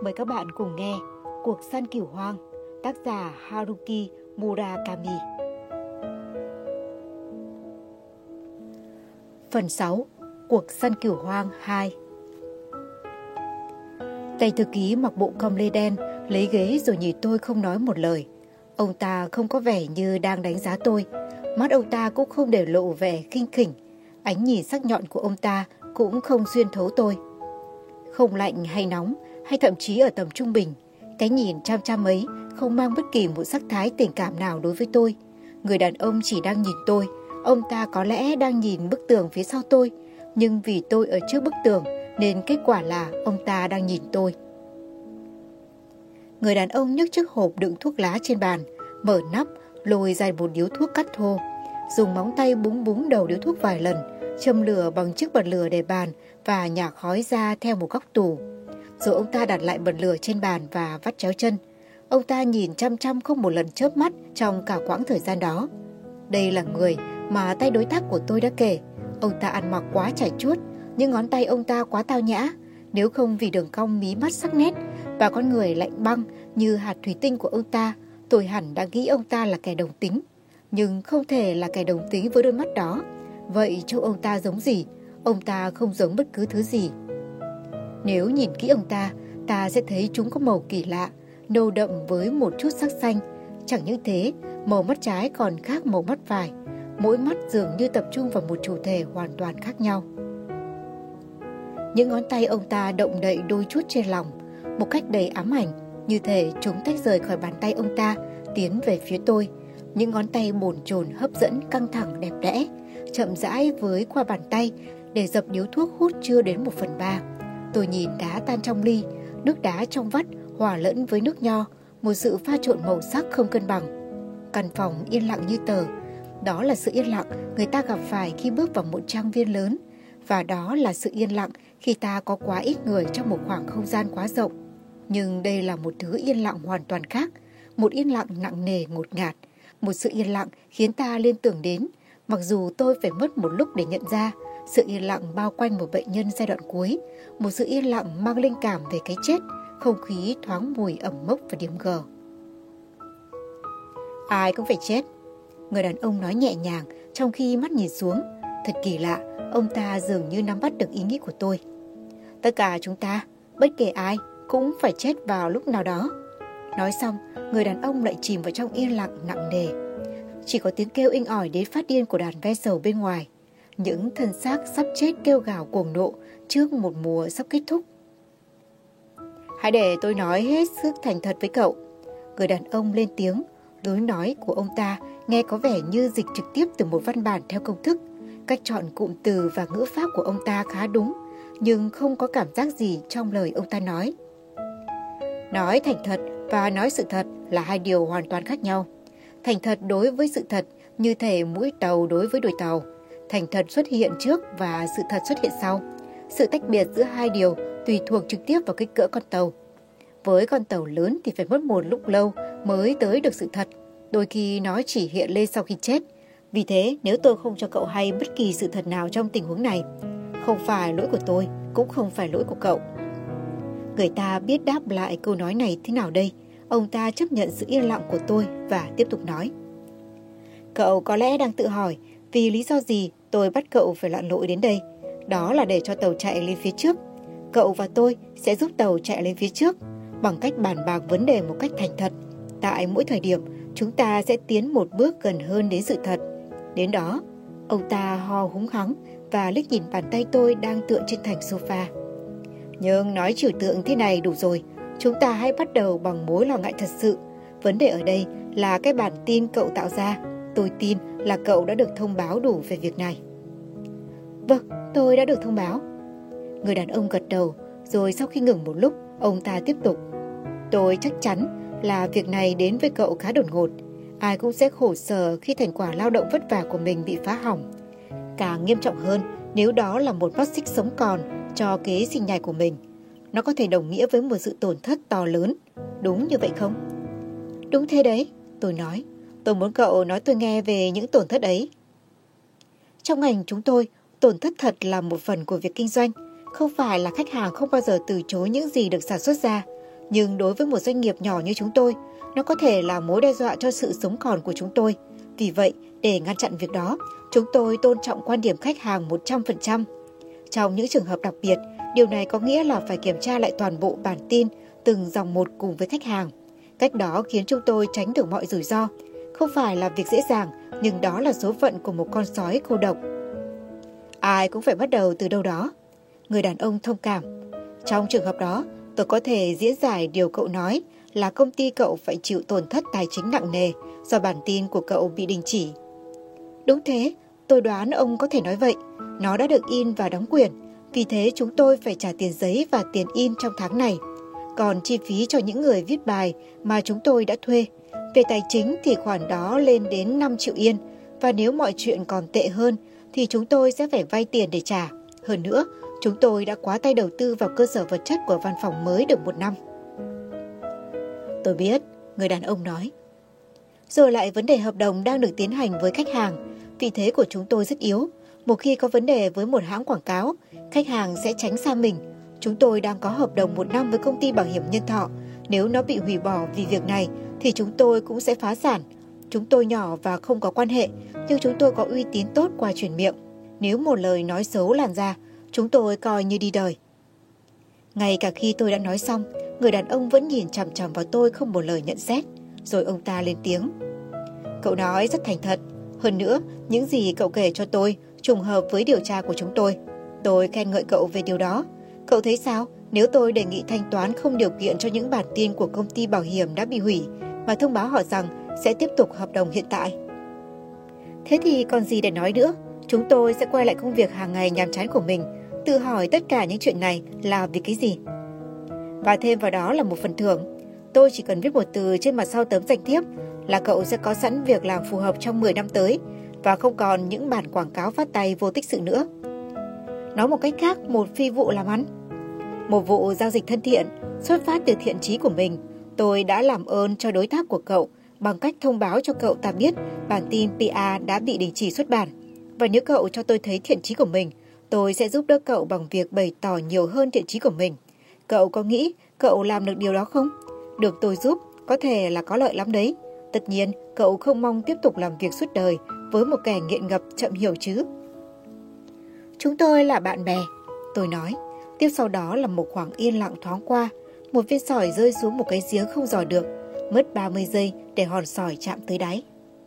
Mời các bạn cùng nghe Cuộc săn cừu hoang, tác giả Haruki Murakami. Phần 6. Cuộc săn cừu hoang 2. Tay thư ký mặc bộ com lê đen lấy ghế rồi nhìn tôi không nói một lời. Ông ta không có vẻ như đang đánh giá tôi. Mắt ông ta cũng không để lộ vẻ khinh khỉnh. Ánh nhìn sắc nhọn của ông ta cũng không xuyên thấu tôi. Không lạnh hay nóng, hay thậm chí ở tầm trung bình, cái nhìn chăm chăm ấy không mang bất kỳ một sắc thái tình cảm nào đối với tôi. Người đàn ông chỉ đang nhìn tôi. Ông ta có lẽ đang nhìn bức tường phía sau tôi, nhưng vì tôi ở trước bức tường nên kết quả là ông ta đang nhìn tôi. Người đàn ông nhấc chiếc hộp đựng thuốc lá trên bàn, mở nắp, lôi ra một điếu thuốc cắt thô, dùng móng tay búng búng đầu điếu thuốc vài lần, châm lửa bằng chiếc bật lửa để bàn và nhả khói ra theo một góc tủ. Rồi ông ta đặt lại bật lửa trên bàn và vắt chéo chân. Ông ta nhìn chăm chăm không một lần chớp mắt trong cả quãng thời gian đó. Đây là người mà tay đối tác của tôi đã kể. Ông ta ăn mặc quá chải chuốt, những ngón tay ông ta quá tao nhã. Nếu không vì đường cong mí mắt sắc nét và con người lạnh băng như hạt thủy tinh của ông ta, tôi hẳn đã nghĩ ông ta là kẻ đồng tính. Nhưng không thể là kẻ đồng tính với đôi mắt đó. Vậy trông ông ta giống gì? Ông ta không giống bất cứ thứ gì. Nếu nhìn kỹ ông ta sẽ thấy chúng có màu kỳ lạ, nâu đậm với một chút sắc xanh. Chẳng những thế, màu mắt trái còn khác màu mắt phải. Mỗi mắt dường như tập trung vào một chủ thể hoàn toàn khác nhau. Những ngón tay ông ta động đậy đôi chút trên lòng, một cách đầy ám ảnh, như thể chúng tách rời khỏi bàn tay ông ta, tiến về phía tôi. Những ngón tay bồn chồn hấp dẫn, căng thẳng, đẹp đẽ, chậm rãi với qua bàn tay để dập điếu thuốc hút chưa đến 1/3. Tôi nhìn đá tan trong ly, nước đá trong vắt hòa lẫn với nước nho, một sự pha trộn màu sắc không cân bằng. Căn phòng yên lặng như tờ. Đó là sự yên lặng người ta gặp phải khi bước vào một trang viên lớn, và đó là sự yên lặng khi ta có quá ít người trong một khoảng không gian quá rộng. Nhưng đây là một thứ yên lặng hoàn toàn khác, một yên lặng nặng nề ngột ngạt, một sự yên lặng khiến ta liên tưởng đến, mặc dù tôi phải mất một lúc để nhận ra, sự yên lặng bao quanh một bệnh nhân giai đoạn cuối, một sự yên lặng mang linh cảm về cái chết, không khí thoáng mùi ẩm mốc và điểm gờ. Ai cũng phải chết, người đàn ông nói nhẹ nhàng trong khi mắt nhìn xuống. Thật kỳ lạ, ông ta dường như nắm bắt được ý nghĩ của tôi. Tất cả chúng ta, bất kể ai, cũng phải chết vào lúc nào đó. Nói xong, người đàn ông lại chìm vào trong yên lặng nặng nề. Chỉ có tiếng kêu inh ỏi đến phát điên của đàn ve sầu bên ngoài. Những thân xác sắp chết kêu gào cuồng nộ trước một mùa sắp kết thúc. Hãy để tôi nói hết sức thành thật với cậu. Người đàn ông lên tiếng. Lối nói của ông ta nghe có vẻ như dịch trực tiếp từ một văn bản theo công thức. Cách chọn cụm từ và ngữ pháp của ông ta khá đúng, nhưng không có cảm giác gì trong lời ông ta nói. Nói thành thật và nói sự thật là hai điều hoàn toàn khác nhau. Thành thật đối với sự thật như thể mũi tàu đối với đuôi tàu. Thành thật xuất hiện trước và sự thật xuất hiện sau. Sự tách biệt giữa hai điều tùy thuộc trực tiếp vào kích cỡ con tàu. Với con tàu lớn thì phải mất một lúc lâu mới tới được sự thật. Đôi khi nó chỉ hiện lên sau khi chết. Vì thế, nếu tôi không cho cậu hay bất kỳ sự thật nào trong tình huống này, không phải lỗi của tôi, cũng không phải lỗi của cậu. Người ta biết đáp lại câu nói này thế nào đây? Ông ta chấp nhận sự yên lặng của tôi và tiếp tục nói. Cậu có lẽ đang tự hỏi vì lý do gì tôi bắt cậu phải lặn lội đến đây. Đó là để cho tàu chạy lên phía trước. Cậu và tôi sẽ giúp tàu chạy lên phía trước bằng cách bàn bạc vấn đề một cách thành thật. Tại mỗi thời điểm, chúng ta sẽ tiến một bước gần hơn đến sự thật. Đến đó, ông ta ho húng hắng và liếc nhìn bàn tay tôi đang tựa trên thành sofa. Nhưng nói trừu tượng thế này đủ rồi. Chúng ta hãy bắt đầu bằng mối lo ngại thật sự. Vấn đề ở đây là cái bản tin cậu tạo ra. Tôi tin là cậu đã được thông báo đủ về việc này. Vâng, tôi đã được thông báo. Người đàn ông gật đầu, rồi sau khi ngừng một lúc, ông ta tiếp tục. Tôi chắc chắn là việc này đến với cậu khá đột ngột. Ai cũng sẽ khổ sở khi thành quả lao động vất vả của mình bị phá hỏng. Càng nghiêm trọng hơn nếu đó là một mắt xích sống còn cho kế sinh nhai của mình. Nó có thể đồng nghĩa với một sự tổn thất to lớn. Đúng như vậy không? Đúng thế đấy, tôi nói. Tôi muốn cậu nói tôi nghe về những tổn thất ấy. Trong ngành chúng tôi, tổn thất thật là một phần của việc kinh doanh. Không phải là khách hàng không bao giờ từ chối những gì được sản xuất ra. Nhưng đối với một doanh nghiệp nhỏ như chúng tôi, nó có thể là mối đe dọa cho sự sống còn của chúng tôi. Vì vậy, để ngăn chặn việc đó, chúng tôi tôn trọng quan điểm khách hàng 100%. Trong những trường hợp đặc biệt, điều này có nghĩa là phải kiểm tra lại toàn bộ bản tin, từng dòng một cùng với khách hàng. Cách đó khiến chúng tôi tránh được mọi rủi ro. Không phải là việc dễ dàng, nhưng đó là số phận của một con sói cô độc. Ai cũng phải bắt đầu từ đâu đó. Người đàn ông thông cảm. Trong trường hợp đó, tôi có thể diễn giải điều cậu nói là công ty cậu phải chịu tổn thất tài chính nặng nề do bản tin của cậu bị đình chỉ. Đúng thế, tôi đoán ông có thể nói vậy. Nó đã được in và đóng quyển, vì thế chúng tôi phải trả tiền giấy và tiền in trong tháng này. Còn chi phí cho những người viết bài mà chúng tôi đã thuê. Về tài chính thì khoản đó lên đến 5 triệu yên, và nếu mọi chuyện còn tệ hơn thì chúng tôi sẽ phải vay tiền để trả. Hơn nữa, chúng tôi đã quá tay đầu tư vào cơ sở vật chất của văn phòng mới được 1 năm. Tôi biết, người đàn ông nói. Rồi lại vấn đề hợp đồng đang được tiến hành với khách hàng. Vị thế của chúng tôi rất yếu. Một khi có vấn đề với một hãng quảng cáo, khách hàng sẽ tránh xa mình. Chúng tôi đang có hợp đồng 1 năm với công ty bảo hiểm nhân thọ. Nếu nó bị hủy bỏ vì việc này thì chúng tôi cũng sẽ phá sản. Chúng tôi nhỏ và không có quan hệ, nhưng chúng tôi có uy tín tốt qua truyền miệng. Nếu một lời nói xấu lan ra, chúng tôi coi như đi đời. Ngay cả khi tôi đã nói xong, người đàn ông vẫn nhìn chằm chằm vào tôi không một lời nhận xét. Rồi ông ta lên tiếng. Cậu nói rất thành thật. Hơn nữa, những gì cậu kể cho tôi trùng hợp với điều tra của chúng tôi. Tôi khen ngợi cậu về điều đó. Cậu thấy sao nếu tôi đề nghị thanh toán không điều kiện cho những bản tin của công ty bảo hiểm đã bị hủy và thông báo họ rằng sẽ tiếp tục hợp đồng hiện tại? Thế thì còn gì để nói nữa. Chúng tôi sẽ quay lại công việc hàng ngày nhàm chán của mình, tự hỏi tất cả những chuyện này là vì cái gì. Và thêm vào đó là một phần thưởng. Tôi chỉ cần viết một từ trên mặt sau tấm danh thiếp là cậu sẽ có sẵn việc làm phù hợp trong 10 năm tới và không còn những bản quảng cáo phát tay vô tích sự nữa. Nói một cách khác, một phi vụ làm ăn. Một vụ giao dịch thân thiện, xuất phát từ thiện chí của mình. Tôi đã làm ơn cho đối tác của cậu bằng cách thông báo cho cậu ta biết bản tin PA đã bị đình chỉ xuất bản. Và nếu cậu cho tôi thấy thiện chí của mình, tôi sẽ giúp đỡ cậu bằng việc bày tỏ nhiều hơn thiện chí của mình. Cậu có nghĩ cậu làm được điều đó không? Được tôi giúp, có thể là có lợi lắm đấy. Tất nhiên, cậu không mong tiếp tục làm việc suốt đời với một kẻ nghiện ngập chậm hiểu chứ. Chúng tôi là bạn bè, tôi nói. Tiếp sau đó là một khoảng yên lặng thoáng qua. Một viên sỏi rơi xuống một cái giếng không dò được. Mất 30 giây để hòn sỏi chạm tới đáy.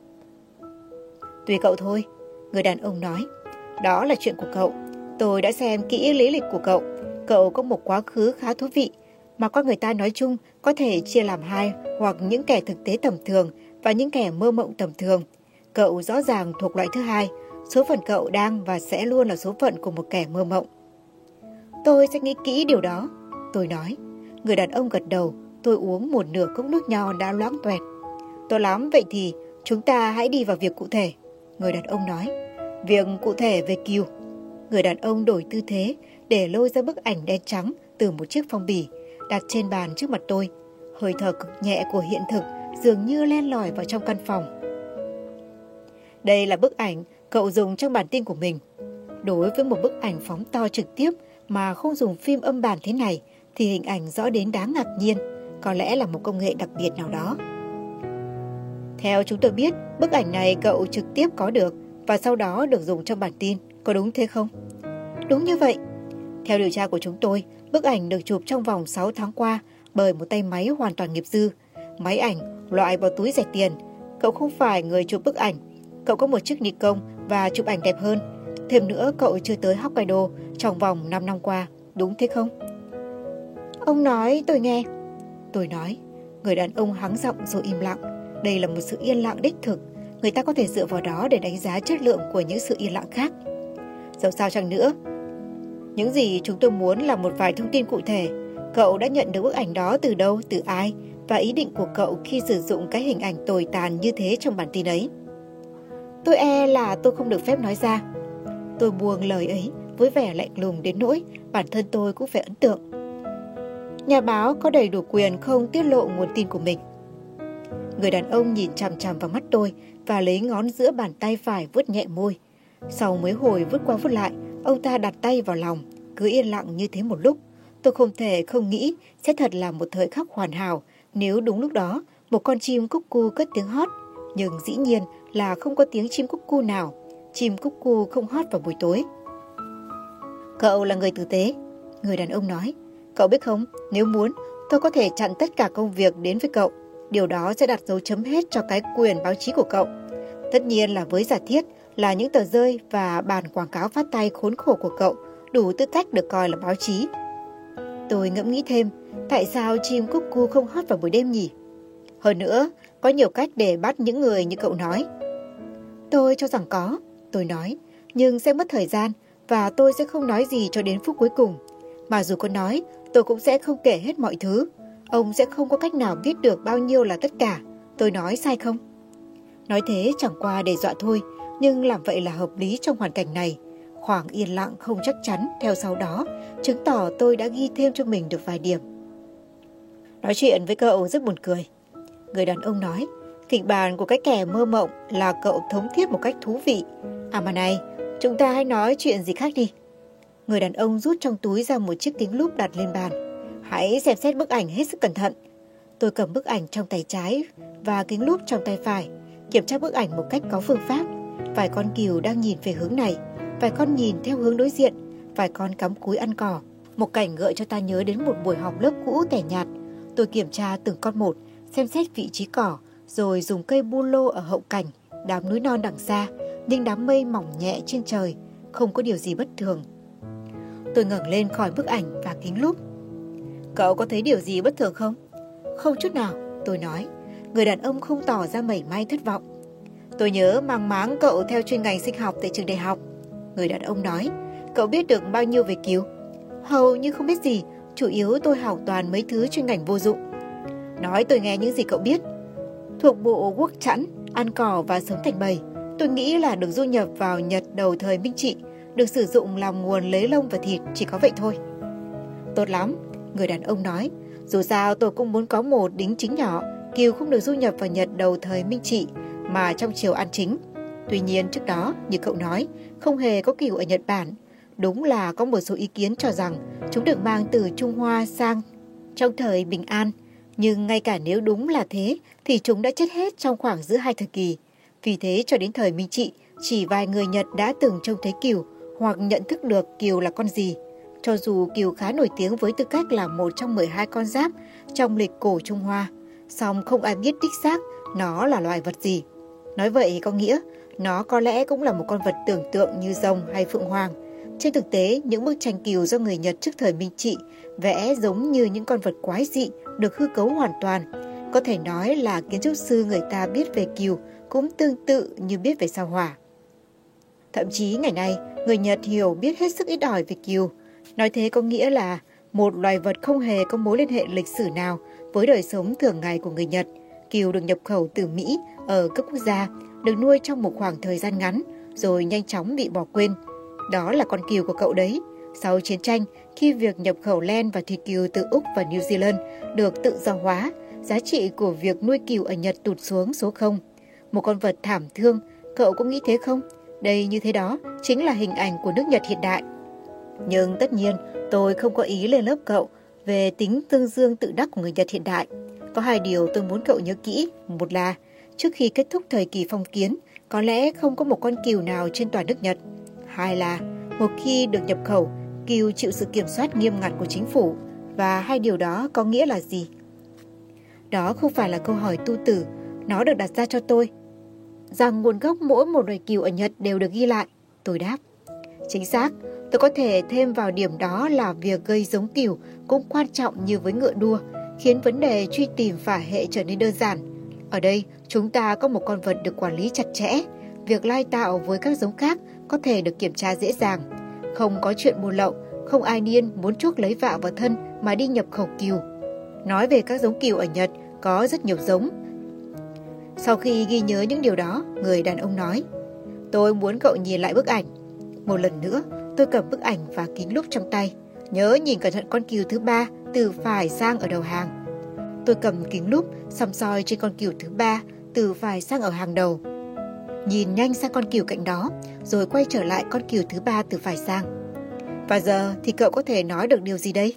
Tùy cậu thôi, người đàn ông nói. Đó là chuyện của cậu. Tôi đã xem kỹ lý lịch của cậu. Cậu có một quá khứ khá thú vị, mà con người ta nói chung có thể chia làm hai, hoặc những kẻ thực tế tầm thường và những kẻ mơ mộng tầm thường. Cậu rõ ràng thuộc loại thứ hai. Số phận cậu đang và sẽ luôn là số phận của một kẻ mơ mộng. Tôi sẽ nghĩ kỹ điều đó, tôi nói. Người đàn ông gật đầu. Tôi uống một nửa cốc nước nho đã loãng toẹt. Tốt lắm, vậy thì chúng ta hãy đi vào việc cụ thể, người đàn ông nói. Việc cụ thể về Kiều. Người đàn ông đổi tư thế để lôi ra bức ảnh đen trắng từ một chiếc phong bì, đặt trên bàn trước mặt tôi. Hơi thở cực nhẹ của hiện thực dường như len lỏi vào trong căn phòng. Đây là bức ảnh cậu dùng trong bản tin của mình. Đối với một bức ảnh phóng to trực tiếp mà không dùng phim âm bản thế này thì hình ảnh rõ đến đáng ngạc nhiên. Có lẽ là một công nghệ đặc biệt nào đó. Theo chúng tôi biết, bức ảnh này cậu trực tiếp có được và sau đó được dùng trong bản tin. Có đúng thế không? Đúng như vậy. Theo điều tra của chúng tôi, bức ảnh được chụp trong vòng 6 tháng qua bởi một tay máy hoàn toàn nghiệp dư. Máy ảnh loại vào túi rẻ tiền. Cậu không phải người chụp bức ảnh. Cậu có một chiếc Nikon và chụp ảnh đẹp hơn. Thêm nữa, cậu chưa tới Hokkaido trong vòng 5 năm qua. Đúng thế không? Ông nói tôi nghe. Tôi nói. Người đàn ông hắng giọng rồi im lặng. Đây là một sự yên lặng đích thực. Người ta có thể dựa vào đó để đánh giá chất lượng của những sự yên lặng khác. Dẫu sao chăng nữa, những gì chúng tôi muốn là một vài thông tin cụ thể. Cậu đã nhận được bức ảnh đó từ đâu, từ ai, và ý định của cậu khi sử dụng cái hình ảnh tồi tàn như thế trong bản tin ấy. Tôi e là tôi không được phép nói ra. Tôi buông lời ấy với vẻ lạnh lùng đến nỗi bản thân tôi cũng phải ấn tượng. Nhà báo có đầy đủ quyền không tiết lộ nguồn tin của mình. Người đàn ông nhìn chằm chằm vào mắt tôi và lấy ngón giữa bàn tay phải vuốt nhẹ môi. Sau mấy hồi vuốt qua vuốt lại, ông ta đặt tay vào lòng, cứ yên lặng như thế một lúc. Tôi không thể không nghĩ sẽ thật là một thời khắc hoàn hảo nếu đúng lúc đó một con chim cúc cu cất tiếng hót. Nhưng dĩ nhiên là không có tiếng chim cúc cu nào. Chim cúc cu không hót vào buổi tối. Cậu là người tử tế, người đàn ông nói. Cậu biết không, nếu muốn, tôi có thể chặn tất cả công việc đến với cậu. Điều đó sẽ đặt dấu chấm hết cho cái quyền báo chí của cậu. Tất nhiên là với giả thiết là những tờ rơi và bản quảng cáo phát tay khốn khổ của cậu đủ tư cách được coi là báo chí. Tôi ngẫm nghĩ thêm, tại sao chim cúc cu không hót vào buổi đêm nhỉ? Hơn nữa, có nhiều cách để bắt những người như cậu nói. Tôi cho rằng có, tôi nói, nhưng sẽ mất thời gian và tôi sẽ không nói gì cho đến phút cuối cùng. Mà dù có nói, tôi cũng sẽ không kể hết mọi thứ. Ông sẽ không có cách nào biết được bao nhiêu là tất cả. Tôi nói sai không? Nói thế chẳng qua để dọa thôi, nhưng làm vậy là hợp lý trong hoàn cảnh này. Khoảng yên lặng không chắc chắn theo sau đó, chứng tỏ tôi đã ghi thêm cho mình được vài điểm. Nói chuyện với cậu rất buồn cười. Người đàn ông nói, kịch bản của cái kẻ mơ mộng là cậu thống thiết một cách thú vị. À mà này, chúng ta hãy nói chuyện gì khác đi. Người đàn ông rút trong túi ra một chiếc kính lúp đặt lên bàn. Hãy xem xét bức ảnh hết sức cẩn thận. Tôi cầm bức ảnh trong tay trái và kính lúp trong tay phải, kiểm tra bức ảnh một cách có phương pháp. Vài con cừu đang nhìn về hướng này, vài con nhìn theo hướng đối diện, vài con cắm cúi ăn cỏ. Một cảnh gợi cho ta nhớ đến một buổi học lớp cũ tẻ nhạt. Tôi kiểm tra từng con một, xem xét vị trí cỏ, rồi dùng cây bu lô ở hậu cảnh, đám núi non đằng xa, những đám mây mỏng nhẹ trên trời, không có điều gì bất thường. Tôi ngẩng lên khỏi bức ảnh và kính lúp. Cậu có thấy điều gì bất thường không? Không chút nào, tôi nói. Người đàn ông không tỏ ra mảy may thất vọng. Tôi nhớ mang máng cậu theo chuyên ngành sinh học tại trường đại học. Người đàn ông nói. Cậu biết được bao nhiêu về cừu? Hầu như không biết gì, chủ yếu tôi học toàn mấy thứ chuyên ngành vô dụng. Nói tôi nghe những gì cậu biết. Thuộc bộ guốc chẵn, ăn cỏ và sống thành bầy. Tôi nghĩ là được du nhập vào Nhật đầu thời Minh Trị, được sử dụng làm nguồn lấy lông và thịt, chỉ có vậy thôi. Tốt lắm, người đàn ông nói. Dù sao tôi cũng muốn có một đính chính nhỏ, cừu không được du nhập vào Nhật đầu thời Minh Trị, mà trong triều An Chính. Tuy nhiên trước đó, như cậu nói, không hề có cừu ở Nhật Bản. Đúng là có một số ý kiến cho rằng chúng được mang từ Trung Hoa sang trong thời Bình An. Nhưng ngay cả nếu đúng là thế, thì chúng đã chết hết trong khoảng giữa hai thời kỳ. Vì thế cho đến thời Minh Trị, chỉ vài người Nhật đã từng trông thấy cừu hoặc nhận thức được cừu là con gì. Cho dù cừu khá nổi tiếng với tư cách là một trong 12 con giáp trong lịch cổ Trung Hoa, song không ai biết đích xác nó là loài vật gì. Nói vậy có nghĩa nó có lẽ cũng là một con vật tưởng tượng như rồng hay phượng hoàng. Trên thực tế, những bức tranh cừu do người Nhật trước thời Minh Trị vẽ giống như những con vật quái dị được hư cấu hoàn toàn. Có thể nói là kiến trúc sư người ta biết về cừu cũng tương tự như biết về sao Hỏa. Thậm chí ngày nay, người Nhật hiểu biết hết sức ít ỏi về cừu. Nói thế có nghĩa là một loài vật không hề có mối liên hệ lịch sử nào với đời sống thường ngày của người Nhật. Cừu được nhập khẩu từ Mỹ ở các quốc gia, được nuôi trong một khoảng thời gian ngắn, rồi nhanh chóng bị bỏ quên. Đó là con cừu của cậu đấy. Sau chiến tranh, khi việc nhập khẩu len và thịt cừu từ Úc và New Zealand được tự do hóa, giá trị của việc nuôi cừu ở Nhật tụt xuống số 0. Một con vật thảm thương, cậu có nghĩ thế không? Đây như thế đó chính là hình ảnh của nước Nhật hiện đại. Nhưng tất nhiên, tôi không có ý lên lớp cậu về tính tương dương tự đắc của người Nhật hiện đại. Có hai điều tôi muốn cậu nhớ kỹ. Một là, trước khi kết thúc thời kỳ phong kiến, có lẽ không có một con cừu nào trên toàn nước Nhật. Hai là, một khi được nhập khẩu, cừu chịu sự kiểm soát nghiêm ngặt của chính phủ. Và hai điều đó có nghĩa là gì? Đó không phải là câu hỏi tu tử, nó được đặt ra cho tôi. Rằng nguồn gốc mỗi một loài cừu ở Nhật đều được ghi lại. Tôi đáp. Chính xác, tôi có thể thêm vào điểm đó là việc gây giống cừu cũng quan trọng như với ngựa đua, khiến vấn đề truy tìm phả hệ trở nên đơn giản. Ở đây, chúng ta có một con vật được quản lý chặt chẽ. Việc lai tạo với các giống khác có thể được kiểm tra dễ dàng. Không có chuyện buôn lậu, không ai điên muốn chuốc lấy vạ vào thân mà đi nhập khẩu cừu. Nói về các giống cừu ở Nhật, có rất nhiều giống. Sau khi ghi nhớ những điều đó, người đàn ông nói, tôi muốn cậu nhìn lại bức ảnh. Một lần nữa, tôi cầm bức ảnh và kính lúp trong tay. Nhớ nhìn cẩn thận con cừu thứ 3 từ phải sang ở đầu hàng. Tôi cầm kính lúp săm soi trên con cừu thứ 3 từ phải sang ở hàng đầu. Nhìn nhanh sang con cừu cạnh đó, rồi quay trở lại con cừu thứ 3 từ phải sang. Và giờ thì cậu có thể nói được điều gì đây?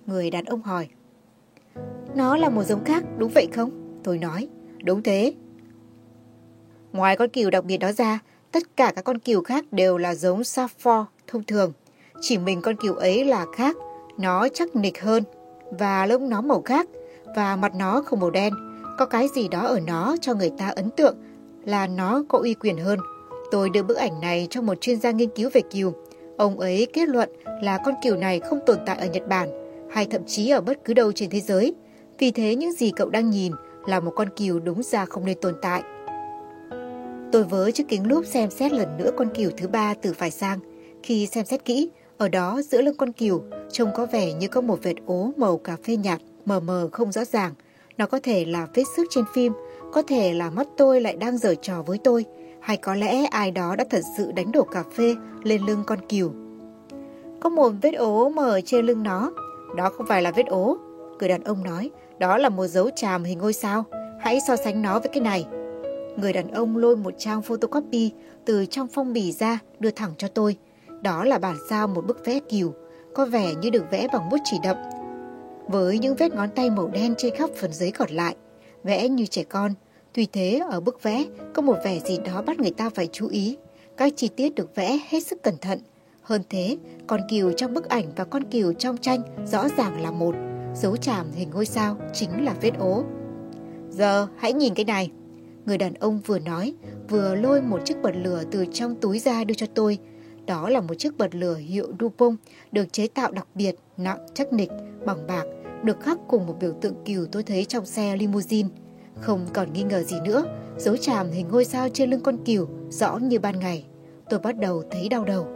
Người đàn ông hỏi. Nó là một giống khác, đúng vậy không? Tôi nói. Đúng thế. Ngoài con cừu đặc biệt đó ra, tất cả các con cừu khác đều là giống Stafford thông thường. Chỉ mình con cừu ấy là khác. Nó chắc nịch hơn, và lông nó màu khác, và mặt nó không màu đen. Có cái gì đó ở nó cho người ta ấn tượng là nó có uy quyền hơn. Tôi đưa bức ảnh này cho một chuyên gia nghiên cứu về cừu. Ông ấy kết luận là con cừu này không tồn tại ở Nhật Bản, hay thậm chí ở bất cứ đâu trên thế giới. Vì thế những gì cậu đang nhìn là một con cừu đúng ra không nên tồn tại. Tôi với chiếc kính lúp xem xét lần nữa con cừu thứ ba từ phải sang. Khi xem xét kỹ, ở đó giữa lưng con cừu trông có vẻ như có một vệt ố màu cà phê nhạt, mờ mờ không rõ ràng. Nó có thể là vết xước trên phim, có thể là mắt tôi lại đang giở trò với tôi, hay có lẽ ai đó đã thật sự đánh đổ cà phê lên lưng con cừu. Có một vết ố mờ trên lưng nó. Đó không phải là vết ố, người đàn ông nói. Đó là một dấu chàm hình ngôi sao. Hãy so sánh nó với cái này. Người đàn ông lôi một trang photocopy từ trong phong bì ra đưa thẳng cho tôi. Đó là bản sao một bức vẽ cừu, có vẻ như được vẽ bằng bút chì đậm, với những vết ngón tay màu đen trên khắp phần giấy còn lại, vẽ như trẻ con. Tuy thế, ở bức vẽ có một vẻ gì đó bắt người ta phải chú ý. Các chi tiết được vẽ hết sức cẩn thận. Hơn thế, con cừu trong bức ảnh và con cừu trong tranh rõ ràng là một. Dấu chàm hình ngôi sao chính là vết ố. Giờ hãy nhìn cái này. Người đàn ông vừa nói, vừa lôi một chiếc bật lửa từ trong túi ra đưa cho tôi. Đó là một chiếc bật lửa hiệu Dupont, được chế tạo đặc biệt, nặng, chắc nịch, bằng bạc, được khắc cùng một biểu tượng cừu tôi thấy trong xe limousine. Không còn nghi ngờ gì nữa, dấu chàm hình ngôi sao trên lưng con cừu rõ như ban ngày. Tôi bắt đầu thấy đau đầu.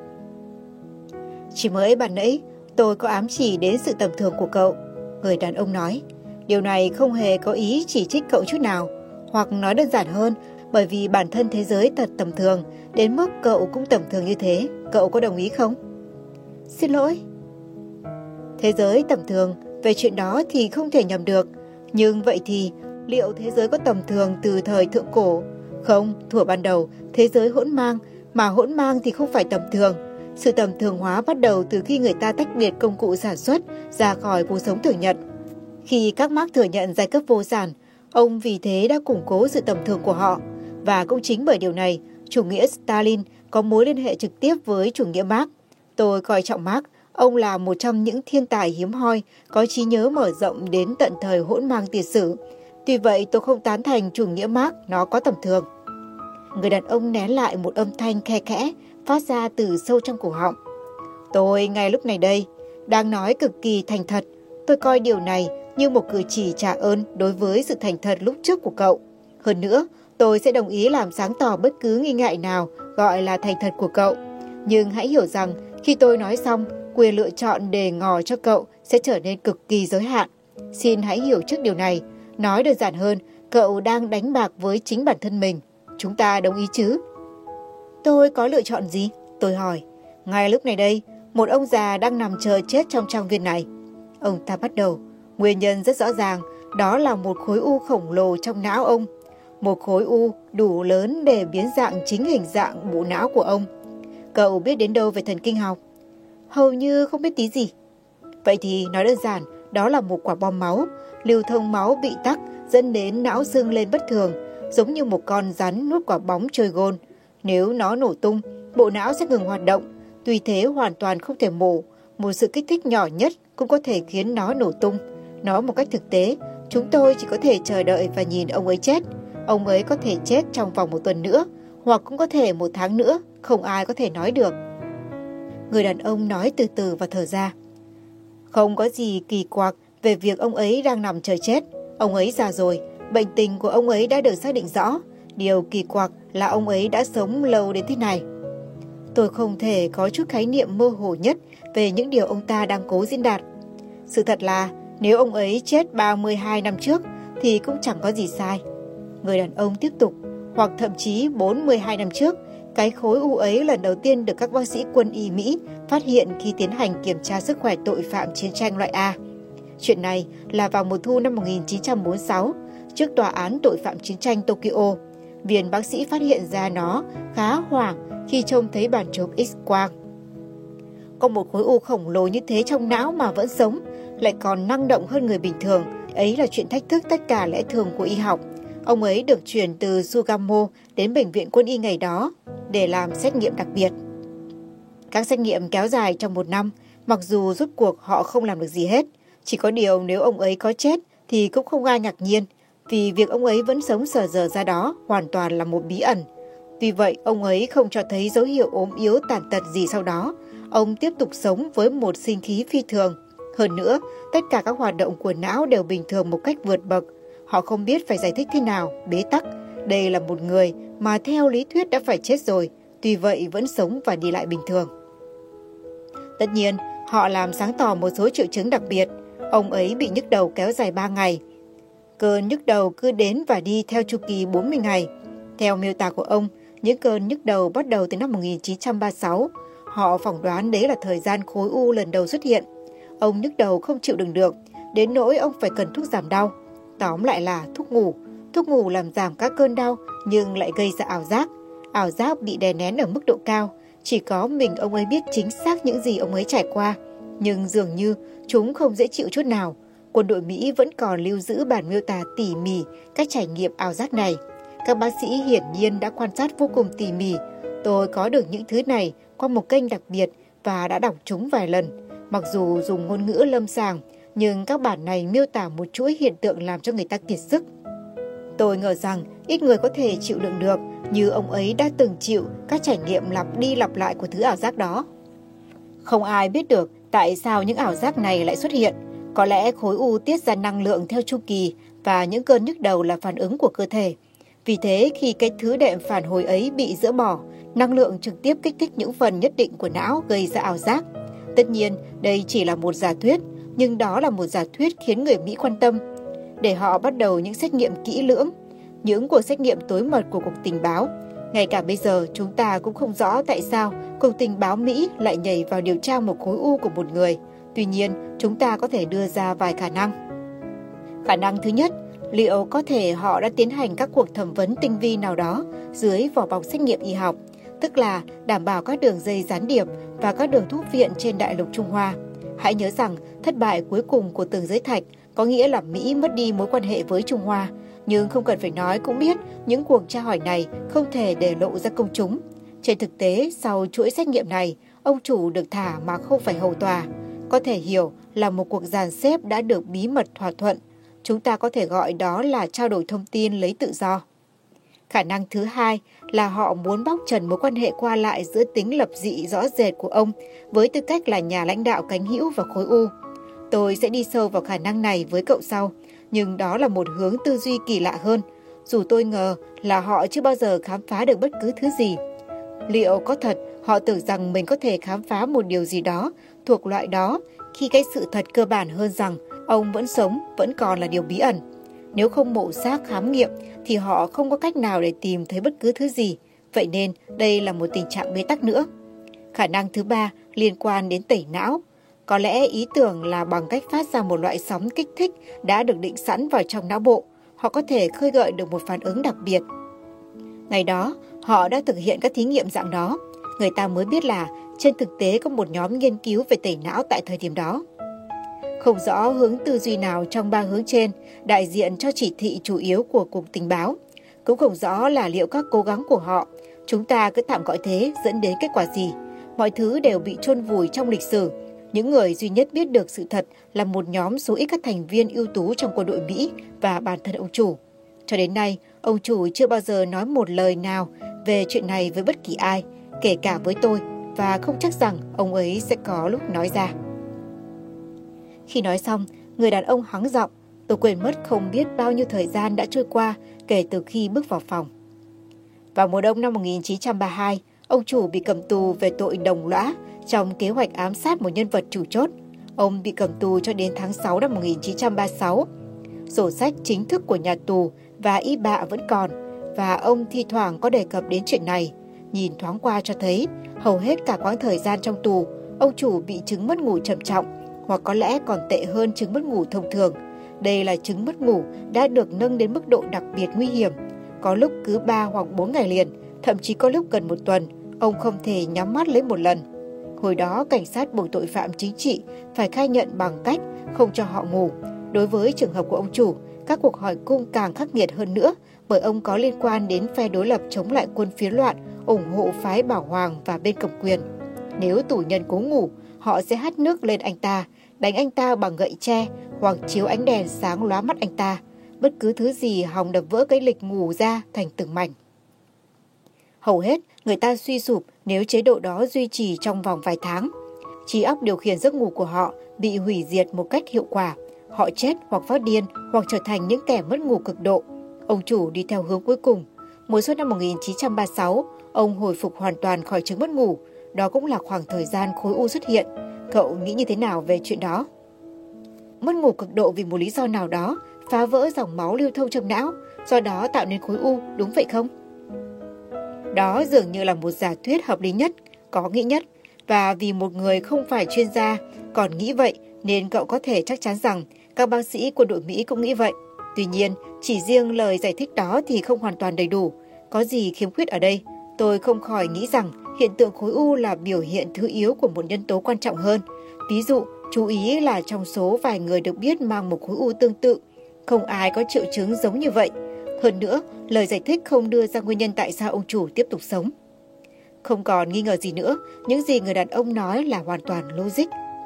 Chỉ mới ban nãy, tôi có ám chỉ đến sự tầm thường của cậu, người đàn ông nói. Điều này không hề có ý chỉ trích cậu chút nào, hoặc nói đơn giản hơn, bởi vì bản thân thế giới thật tầm thường, đến mức cậu cũng tầm thường như thế. Cậu có đồng ý không? Xin lỗi. Thế giới tầm thường, về chuyện đó thì không thể nhầm được. Nhưng vậy thì, liệu thế giới có tầm thường từ thời thượng cổ? Không, thuở ban đầu, thế giới hỗn mang, mà hỗn mang thì không phải tầm thường. Sự tầm thường hóa bắt đầu từ khi người ta tách biệt công cụ sản xuất ra khỏi cuộc sống thường nhật. Khi các Marx thừa nhận giai cấp vô sản, ông vì thế đã củng cố sự tầm thường của họ. Và cũng chính bởi điều này, chủ nghĩa Stalin có mối liên hệ trực tiếp với chủ nghĩa Marx. Tôi coi trọng Marx, ông là một trong những thiên tài hiếm hoi, có trí nhớ mở rộng đến tận thời hỗn mang tiền sử. Tuy vậy tôi không tán thành chủ nghĩa Marx nó có tầm thường. Người đàn ông nén lại một âm thanh khe khẽ, phát ra từ sâu trong cổ họng. Tôi ngay lúc này đây, đang nói cực kỳ thành thật. Tôi coi điều này như một cử chỉ trả ơn đối với sự thành thật lúc trước của cậu. Hơn nữa, tôi sẽ đồng ý làm sáng tỏ bất cứ nghi ngại nào gọi là thành thật của cậu. Nhưng hãy hiểu rằng, khi tôi nói xong, quyền lựa chọn đề ngỏ cho cậu sẽ trở nên cực kỳ giới hạn. Xin hãy hiểu trước điều này. Nói đơn giản hơn, cậu đang đánh bạc với chính bản thân mình. Chúng ta đồng ý chứ? Tôi có lựa chọn gì? Tôi hỏi. Ngay lúc này đây, một ông già đang nằm chờ chết trong trang viên này. Ông ta bắt đầu. Nguyên nhân rất rõ ràng, đó là một khối u khổng lồ trong não ông. Một khối u đủ lớn để biến dạng chính hình dạng bộ não của ông. Cậu biết đến đâu về thần kinh học? Hầu như không biết tí gì. Vậy thì nói đơn giản, đó là một quả bom máu. Lưu thông máu bị tắc dẫn đến não sưng lên bất thường, giống như một con rắn nuốt quả bóng chơi gôn. Nếu nó nổ tung, bộ não sẽ ngừng hoạt động. Tuy thế hoàn toàn không thể mổ. Một sự kích thích nhỏ nhất cũng có thể khiến nó nổ tung. Nói một cách thực tế, chúng tôi chỉ có thể chờ đợi và nhìn ông ấy chết. Ông ấy có thể chết trong vòng 1 tuần nữa, hoặc cũng có thể 1 tháng nữa, không ai có thể nói được. Người đàn ông nói từ từ và thở ra. Không có gì kỳ quặc về việc ông ấy đang nằm chờ chết. Ông ấy già rồi, bệnh tình của ông ấy đã được xác định rõ. Điều kỳ quặc là ông ấy đã sống lâu đến thế này. Tôi không thể có chút khái niệm mơ hồ nhất về những điều ông ta đang cố diễn đạt. Sự thật là nếu ông ấy chết 32 năm trước thì cũng chẳng có gì sai. Người đàn ông tiếp tục, hoặc thậm chí 42 năm trước, cái khối u ấy lần đầu tiên được các bác sĩ quân y Mỹ phát hiện khi tiến hành kiểm tra sức khỏe tội phạm chiến tranh loại A. Chuyện này là vào mùa thu năm 1946, trước tòa án tội phạm chiến tranh Tokyo. Viên bác sĩ phát hiện ra nó khá hoảng khi trông thấy bản chụp X-quang. Có một khối u khổng lồ như thế trong não mà vẫn sống, lại còn năng động hơn người bình thường. Ấy là chuyện thách thức tất cả lẽ thường của y học. Ông ấy được chuyển từ Sugamo đến bệnh viện quân y ngày đó để làm xét nghiệm đặc biệt. Các xét nghiệm kéo dài trong 1 năm, mặc dù rốt cuộc họ không làm được gì hết. Chỉ có điều nếu ông ấy có chết thì cũng không ai ngạc nhiên, vì việc ông ấy vẫn sống sờ dờ ra đó hoàn toàn là một bí ẩn. Tuy vậy, ông ấy không cho thấy dấu hiệu ốm yếu tàn tật gì sau đó. Ông tiếp tục sống với một sinh khí phi thường. Hơn nữa, tất cả các hoạt động của não đều bình thường một cách vượt bậc. Họ không biết phải giải thích thế nào, bế tắc. Đây là một người mà theo lý thuyết đã phải chết rồi, tuy vậy vẫn sống và đi lại bình thường. Tất nhiên, họ làm sáng tỏ một số triệu chứng đặc biệt. Ông ấy bị nhức đầu kéo dài 3 ngày. Cơn nhức đầu cứ đến và đi theo chu kỳ 40 ngày. Theo miêu tả của ông, những cơn nhức đầu bắt đầu từ năm 1936. Họ phỏng đoán đấy là thời gian khối u lần đầu xuất hiện. Ông nhức đầu không chịu đựng được, đến nỗi ông phải cần thuốc giảm đau. Tóm lại là thuốc ngủ. Thuốc ngủ làm giảm các cơn đau nhưng lại gây ra ảo giác. Ảo giác bị đè nén ở mức độ cao. Chỉ có mình ông ấy biết chính xác những gì ông ấy trải qua. Nhưng dường như chúng không dễ chịu chút nào. Quân đội Mỹ vẫn còn lưu giữ bản miêu tả tỉ mỉ các trải nghiệm ảo giác này. Các bác sĩ hiển nhiên đã quan sát vô cùng tỉ mỉ. Tôi có được những thứ này qua một kênh đặc biệt và đã đọc chúng vài lần. Mặc dù dùng ngôn ngữ lâm sàng, nhưng các bản này miêu tả một chuỗi hiện tượng làm cho người ta kiệt sức. Tôi ngờ rằng ít người có thể chịu đựng được như ông ấy đã từng chịu các trải nghiệm lặp đi lặp lại của thứ ảo giác đó. Không ai biết được tại sao những ảo giác này lại xuất hiện. Có lẽ khối u tiết ra năng lượng theo chu kỳ và những cơn nhức đầu là phản ứng của cơ thể. Vì thế khi cái thứ đệm phản hồi ấy bị dỡ bỏ, năng lượng trực tiếp kích thích những phần nhất định của não gây ra ảo giác. Tất nhiên, đây chỉ là một giả thuyết, nhưng đó là một giả thuyết khiến người Mỹ quan tâm. Để họ bắt đầu những xét nghiệm kỹ lưỡng, những cuộc xét nghiệm tối mật của Cục Tình báo. Ngay cả bây giờ, chúng ta cũng không rõ tại sao Cục Tình báo Mỹ lại nhảy vào điều tra một khối u của một người. Tuy nhiên, chúng ta có thể đưa ra vài khả năng. Khả năng thứ nhất, liệu có thể họ đã tiến hành các cuộc thẩm vấn tinh vi nào đó dưới vỏ bọc xét nghiệm y học, tức là đảm bảo các đường dây gián điệp và các đường thuốc viện trên đại lục Trung Hoa. Hãy nhớ rằng thất bại cuối cùng của tường giới thạch có nghĩa là Mỹ mất đi mối quan hệ với Trung Hoa. Nhưng không cần phải nói cũng biết những cuộc tra hỏi này không thể để lộ ra công chúng. Trên thực tế, sau chuỗi xét nghiệm này, ông chủ được thả mà không phải hầu tòa. Có thể hiểu là một cuộc dàn xếp đã được bí mật thỏa thuận. Chúng ta có thể gọi đó là trao đổi thông tin lấy tự do. Khả năng thứ hai là họ muốn bóc trần mối quan hệ qua lại giữa tính lập dị rõ rệt của ông với tư cách là nhà lãnh đạo cánh hữu và khối u. Tôi sẽ đi sâu vào khả năng này với cậu sau, nhưng đó là một hướng tư duy kỳ lạ hơn. Dù tôi ngờ là họ chưa bao giờ khám phá được bất cứ thứ gì. Liệu có thật họ tưởng rằng mình có thể khám phá một điều gì đó thuộc loại đó khi cái sự thật cơ bản hơn rằng ông vẫn sống vẫn còn là điều bí ẩn. Nếu không mổ xác khám nghiệm thì họ không có cách nào để tìm thấy bất cứ thứ gì. Vậy nên đây là một tình trạng bế tắc nữa. Khả năng thứ ba liên quan đến tẩy não. Có lẽ ý tưởng là bằng cách phát ra một loại sóng kích thích đã được định sẵn vào trong não bộ, họ có thể khơi gợi được một phản ứng đặc biệt. Ngày đó, họ đã thực hiện các thí nghiệm dạng đó. Người ta mới biết là trên thực tế có một nhóm nghiên cứu về tẩy não tại thời điểm đó. Không rõ hướng tư duy nào trong 3 hướng trên đại diện cho chỉ thị chủ yếu của Cục Tình báo. Cũng không rõ là liệu các cố gắng của họ, chúng ta cứ tạm gọi thế, dẫn đến kết quả gì. Mọi thứ đều bị chôn vùi trong lịch sử. Những người duy nhất biết được sự thật là một nhóm số ít các thành viên ưu tú trong quân đội Mỹ và bản thân ông chủ. Cho đến nay, ông chủ chưa bao giờ nói một lời nào về chuyện này với bất kỳ ai, kể cả với tôi, và không chắc rằng ông ấy sẽ có lúc nói ra. Khi nói xong, người đàn ông hắng giọng. Tôi quên mất không biết bao nhiêu thời gian đã trôi qua kể từ khi bước vào phòng. Vào mùa đông năm 1932, ông chủ bị cầm tù về tội đồng lõa trong kế hoạch ám sát một nhân vật chủ chốt. Ông bị cầm tù cho đến tháng 6 năm 1936. Sổ sách chính thức của nhà tù và y bạ vẫn còn, và ông thi thoảng có đề cập đến chuyện này. Nhìn thoáng qua cho thấy, hầu hết cả quãng thời gian trong tù, ông chủ bị chứng mất ngủ trầm trọng, hoặc có lẽ còn tệ hơn chứng mất ngủ thông thường. Đây là chứng mất ngủ đã được nâng đến mức độ đặc biệt nguy hiểm. Có lúc cứ 3 hoặc 4 ngày liền, thậm chí có lúc gần 1 tuần, ông không thể nhắm mắt lấy một lần. Hồi đó, cảnh sát buộc tội phạm chính trị phải khai nhận bằng cách không cho họ ngủ. Đối với trường hợp của ông chủ, các cuộc hỏi cung càng khắc nghiệt hơn nữa bởi ông có liên quan đến phe đối lập chống lại quân phiến loạn, ủng hộ phái Bảo Hoàng và bên cầm quyền. Nếu tù nhân cố ngủ, họ sẽ hắt nước lên anh ta, đánh anh ta bằng gậy tre hoặc chiếu ánh đèn sáng lóa mắt anh ta. Bất cứ thứ gì hòng đập vỡ cái lịch ngủ ra thành từng mảnh. Hầu hết, người ta suy sụp nếu chế độ đó duy trì trong vòng vài tháng. Trí óc điều khiển giấc ngủ của họ bị hủy diệt một cách hiệu quả. Họ chết hoặc phát điên hoặc trở thành những kẻ mất ngủ cực độ. Ông chủ đi theo hướng cuối cùng. Mùa xuân năm 1936, ông hồi phục hoàn toàn khỏi chứng mất ngủ. Đó cũng là khoảng thời gian khối u xuất hiện. Cậu nghĩ như thế nào về chuyện đó? Mất ngủ cực độ vì một lý do nào đó phá vỡ dòng máu lưu thông trong não, do đó tạo nên khối u, đúng vậy không? Đó dường như là một giả thuyết hợp lý nhất, có nghĩa nhất, và vì một người không phải chuyên gia còn nghĩ vậy nên cậu có thể chắc chắn rằng các bác sĩ quân đội Mỹ cũng nghĩ vậy. Tuy nhiên, chỉ riêng lời giải thích đó thì không hoàn toàn đầy đủ. Có gì khiếm khuyết ở đây? Tôi không khỏi nghĩ rằng hiện tượng khối u là biểu hiện thứ yếu của một nhân tố quan trọng hơn. Ví dụ, chú ý là trong số vài người được biết mang một khối u tương tự, không ai có triệu chứng giống như vậy. Hơn nữa, lời giải thích không đưa ra nguyên nhân tại sao ông chủ tiếp tục sống. Không còn nghi ngờ gì nữa, những gì người đàn ông nói là hoàn toàn logic.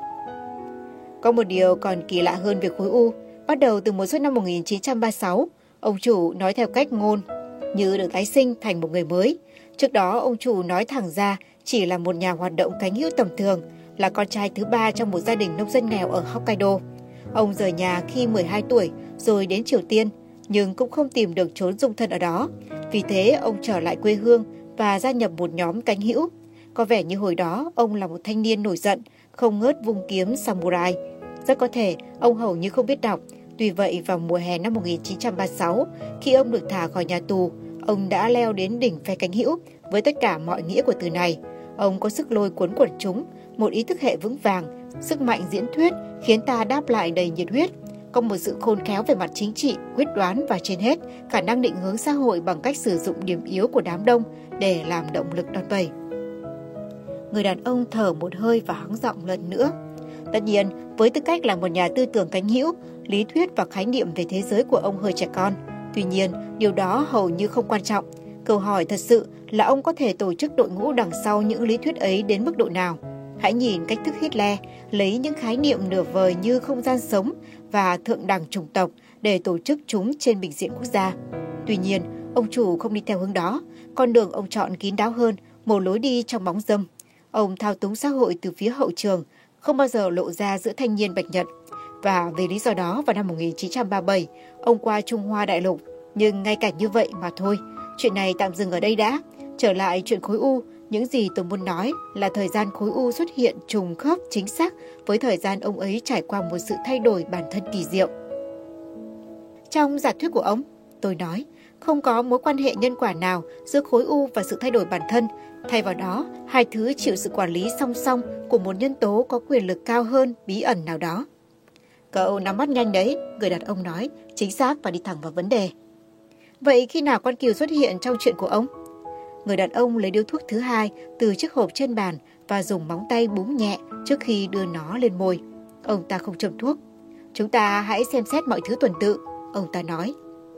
Có một điều còn kỳ lạ hơn về khối u. Bắt đầu từ mùa xuân năm 1936, ông chủ nói theo cách ngôn, như được tái sinh thành một người mới. Trước đó, ông chủ nói thẳng ra chỉ là một nhà hoạt động cánh hữu tầm thường, là con trai thứ 3 trong một gia đình nông dân nghèo ở Hokkaido. Ông rời nhà khi 12 tuổi rồi đến Triều Tiên, nhưng cũng không tìm được chốn dung thân ở đó. Vì thế, ông trở lại quê hương và gia nhập một nhóm cánh hữu. Có vẻ như hồi đó, ông là một thanh niên nổi giận, không ngớt vung kiếm samurai. Rất có thể, ông hầu như không biết đọc. Tuy vậy, vào mùa hè năm 1936, khi ông được thả khỏi nhà tù, ông đã leo đến đỉnh phe cánh hữu với tất cả mọi nghĩa của từ này. Ông có sức lôi cuốn quần chúng, một ý thức hệ vững vàng, sức mạnh diễn thuyết khiến ta đáp lại đầy nhiệt huyết. Có một sự khôn khéo về mặt chính trị, quyết đoán và trên hết, khả năng định hướng xã hội bằng cách sử dụng điểm yếu của đám đông để làm động lực đòn bẩy. Người đàn ông thở một hơi và hắng giọng lần nữa. Tất nhiên, với tư cách là một nhà tư tưởng cánh hữu, lý thuyết và khái niệm về thế giới của ông hơi trẻ con. Tuy nhiên, điều đó hầu như không quan trọng. Câu hỏi thật sự là ông có thể tổ chức đội ngũ đằng sau những lý thuyết ấy đến mức độ nào. Hãy nhìn cách thức Hitler lấy những khái niệm nửa vời như không gian sống và thượng đẳng chủng tộc để tổ chức chúng trên bình diện quốc gia. Tuy nhiên, ông chủ không đi theo hướng đó. Con đường ông chọn kín đáo hơn, một lối đi trong bóng râm. Ông thao túng xã hội từ phía hậu trường, không bao giờ lộ ra giữa thanh niên Bạch Nhật. Và vì lý do đó, vào năm 1937, ông qua Trung Hoa Đại Lục. Nhưng ngay cả như vậy mà thôi, chuyện này tạm dừng ở đây đã. Trở lại chuyện khối u, những gì tôi muốn nói là thời gian khối u xuất hiện trùng khớp chính xác với thời gian ông ấy trải qua một sự thay đổi bản thân kỳ diệu. Trong giả thuyết của ông, tôi nói, không có mối quan hệ nhân quả nào giữa khối u và sự thay đổi bản thân. Thay vào đó, hai thứ chịu sự quản lý song song của một nhân tố có quyền lực cao hơn, bí ẩn nào đó. Cậu nắm bắt nhanh đấy, người đàn ông nói, chính xác và đi thẳng vào vấn đề. Vậy khi nào con cừu xuất hiện trong chuyện của ông? Người đàn ông lấy điếu thuốc thứ hai từ chiếc hộp trên bàn và dùng móng tay búng nhẹ trước khi đưa nó lên môi. Ông ta không châm thuốc. Chúng ta hãy xem xét mọi thứ tuần tự, ông ta nói.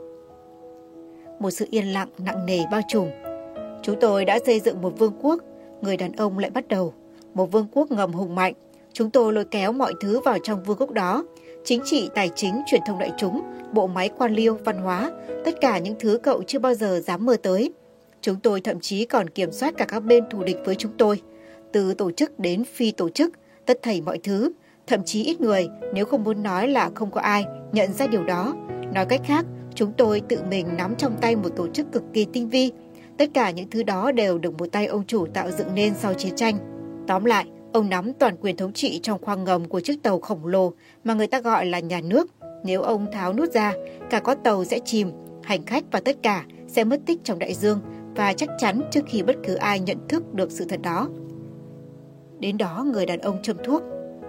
Một sự yên lặng nặng nề bao trùm. Chúng tôi đã xây dựng một vương quốc, người đàn ông lại bắt đầu. Một vương quốc ngầm hùng mạnh. Chúng tôi lôi kéo mọi thứ vào trong vương quốc đó. Chính trị, tài chính, truyền thông đại chúng, bộ máy quan liêu, văn hóa, tất cả những thứ cậu chưa bao giờ dám mơ tới. Chúng tôi thậm chí còn kiểm soát cả các bên thù địch với chúng tôi. Từ tổ chức đến phi tổ chức, tất thảy mọi thứ. Thậm chí ít người, nếu không muốn nói là không có ai, nhận ra điều đó. Nói cách khác, chúng tôi tự mình nắm trong tay một tổ chức cực kỳ tinh vi. Tất cả những thứ đó đều được một tay ông chủ tạo dựng nên sau chiến tranh. Tóm lại, ông nắm toàn quyền thống trị trong khoang ngầm của chiếc tàu khổng lồ mà người ta gọi là nhà nước. Nếu ông tháo nút ra, cả con tàu sẽ chìm, hành khách và tất cả sẽ mất tích trong đại dương, và chắc chắn trước khi bất cứ ai nhận thức được sự thật đó. Đến đó người đàn ông châm thuốc.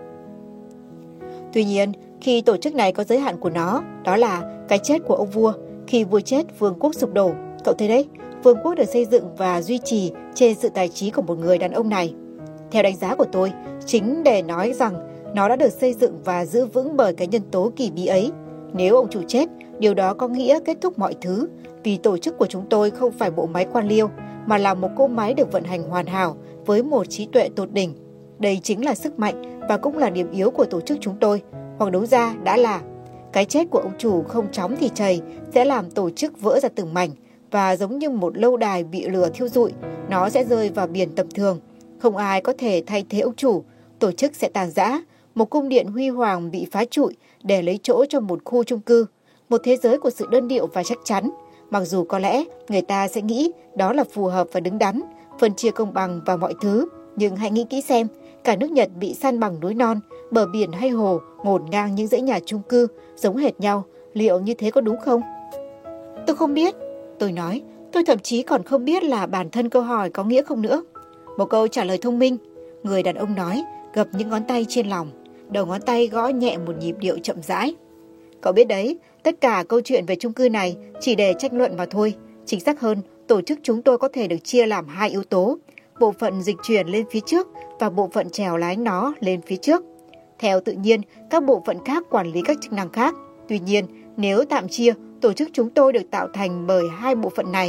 Tuy nhiên, khi tổ chức này có giới hạn của nó, đó là cái chết của ông vua. Khi vua chết, vương quốc sụp đổ. Cậu thấy đấy, vương quốc được xây dựng và duy trì trên sự tài trí của một người đàn ông này. Theo đánh giá của tôi, chính để nói rằng nó đã được xây dựng và giữ vững bởi cái nhân tố kỳ bí ấy. Nếu ông chủ chết, điều đó có nghĩa kết thúc mọi thứ, vì tổ chức của chúng tôi không phải bộ máy quan liêu, mà là một cỗ máy được vận hành hoàn hảo với một trí tuệ tột đỉnh. Đây chính là sức mạnh và cũng là điểm yếu của tổ chức chúng tôi, hoặc đúng ra đã là. Cái chết của ông chủ không chóng thì chày sẽ làm tổ chức vỡ ra từng mảnh, và giống như một lâu đài bị lửa thiêu rụi, nó sẽ rơi vào biển tầm thường. Không ai có thể thay thế ông chủ, tổ chức sẽ tàn rã, một cung điện huy hoàng bị phá trụi để lấy chỗ cho một khu chung cư, một thế giới của sự đơn điệu và chắc chắn. Mặc dù có lẽ người ta sẽ nghĩ đó là phù hợp và đứng đắn, phân chia công bằng và mọi thứ, nhưng hãy nghĩ kỹ xem, cả nước Nhật bị san bằng núi non, bờ biển hay hồ ngổn ngang những dãy nhà chung cư giống hệt nhau, liệu như thế có đúng không? Tôi không biết, tôi nói, tôi thậm chí còn không biết là bản thân câu hỏi có nghĩa không nữa. Một câu trả lời thông minh, người đàn ông nói, gập những ngón tay trên lòng, đầu ngón tay gõ nhẹ một nhịp điệu chậm rãi. Cậu biết đấy, tất cả câu chuyện về chung cư này chỉ để tranh luận mà thôi. Chính xác hơn, tổ chức chúng tôi có thể được chia làm hai yếu tố, bộ phận dịch chuyển lên phía trước và bộ phận chèo lái nó lên phía trước. Theo tự nhiên, các bộ phận khác quản lý các chức năng khác. Tuy nhiên, nếu tạm chia, tổ chức chúng tôi được tạo thành bởi hai bộ phận này.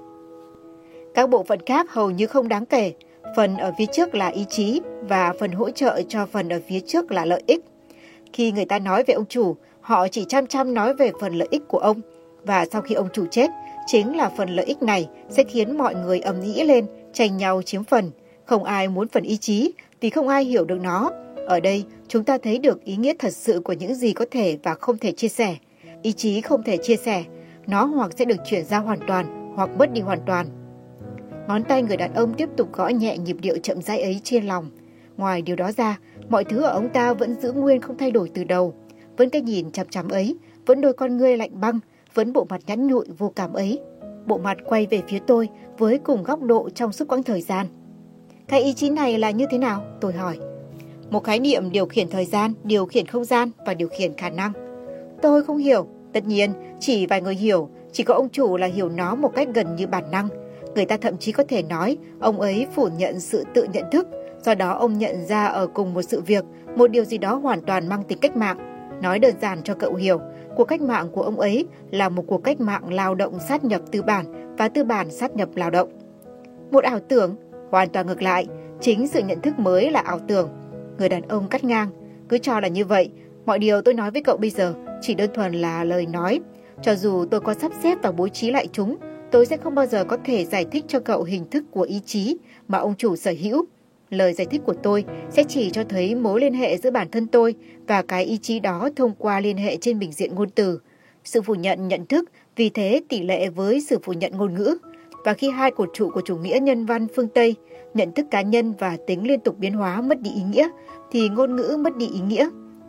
Các bộ phận khác hầu như không đáng kể. Phần ở phía trước là ý chí và phần hỗ trợ cho phần ở phía trước là lợi ích. Khi người ta nói về ông chủ, họ chỉ chăm nói về phần lợi ích của ông. Và sau khi ông chủ chết, chính là phần lợi ích này sẽ khiến mọi người ầm ĩ lên, tranh nhau chiếm phần. Không ai muốn phần ý chí vì không ai hiểu được nó. Ở đây, chúng ta thấy được ý nghĩa thật sự của những gì có thể và không thể chia sẻ. Ý chí không thể chia sẻ, nó hoặc sẽ được chuyển giao hoàn toàn hoặc mất đi hoàn toàn. Ngón tay người đàn ông tiếp tục gõ nhẹ nhịp điệu chậm rãi ấy trên lòng. Ngoài điều đó ra, mọi thứ ở ông ta vẫn giữ nguyên không thay đổi từ đầu. Vẫn cái nhìn chằm chằm ấy, vẫn đôi con ngươi lạnh băng, vẫn bộ mặt nhẵn nhụi vô cảm ấy. Bộ mặt quay về phía tôi với cùng góc độ trong suốt quãng thời gian. Cái ý chí này là như thế nào? Tôi hỏi. Một khái niệm điều khiển thời gian, điều khiển không gian và điều khiển khả năng. Tôi không hiểu. Tất nhiên, chỉ vài người hiểu, chỉ có ông chủ là hiểu nó một cách gần như bản năng. Người ta thậm chí có thể nói ông ấy phủ nhận sự tự nhận thức, do đó ông nhận ra ở cùng một sự việc, một điều gì đó hoàn toàn mang tính cách mạng. Nói đơn giản cho cậu hiểu, cuộc cách mạng của ông ấy là một cuộc cách mạng lao động sát nhập tư bản và tư bản sát nhập lao động. Một ảo tưởng, hoàn toàn ngược lại, chính sự nhận thức mới là ảo tưởng. Người đàn ông cắt ngang, cứ cho là như vậy, mọi điều tôi nói với cậu bây giờ chỉ đơn thuần là lời nói. Cho dù tôi có sắp xếp và bố trí lại chúng, tôi sẽ không bao giờ có thể giải thích cho cậu hình thức của ý chí mà ông chủ sở hữu. Lời giải thích của tôi sẽ chỉ cho thấy mối liên hệ giữa bản thân tôi và cái ý chí đó thông qua liên hệ trên bình diện ngôn từ. Sự phủ nhận nhận thức vì thế tỷ lệ với sự phủ nhận ngôn ngữ. Và khi hai cột trụ của chủ nghĩa nhân văn phương Tây, nhận thức cá nhân và tính liên tục biến hóa mất đi ý nghĩa, thì ngôn ngữ mất đi ý nghĩa.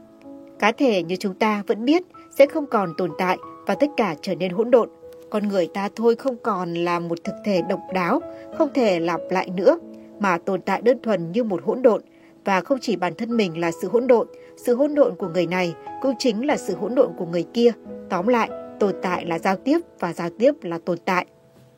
Cá thể như chúng ta vẫn biết sẽ không còn tồn tại và tất cả trở nên hỗn độn. Con người ta thôi không còn là một thực thể độc đáo, không thể lặp lại nữa, mà tồn tại đơn thuần như một hỗn độn. Và không chỉ bản thân mình là sự hỗn độn của người này cũng chính là sự hỗn độn của người kia. Tóm lại, tồn tại là giao tiếp và giao tiếp là tồn tại.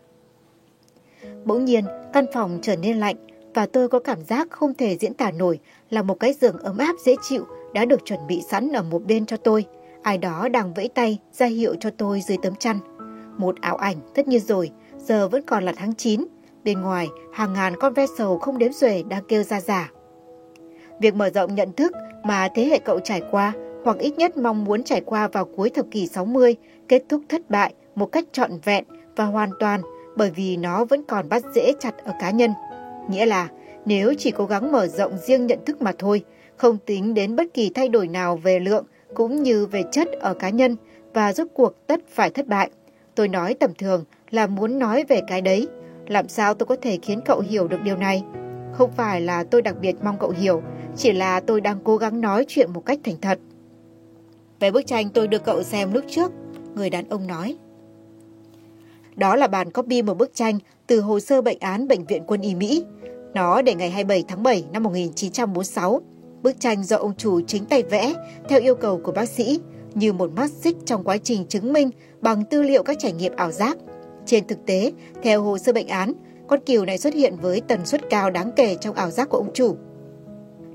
Bỗng nhiên, căn phòng trở nên lạnh và tôi có cảm giác không thể diễn tả nổi là một cái giường ấm áp dễ chịu đã được chuẩn bị sẵn ở một bên cho tôi. Ai đó đang vẫy tay ra hiệu cho tôi dưới tấm chăn. Một ảo ảnh, tất nhiên rồi, giờ vẫn còn là tháng 9. Bên ngoài, hàng ngàn con ve sầu không đếm xuể đang kêu ra rả. Việc mở rộng nhận thức mà thế hệ cậu trải qua, hoặc ít nhất mong muốn trải qua vào cuối thập kỷ 60, kết thúc thất bại một cách trọn vẹn và hoàn toàn bởi vì nó vẫn còn bắt rễ chặt ở cá nhân. Nghĩa là nếu chỉ cố gắng mở rộng riêng nhận thức mà thôi, không tính đến bất kỳ thay đổi nào về lượng cũng như về chất ở cá nhân và rốt cuộc tất phải thất bại. Tôi nói tầm thường là muốn nói về cái đấy. Làm sao tôi có thể khiến cậu hiểu được điều này? Không phải là tôi đặc biệt mong cậu hiểu, chỉ là tôi đang cố gắng nói chuyện một cách thành thật. Về bức tranh tôi đưa cậu xem lúc trước, người đàn ông nói. Đó là bản copy một bức tranh từ hồ sơ bệnh án Bệnh viện Quân y Mỹ. Nó để ngày 27 tháng 7 năm 1946. Bức tranh do ông chủ chính tay vẽ theo yêu cầu của bác sĩ, như một mắt xích trong quá trình chứng minh bằng tư liệu các trải nghiệm ảo giác. Trên thực tế, theo hồ sơ bệnh án, con cừu này xuất hiện với tần suất cao đáng kể trong ảo giác của ông chủ.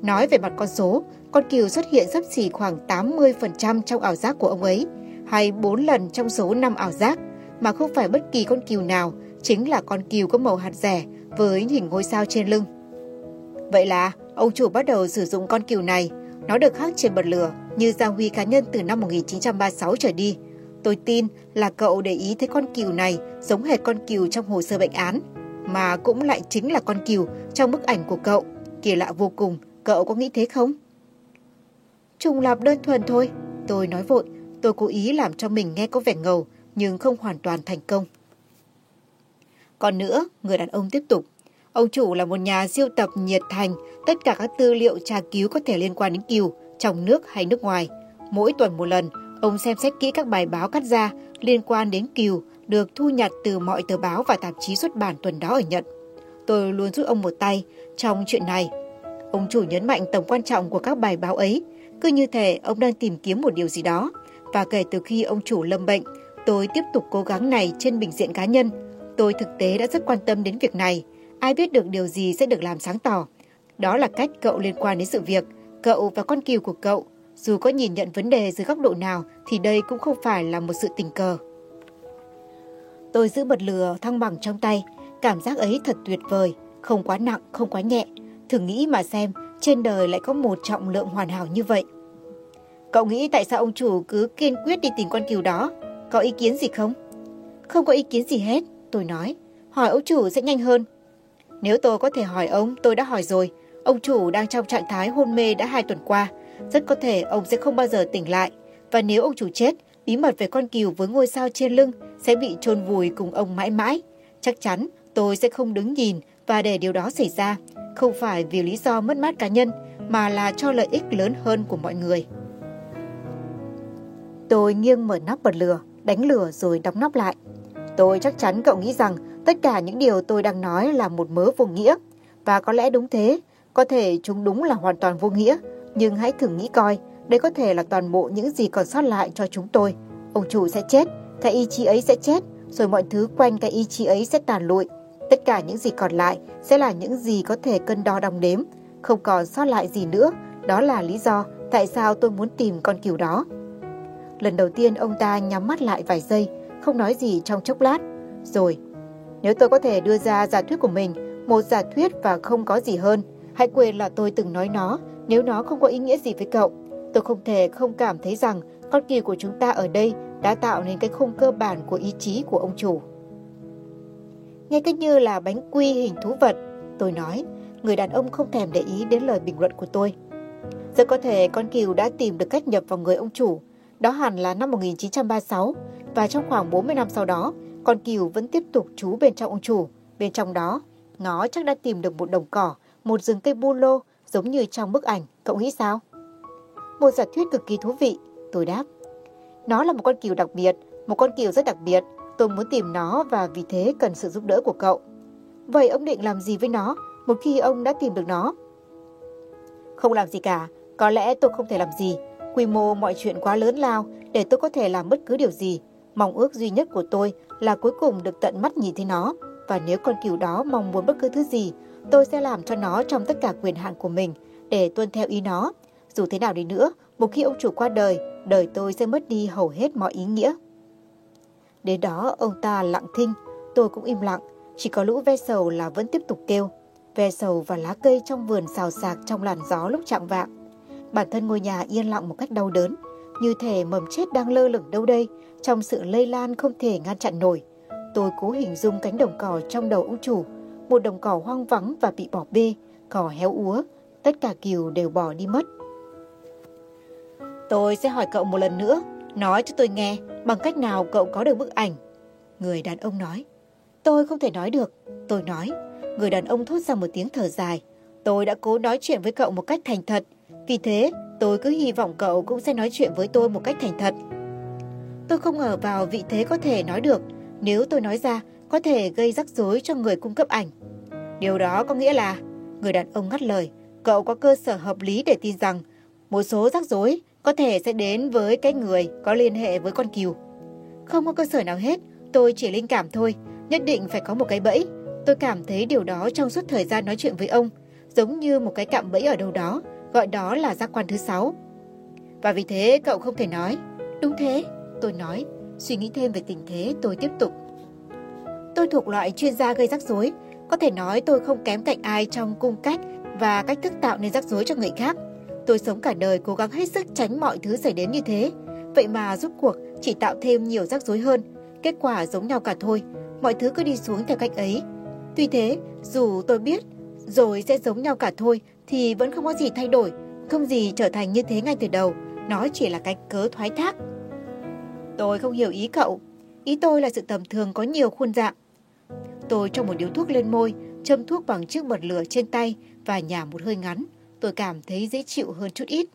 Nói về mặt con số, con cừu xuất hiện xấp xỉ khoảng 80% trong ảo giác của ông ấy, hay 4 lần trong số 5 ảo giác, mà không phải bất kỳ con cừu nào, chính là con cừu có màu hạt dẻ với hình ngôi sao trên lưng. Vậy là ông chủ bắt đầu sử dụng con cừu này. Nó được khắc trên bật lửa như gia huy cá nhân từ năm 1936 trở đi. Tôi tin là cậu để ý thấy con cừu này giống hệt con cừu trong hồ sơ bệnh án, mà cũng lại chính là con cừu trong bức ảnh của cậu. Kỳ lạ vô cùng, cậu có nghĩ thế không? Trùng lặp đơn thuần thôi, tôi nói vội. Tôi cố ý làm cho mình nghe có vẻ ngầu, nhưng không hoàn toàn thành công. Còn nữa, người đàn ông tiếp tục. Ông chủ là một nhà sưu tập nhiệt thành tất cả các tư liệu tra cứu có thể liên quan đến cừu, trong nước hay nước ngoài. Mỗi tuần một lần, ông xem xét kỹ các bài báo cắt ra liên quan đến cừu được thu nhặt từ mọi tờ báo và tạp chí xuất bản tuần đó ở Nhật. Tôi luôn giúp ông một tay trong chuyện này. Ông chủ nhấn mạnh tầm quan trọng của các bài báo ấy, cứ như thể ông đang tìm kiếm một điều gì đó. Và kể từ khi ông chủ lâm bệnh, tôi tiếp tục cố gắng này trên bình diện cá nhân. Tôi thực tế đã rất quan tâm đến việc này. Ai biết được điều gì sẽ được làm sáng tỏ. Đó là cách cậu liên quan đến sự việc, cậu và con cừu của cậu. Dù có nhìn nhận vấn đề dưới góc độ nào thì đây cũng không phải là một sự tình cờ. Tôi giữ bật lửa thăng bằng trong tay. Cảm giác ấy thật tuyệt vời, không quá nặng, không quá nhẹ. Thử nghĩ mà xem, trên đời lại có một trọng lượng hoàn hảo như vậy. Cậu nghĩ tại sao ông chủ cứ kiên quyết đi tìm con cừu đó? Có ý kiến gì không? Không có ý kiến gì hết, tôi nói. Hỏi ông chủ sẽ nhanh hơn. Nếu tôi có thể hỏi ông, tôi đã hỏi rồi. Ông chủ đang trong trạng thái hôn mê đã 2 tuần qua. Rất có thể ông sẽ không bao giờ tỉnh lại. Và nếu ông chủ chết, bí mật về con cừu với ngôi sao trên lưng sẽ bị chôn vùi cùng ông mãi mãi. Chắc chắn tôi sẽ không đứng nhìn và để điều đó xảy ra. Không phải vì lý do mất mát cá nhân, mà là cho lợi ích lớn hơn của mọi người. Tôi nghiêng mở nắp bật lửa, đánh lửa rồi đóng nắp lại. Tôi chắc chắn cậu nghĩ rằng tất cả những điều tôi đang nói là một mớ vô nghĩa. Và có lẽ đúng thế, có thể chúng đúng là hoàn toàn vô nghĩa. Nhưng hãy thử nghĩ coi, đây có thể là toàn bộ những gì còn sót lại cho chúng tôi. Ông chủ sẽ chết, cái ý chí ấy sẽ chết, rồi mọi thứ quanh cái ý chí ấy sẽ tàn lụi. Tất cả những gì còn lại sẽ là những gì có thể cân đo đong đếm. Không còn sót lại gì nữa, đó là lý do tại sao tôi muốn tìm con cừu đó. Lần đầu tiên ông ta nhắm mắt lại vài giây, không nói gì trong chốc lát. Rồi, nếu tôi có thể đưa ra giả thuyết của mình, một giả thuyết và không có gì hơn, hãy quên là tôi từng nói nó nếu nó không có ý nghĩa gì với cậu. Tôi không thể không cảm thấy rằng con cừu của chúng ta ở đây đã tạo nên cái khung cơ bản của ý chí của ông chủ. Nghe cứ như là bánh quy hình thú vật, tôi nói. Người đàn ông không thèm để ý đến lời bình luận của tôi. Rất có thể con cừu đã tìm được cách nhập vào người ông chủ. Đó hẳn là năm 1936, và trong khoảng 40 năm sau đó, con cừu vẫn tiếp tục trú bên trong ông chủ. Bên trong đó, nó chắc đã tìm được một đồng cỏ, một rừng cây bu lô, giống như trong bức ảnh. Cậu nghĩ sao? Một giả thuyết cực kỳ thú vị, tôi đáp. Nó là một con cừu đặc biệt, một con cừu rất đặc biệt. Tôi muốn tìm nó và vì thế cần sự giúp đỡ của cậu. Vậy ông định làm gì với nó một khi ông đã tìm được nó? Không làm gì cả, có lẽ tôi không thể làm gì. Quy mô mọi chuyện quá lớn lao để tôi có thể làm bất cứ điều gì. Mong ước duy nhất của tôi là cuối cùng được tận mắt nhìn thấy nó. Và nếu con cừu đó mong muốn bất cứ thứ gì, tôi sẽ làm cho nó trong tất cả quyền hạn của mình để tuân theo ý nó. Dù thế nào đi nữa, một khi ông chủ qua đời, đời tôi sẽ mất đi hầu hết mọi ý nghĩa. Đến đó ông ta lặng thinh, tôi cũng im lặng. Chỉ có lũ ve sầu là vẫn tiếp tục kêu. Ve sầu và lá cây trong vườn xào xạc trong làn gió lúc chạng vạng. Bản thân ngôi nhà yên lặng một cách đau đớn, như thể mầm chết đang lơ lửng đâu đây, trong sự lây lan không thể ngăn chặn nổi. Tôi cố hình dung cánh đồng cỏ trong đầu ông chủ, một đồng cỏ hoang vắng và bị bỏ bê, cỏ héo úa, tất cả cừu đều bỏ đi mất. Tôi sẽ hỏi cậu một lần nữa, nói cho tôi nghe bằng cách nào cậu có được bức ảnh. Người đàn ông nói. Tôi không thể nói được, tôi nói. Người đàn ông thốt ra một tiếng thở dài. Tôi đã cố nói chuyện với cậu một cách thành thật, vì thế tôi cứ hy vọng cậu cũng sẽ nói chuyện với tôi một cách thành thật. Tôi không ngờ vào vị thế có thể nói được, nếu tôi nói ra có thể gây rắc rối cho người cung cấp ảnh. Điều đó có nghĩa là, người đàn ông ngắt lời, cậu có cơ sở hợp lý để tin rằng một số rắc rối có thể sẽ đến với cái người có liên hệ với con cừu. Không có cơ sở nào hết, tôi chỉ linh cảm thôi, nhất định phải có một cái bẫy. Tôi cảm thấy điều đó trong suốt thời gian nói chuyện với ông, giống như một cái cạm bẫy ở đâu đó, gọi đó là giác quan thứ 6. Và vì thế cậu không thể nói. Đúng thế, tôi nói. Suy nghĩ thêm về tình thế, tôi tiếp tục. Tôi thuộc loại chuyên gia gây rắc rối. Có thể nói tôi không kém cạnh ai trong cung cách và cách thức tạo nên rắc rối cho người khác. Tôi sống cả đời cố gắng hết sức tránh mọi thứ xảy đến như thế. Vậy mà rốt cuộc chỉ tạo thêm nhiều rắc rối hơn. Kết quả giống nhau cả thôi. Mọi thứ cứ đi xuống theo cách ấy. Tuy thế, dù tôi biết rồi sẽ giống nhau cả thôi thì vẫn không có gì thay đổi. Không gì trở thành như thế ngay từ đầu. Nó chỉ là cái cớ thoái thác. Tôi không hiểu ý cậu. Ý tôi là sự tầm thường có nhiều khuôn dạng. Tôi cho một điếu thuốc lên môi, châm thuốc bằng chiếc bật lửa trên tay và nhả một hơi ngắn. Tôi cảm thấy dễ chịu hơn chút ít.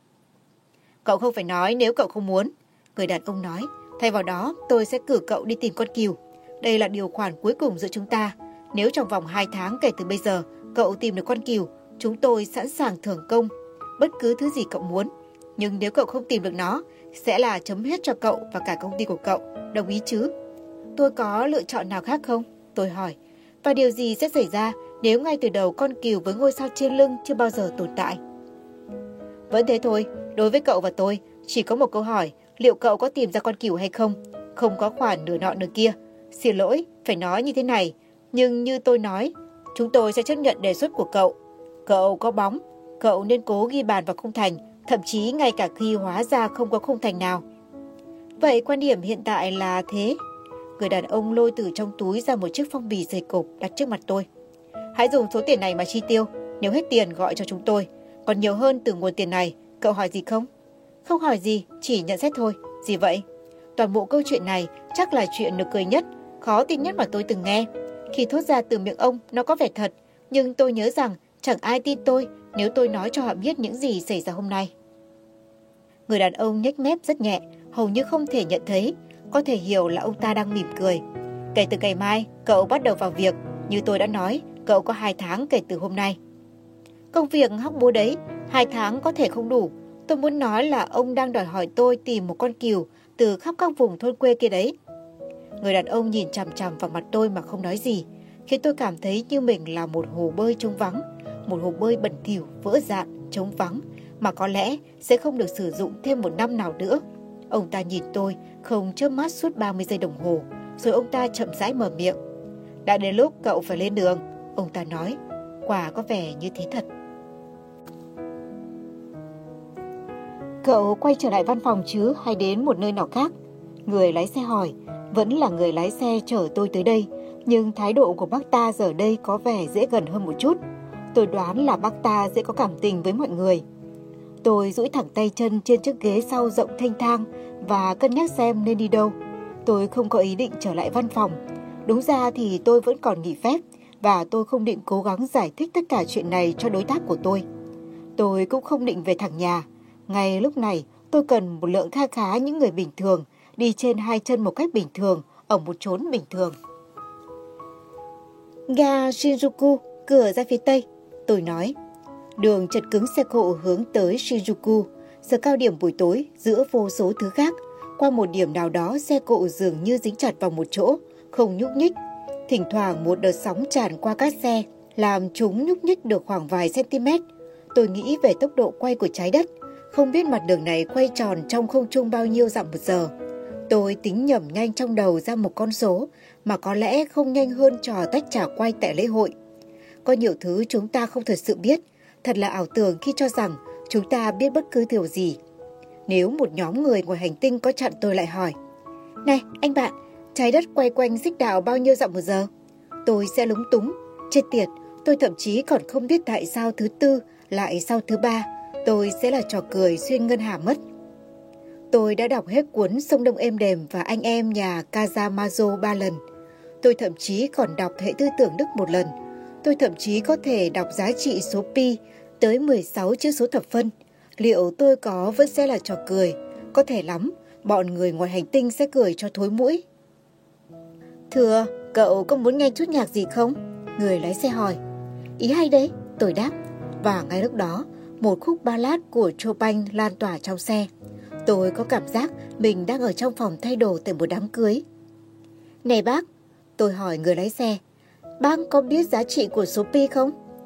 Cậu không phải nói nếu cậu không muốn. Người đàn ông nói. Thay vào đó, tôi sẽ cử cậu đi tìm con cừu. Đây là điều khoản cuối cùng giữa chúng ta. Nếu trong vòng 2 tháng kể từ bây giờ, cậu tìm được con cừu, chúng tôi sẵn sàng thưởng công bất cứ thứ gì cậu muốn. Nhưng nếu cậu không tìm được nó, sẽ là chấm hết cho cậu và cả công ty của cậu. Đồng ý chứ? Tôi có lựa chọn nào khác không? Tôi hỏi. Và điều gì sẽ xảy ra nếu ngay từ đầu con cừu với ngôi sao trên lưng chưa bao giờ tồn tại? Vẫn thế thôi, đối với cậu và tôi, chỉ có một câu hỏi, liệu cậu có tìm ra con cừu hay không? Không có khoản nửa nọ nửa kia. Xin lỗi, phải nói như thế này, nhưng như tôi nói, chúng tôi sẽ chấp nhận đề xuất của cậu. Cậu có bóng, cậu nên cố ghi bàn vào khung thành, thậm chí ngay cả khi hóa ra không có khung thành nào. Vậy quan điểm hiện tại là thế. Người đàn ông lôi từ trong túi ra một chiếc phong bì dày cộp đặt trước mặt tôi. Hãy dùng số tiền này mà chi tiêu, nếu hết tiền gọi cho chúng tôi. Còn nhiều hơn từ nguồn tiền này, cậu hỏi gì không? Không hỏi gì, chỉ nhận xét thôi. Gì vậy? Toàn bộ câu chuyện này chắc là chuyện nực cười nhất, khó tin nhất mà tôi từng nghe. Khi thốt ra từ miệng ông, nó có vẻ thật, nhưng tôi nhớ rằng chẳng ai tin tôi nếu tôi nói cho họ biết những gì xảy ra hôm nay. Người đàn ông nhếch mép rất nhẹ, hầu như không thể nhận thấy, có thể hiểu là ông ta đang mỉm cười. Kể từ ngày mai, cậu bắt đầu vào việc. Như tôi đã nói, cậu có 2 tháng kể từ hôm nay. Công việc hóc búa đấy, 2 tháng có thể không đủ. Tôi muốn nói là ông đang đòi hỏi tôi tìm một con cừu từ khắp các vùng thôn quê kia đấy. Người đàn ông nhìn chằm chằm vào mặt tôi mà không nói gì, khiến tôi cảm thấy như mình là một hồ bơi trống vắng, một hồ bơi bẩn thỉu, vỡ dạn, trống vắng, mà có lẽ sẽ không được sử dụng thêm 1 năm nào nữa. Ông ta nhìn tôi, không chớp mắt suốt 30 giây đồng hồ, rồi ông ta chậm rãi mở miệng. Đã đến lúc cậu phải lên đường, ông ta nói. Quả có vẻ như thế thật. Cậu quay trở lại văn phòng chứ hay đến một nơi nào khác? Người lái xe hỏi. Vẫn là người lái xe chở tôi tới đây, nhưng thái độ của bác ta giờ đây có vẻ dễ gần hơn một chút. Tôi đoán là bác ta sẽ có cảm tình với mọi người. Tôi duỗi thẳng tay chân trên chiếc ghế sau rộng thênh thang và cân nhắc xem nên đi đâu. Tôi không có ý định trở lại văn phòng. Đúng ra thì tôi vẫn còn nghỉ phép và tôi không định cố gắng giải thích tất cả chuyện này cho đối tác của tôi. Tôi cũng không định về thẳng nhà. Ngay lúc này tôi cần một lượng kha khá những người bình thường, đi trên 2 chân một cách bình thường, ở một chốn bình thường. Ga Shinjuku, cửa ra phía tây, tôi nói. Đường chật cứng xe cộ hướng tới Shinjuku, giờ cao điểm buổi tối giữa vô số thứ khác. Qua một điểm nào đó xe cộ dường như dính chặt vào một chỗ, không nhúc nhích. Thỉnh thoảng một đợt sóng tràn qua các xe, làm chúng nhúc nhích được khoảng vài cm. Tôi nghĩ về tốc độ quay của trái đất, không biết mặt đường này quay tròn trong không trung bao nhiêu dặm một giờ. Tôi tính nhẩm nhanh trong đầu ra một con số mà có lẽ không nhanh hơn trò tách trà quay tại lễ hội. Có nhiều thứ chúng ta không thật sự biết, thật là ảo tưởng khi cho rằng chúng ta biết bất cứ điều gì. Nếu một nhóm người ngoài hành tinh có chặn tôi lại hỏi, này anh bạn, trái đất quay quanh xích đạo bao nhiêu dặm một giờ? Tôi sẽ lúng túng, chết tiệt, tôi thậm chí còn không biết tại sao thứ tư lại sau thứ ba, tôi sẽ là trò cười xuyên ngân hà mất. Tôi đã đọc hết cuốn Sông Đông êm đềm và anh em nhà Karamazov 3 lần. Tôi thậm chí còn đọc hệ tư tưởng Đức 1 lần. Tôi thậm chí có thể đọc giá trị số pi tới 16 chữ số thập phân. Liệu tôi có vẫn sẽ là trò cười? Có thể lắm, bọn người ngoài hành tinh sẽ cười cho thối mũi. Thưa, cậu có muốn nghe chút nhạc gì không? Người lái xe hỏi. Ý hay đấy, tôi đáp. Và ngay lúc đó, một khúc ballad của Chopin lan tỏa trong xe. Tôi có cảm giác mình đang ở trong phòng thay đồ tại một đám cưới. Này bác, tôi hỏi người lái xe, bác có biết giá trị của số pi không?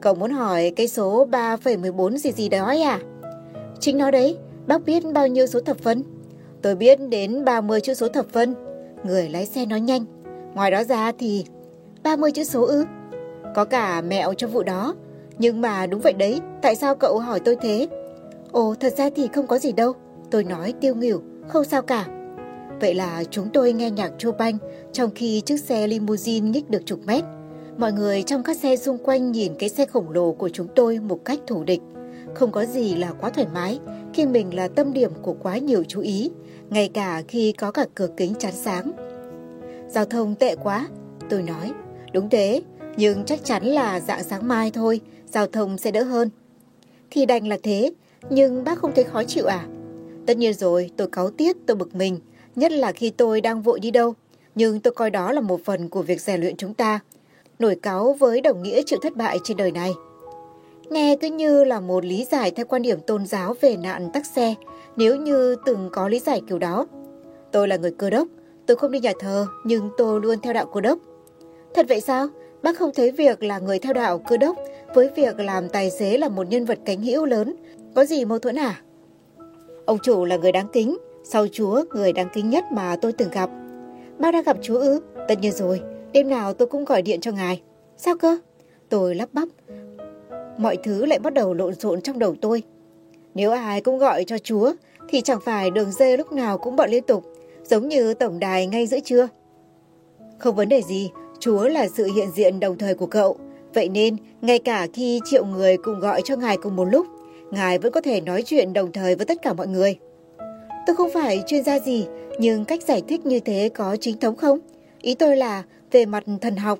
Cậu muốn hỏi cái số 3,14 gì gì đó à? Chính nó đấy, bác biết bao nhiêu số thập phân? Tôi biết đến 30 chữ số thập phân. Người lái xe nói nhanh. Ngoài đó ra thì 30 chữ số ư? Có cả mẹo cho vụ đó. Nhưng mà đúng vậy đấy, tại sao cậu hỏi tôi thế? Ồ, thật ra thì không có gì đâu. Tôi nói tiêu nghỉu, không sao cả. Vậy là chúng tôi nghe nhạc Chopin trong khi chiếc xe limousine nhích được chục mét. Mọi người trong các xe xung quanh nhìn cái xe khổng lồ của chúng tôi một cách thù địch. Không có gì là quá thoải mái khi mình là tâm điểm của quá nhiều chú ý, ngay cả khi có cả cửa kính chắn sáng. Giao thông tệ quá, tôi nói. Đúng thế, nhưng chắc chắn là rạng sáng mai thôi, giao thông sẽ đỡ hơn. Thì đành là thế, nhưng bác không thấy khó chịu à? Tất nhiên rồi, tôi cáu tiết, tôi bực mình, nhất là khi tôi đang vội đi đâu. Nhưng tôi coi đó là một phần của việc rèn luyện chúng ta. Nổi cáu với đồng nghĩa chịu thất bại trên đời này. Nghe cứ như là một lý giải theo quan điểm tôn giáo về nạn tắc xe, nếu như từng có lý giải kiểu đó. Tôi là người Cơ đốc, tôi không đi nhà thờ, nhưng tôi luôn theo đạo Cơ đốc. Thật vậy sao? Bác không thấy việc là người theo đạo Cơ đốc với việc làm tài xế là một nhân vật cánh hữu lớn có gì mâu thuẫn à? Ông chủ là người đáng kính, sau Chúa người đáng kính nhất mà tôi từng gặp. Bác đã gặp Chúa ư? Tất nhiên rồi, đêm nào tôi cũng gọi điện cho ngài. Sao cơ? Tôi lắp bắp. Mọi thứ lại bắt đầu lộn xộn trong đầu tôi. Nếu ai cũng gọi cho Chúa thì chẳng phải đường dây lúc nào cũng bận liên tục, giống như tổng đài ngay giữa trưa. Không vấn đề gì, Chúa là sự hiện diện đồng thời của cậu. Vậy nên, ngay cả khi triệu người cùng gọi cho ngài cùng một lúc, ngài vẫn có thể nói chuyện đồng thời với tất cả mọi người. Tôi không phải chuyên gia gì, nhưng cách giải thích như thế có chính thống không? Ý tôi là về mặt thần học.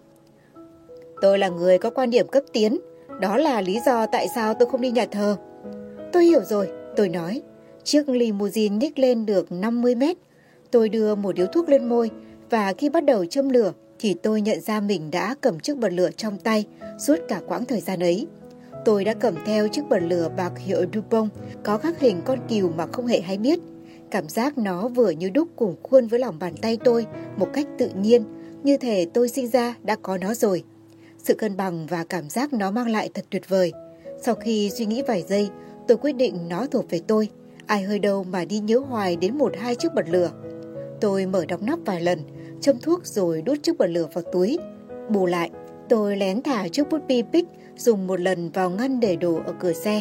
Tôi là người có quan điểm cấp tiến. Đó là lý do tại sao tôi không đi nhà thờ. Tôi hiểu rồi, tôi nói. Chiếc limousine nhích lên được 50 mét. Tôi đưa một điếu thuốc lên môi và khi bắt đầu châm lửa thì tôi nhận ra mình đã cầm chiếc bật lửa trong tay suốt cả quãng thời gian ấy. Tôi đã cầm theo chiếc bật lửa bạc hiệu Dupont có khắc hình con cừu mà không hề hay biết. Cảm giác nó vừa như đúc cùng khuôn với lòng bàn tay tôi một cách tự nhiên, như thể tôi sinh ra đã có nó rồi. Sự cân bằng và cảm giác nó mang lại thật tuyệt vời. Sau khi suy nghĩ vài giây, tôi quyết định nó thuộc về tôi. Ai hơi đâu mà đi nhớ hoài đến 1-2 chiếc bật lửa. Tôi mở đóng nắp vài lần, châm thuốc rồi đút chiếc bật lửa vào túi. Bù lại, tôi lén thả chiếc bút bi Bic dùng một lần vào ngăn để đồ ở cửa xe.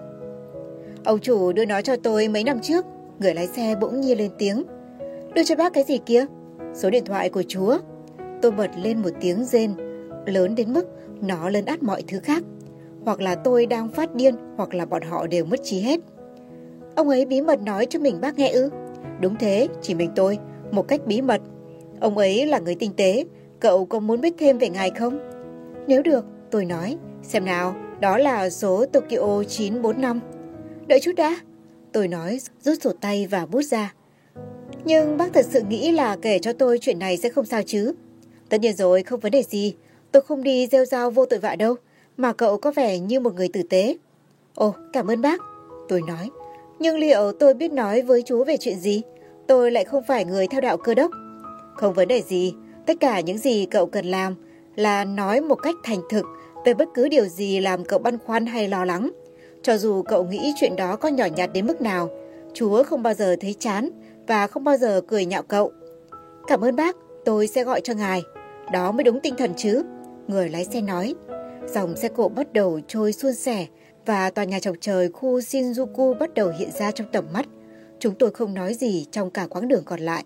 Ông chủ đưa nó cho tôi mấy năm trước. Người lái xe bỗng nhiên lên tiếng. Đưa cho bác cái gì kia? Số điện thoại của Chúa. Tôi bật lên một tiếng rên lớn đến mức nó lấn át mọi thứ khác. Hoặc là tôi đang phát điên, hoặc là bọn họ đều mất trí hết. Ông ấy bí mật nói cho mình bác nghe ư? Đúng thế, chỉ mình tôi, một cách bí mật. Ông ấy là người tinh tế. Cậu có muốn biết thêm về ngài không? Nếu được, tôi nói. Xem nào, đó là số Tokyo 945. Đợi chút đã. Tôi nói, rút sổ tay và bút ra. Nhưng bác thật sự nghĩ là kể cho tôi chuyện này sẽ không sao chứ? Tất nhiên rồi, không vấn đề gì. Tôi không đi rêu rao vô tội vạ đâu. Mà cậu có vẻ như một người tử tế. Ồ, cảm ơn bác. Tôi nói. Nhưng liệu tôi biết nói với chú về chuyện gì? Tôi lại không phải người theo đạo Cơ đốc. Không vấn đề gì. Tất cả những gì cậu cần làm là nói một cách thành thực về bất cứ điều gì làm cậu băn khoăn hay lo lắng. Cho dù cậu nghĩ chuyện đó có nhỏ nhặt đến mức nào, Chúa không bao giờ thấy chán và không bao giờ cười nhạo cậu. Cảm ơn bác, tôi sẽ gọi cho ngài. Đó mới đúng tinh thần chứ. Người lái xe nói. Dòng xe cộ bắt đầu trôi suôn sẻ và tòa nhà chọc trời khu Shinjuku bắt đầu hiện ra trong tầm mắt. Chúng tôi không nói gì trong cả quãng đường còn lại.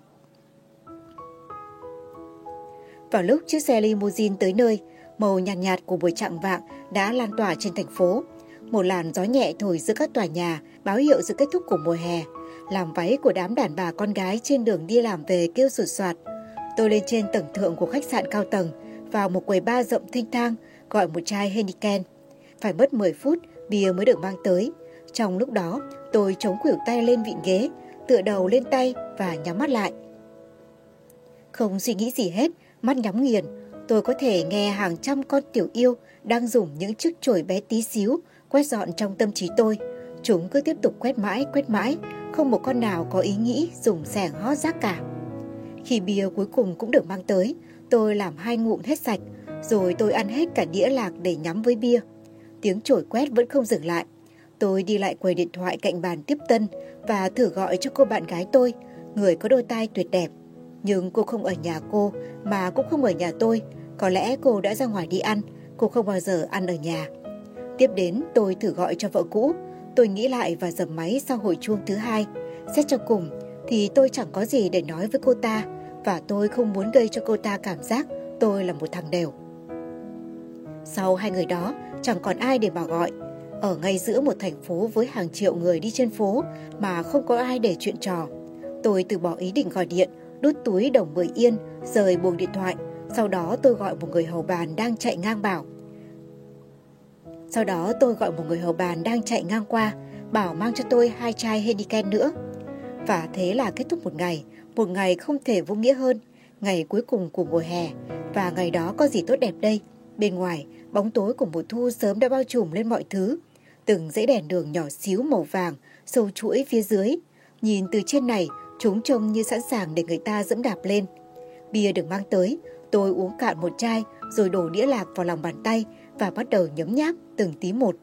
Vào lúc chiếc xe limousine tới nơi, màu nhàn nhạt của buổi chạng vạng đã lan tỏa trên thành phố. Một làn gió nhẹ thổi giữa các tòa nhà, báo hiệu sự kết thúc của mùa hè. Làm váy của đám đàn bà con gái trên đường đi làm về kêu sột soạt. Tôi lên trên tầng thượng của khách sạn cao tầng, vào một quầy bar rộng thênh thang, gọi một chai Heineken. Phải mất 10 phút, bia mới được mang tới. Trong lúc đó, tôi chống khuỷu tay lên vịn ghế, tựa đầu lên tay và nhắm mắt lại. Không suy nghĩ gì hết, mắt nhắm nghiền, tôi có thể nghe hàng trăm con tiểu yêu đang dùng những chiếc chổi bé tí xíu quét dọn trong tâm trí tôi. Chúng cứ tiếp tục quét mãi, không một con nào có ý nghĩ dùng xẻng hót rác cả. Khi bia cuối cùng cũng được mang tới, tôi làm 2 ngụm hết sạch, rồi tôi ăn hết cả đĩa lạc để nhắm với bia. tiếng chổi quét vẫn không dừng lại. Tôi đi lại quầy điện thoại cạnh bàn tiếp tân và thử gọi cho cô bạn gái tôi, người có đôi tai tuyệt đẹp. Nhưng cô không ở nhà cô mà cũng không ở nhà tôi. Có lẽ cô đã ra ngoài đi ăn, cô không bao giờ ăn ở nhà. Tiếp đến tôi thử gọi cho vợ cũ. Tôi nghĩ lại và dập máy sau hồi chuông thứ hai. Xét cho cùng thì tôi chẳng có gì để nói với cô ta, và tôi không muốn gây cho cô ta cảm giác tôi là một thằng đều. Sau 2 người đó chẳng còn ai để mà gọi. Ở ngay giữa một thành phố với hàng triệu người đi trên phố mà không có ai để chuyện trò. Tôi từ bỏ ý định gọi điện, đút túi đồng 10 yên, rời buồng điện thoại. Sau đó tôi gọi một người hầu bàn đang chạy ngang qua, bảo mang cho tôi 2 chai Heineken nữa. Và thế là kết thúc một ngày không thể vô nghĩa hơn, ngày cuối cùng của mùa hè. Và ngày đó có gì tốt đẹp đây. Bên ngoài, bóng tối của mùa thu sớm đã bao trùm lên mọi thứ. Từng dãy đèn đường nhỏ xíu màu vàng, sâu chuỗi phía dưới. Nhìn từ trên này, chúng trông như sẵn sàng để người ta dẫm đạp lên. Bia được mang tới, tôi uống cạn một chai rồi đổ đĩa lạc vào lòng bàn tay và bắt đầu nhấm nháp từng tí một.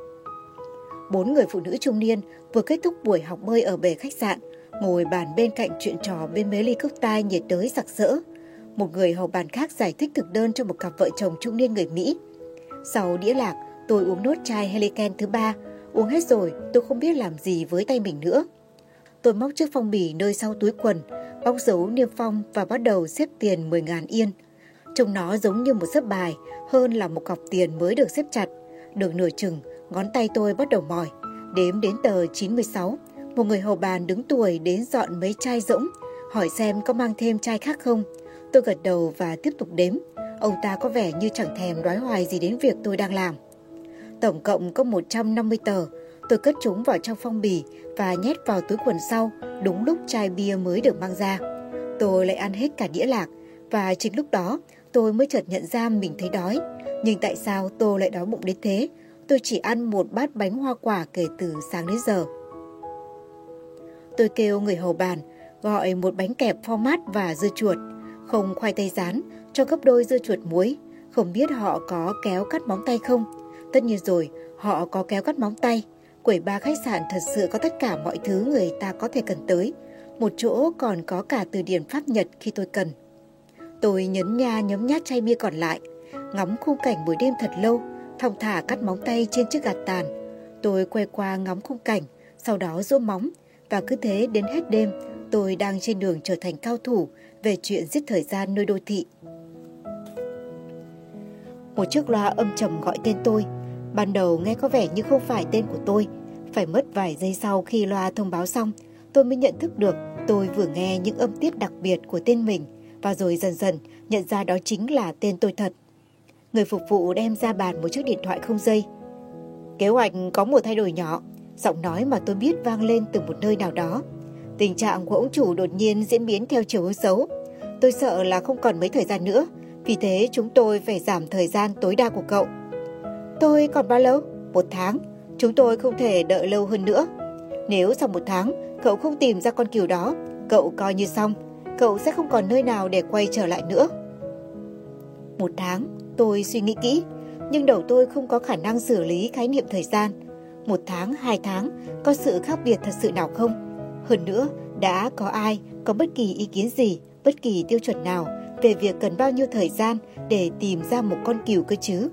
4 người phụ nữ trung niên vừa kết thúc buổi học bơi ở bể khách sạn, ngồi bàn bên cạnh chuyện trò bên mấy ly cốc tai nhiệt đới sặc sỡ. Một người hầu bàn khác giải thích thực đơn cho một cặp vợ chồng trung niên người Mỹ. Sau đĩa lạc, tôi uống nốt chai Heineken thứ 3. Uống hết rồi, tôi không biết làm gì với tay mình nữa. Tôi móc chiếc phong bì nơi sau túi quần, bóc dấu niêm phong và bắt đầu xếp tiền 10.000 yên. Trông nó giống như một xấp bài hơn là một cọc tiền mới được xếp chặt. Được nửa chừng, ngón tay tôi bắt đầu mỏi. Đếm đến tờ 96, một người hầu bàn đứng tuổi đến dọn mấy chai rỗng, hỏi xem có mang thêm chai khác không. Tôi gật đầu và tiếp tục đếm. Ông ta có vẻ như chẳng thèm đoái hoài gì đến việc tôi đang làm. Tổng cộng có 150 tờ. Tôi cất chúng vào trong phong bì và nhét vào túi quần sau, đúng lúc chai bia mới được mang ra. Tôi lại ăn hết cả đĩa lạc, và chính lúc đó tôi mới chợt nhận ra mình thấy đói. Nhưng tại sao tôi lại đói bụng đến thế? Tôi chỉ ăn một bát bánh hoa quả kể từ sáng đến giờ. Tôi kêu người hầu bàn gọi một bánh kẹp format và dưa chuột, không khoai tây rán, cho gấp đôi dưa chuột muối. Không biết họ có kéo cắt móng tay không? Tất nhiên rồi, họ có kéo cắt móng tay. Quầy bar khách sạn thật sự có tất cả mọi thứ người ta có thể cần tới. Một chỗ còn có cả từ điển Pháp Nhật khi tôi cần. Tôi nhấn nha nhấm nhát chai bia còn lại, ngắm khung cảnh buổi đêm thật lâu, thong thả cắt móng tay trên chiếc gạt tàn. Tôi quay qua ngắm khung cảnh, sau đó giũa móng, và cứ thế đến hết đêm. Tôi đang trên đường trở thành cao thủ về chuyện giết thời gian nơi đô thị. Một chiếc loa âm trầm gọi tên tôi. Ban đầu nghe có vẻ như không phải tên của tôi. Phải mất vài giây sau khi loa thông báo xong, tôi mới nhận thức được tôi vừa nghe những âm tiết đặc biệt của tên mình, và rồi dần dần nhận ra đó chính là tên tôi thật. Người phục vụ đem ra bàn một chiếc điện thoại không dây. Kế hoạch có một thay đổi nhỏ, giọng nói mà tôi biết vang lên từ một nơi nào đó. Tình trạng của ông chủ đột nhiên diễn biến theo chiều hướng xấu. Tôi sợ là không còn mấy thời gian nữa, vì thế chúng tôi phải giảm thời gian tối đa của cậu. Tôi còn bao lâu? 1 tháng. Chúng tôi không thể đợi lâu hơn nữa. Nếu sau 1 tháng cậu không tìm ra con cừu đó, cậu coi như xong. Cậu sẽ không còn nơi nào để quay trở lại nữa. 1 tháng, tôi suy nghĩ kỹ, nhưng đầu tôi không có khả năng xử lý khái niệm thời gian. 1 tháng, 2 tháng, có sự khác biệt thật sự nào không? Hơn nữa, đã có ai có bất kỳ ý kiến gì, bất kỳ tiêu chuẩn nào về việc cần bao nhiêu thời gian để tìm ra một con cừu cơ chứ?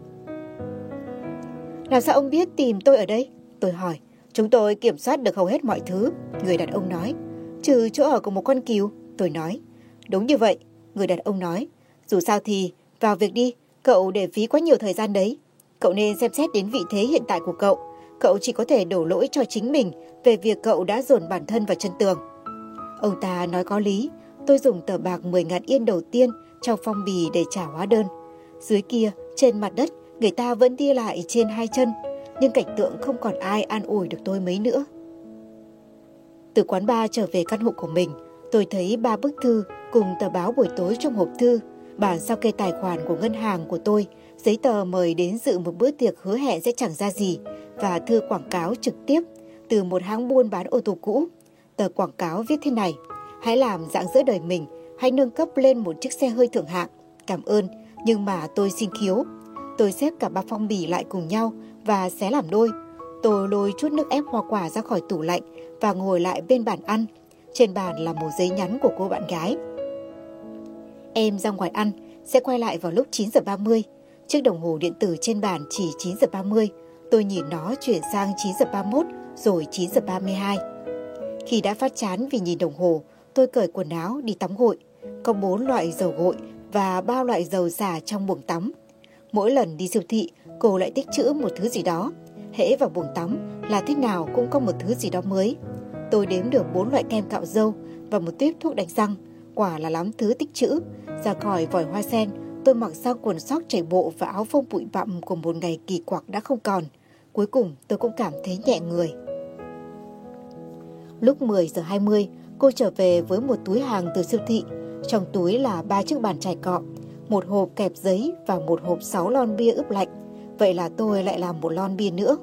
Làm sao ông biết tìm tôi ở đây? Tôi hỏi. Chúng tôi kiểm soát được hầu hết mọi thứ, người đàn ông nói. Trừ chỗ ở của một con cừu, tôi nói. Đúng như vậy, người đàn ông nói. Dù sao thì, vào việc đi, cậu để phí quá nhiều thời gian đấy. Cậu nên xem xét đến vị thế hiện tại của cậu. Cậu chỉ có thể đổ lỗi cho chính mình về việc cậu đã dồn bản thân vào chân tường. Ông ta nói có lý. Tôi dùng tờ bạc 10.000 yên đầu tiên trong phong bì để trả hóa đơn. Dưới kia, trên mặt đất, người ta vẫn đi lại trên 2 chân, nhưng cảnh tượng không còn ai an ủi được tôi mấy nữa. Từ quán bar trở về căn hộ của mình, tôi thấy 3 bức thư cùng tờ báo buổi tối trong hộp thư, bản sao kê tài khoản của ngân hàng của tôi, giấy tờ mời đến dự một bữa tiệc hứa hẹn sẽ chẳng ra gì, và thư quảng cáo trực tiếp từ một hãng buôn bán ô tô cũ. Tờ quảng cáo viết thế này: hãy làm dạng giữa đời mình, hãy nâng cấp lên một chiếc xe hơi thượng hạng. Cảm ơn, nhưng mà tôi xin khiếu. Tôi xếp cả 3 phong bì lại cùng nhau và xé làm đôi. Tôi lôi chút nước ép hoa quả ra khỏi tủ lạnh và ngồi lại bên bàn ăn. Trên bàn là một giấy nhắn của cô bạn gái. Em ra ngoài ăn, sẽ quay lại vào lúc 9 giờ 30. Chiếc đồng hồ điện tử trên bàn chỉ 9 giờ 30. Tôi nhìn nó chuyển sang 9 giờ 31 rồi 9 giờ 32. Khi đã phát chán vì nhìn đồng hồ, tôi cởi quần áo đi tắm gội. Có 4 loại dầu gội và 3 loại dầu xả trong buồng tắm. Mỗi lần đi siêu thị, cô lại tích trữ một thứ gì đó. Hễ vào buồng tắm là thế nào cũng có một thứ gì đó mới. Tôi đếm được 4 loại kem cạo râu và một tuýp thuốc đánh răng. Quả là lắm thứ tích trữ. Ra khỏi vòi hoa sen, tôi mặc sang quần sóc chạy bộ và áo phông bụi bặm của một ngày kỳ quặc đã không còn. Cuối cùng tôi cũng cảm thấy nhẹ người. Lúc 10 giờ 20, cô trở về với một túi hàng từ siêu thị. Trong túi là 3 chiếc bàn chải cọ, một hộp kẹp giấy và một hộp 6 lon bia ướp lạnh. Vậy là tôi lại làm một lon bia nữa.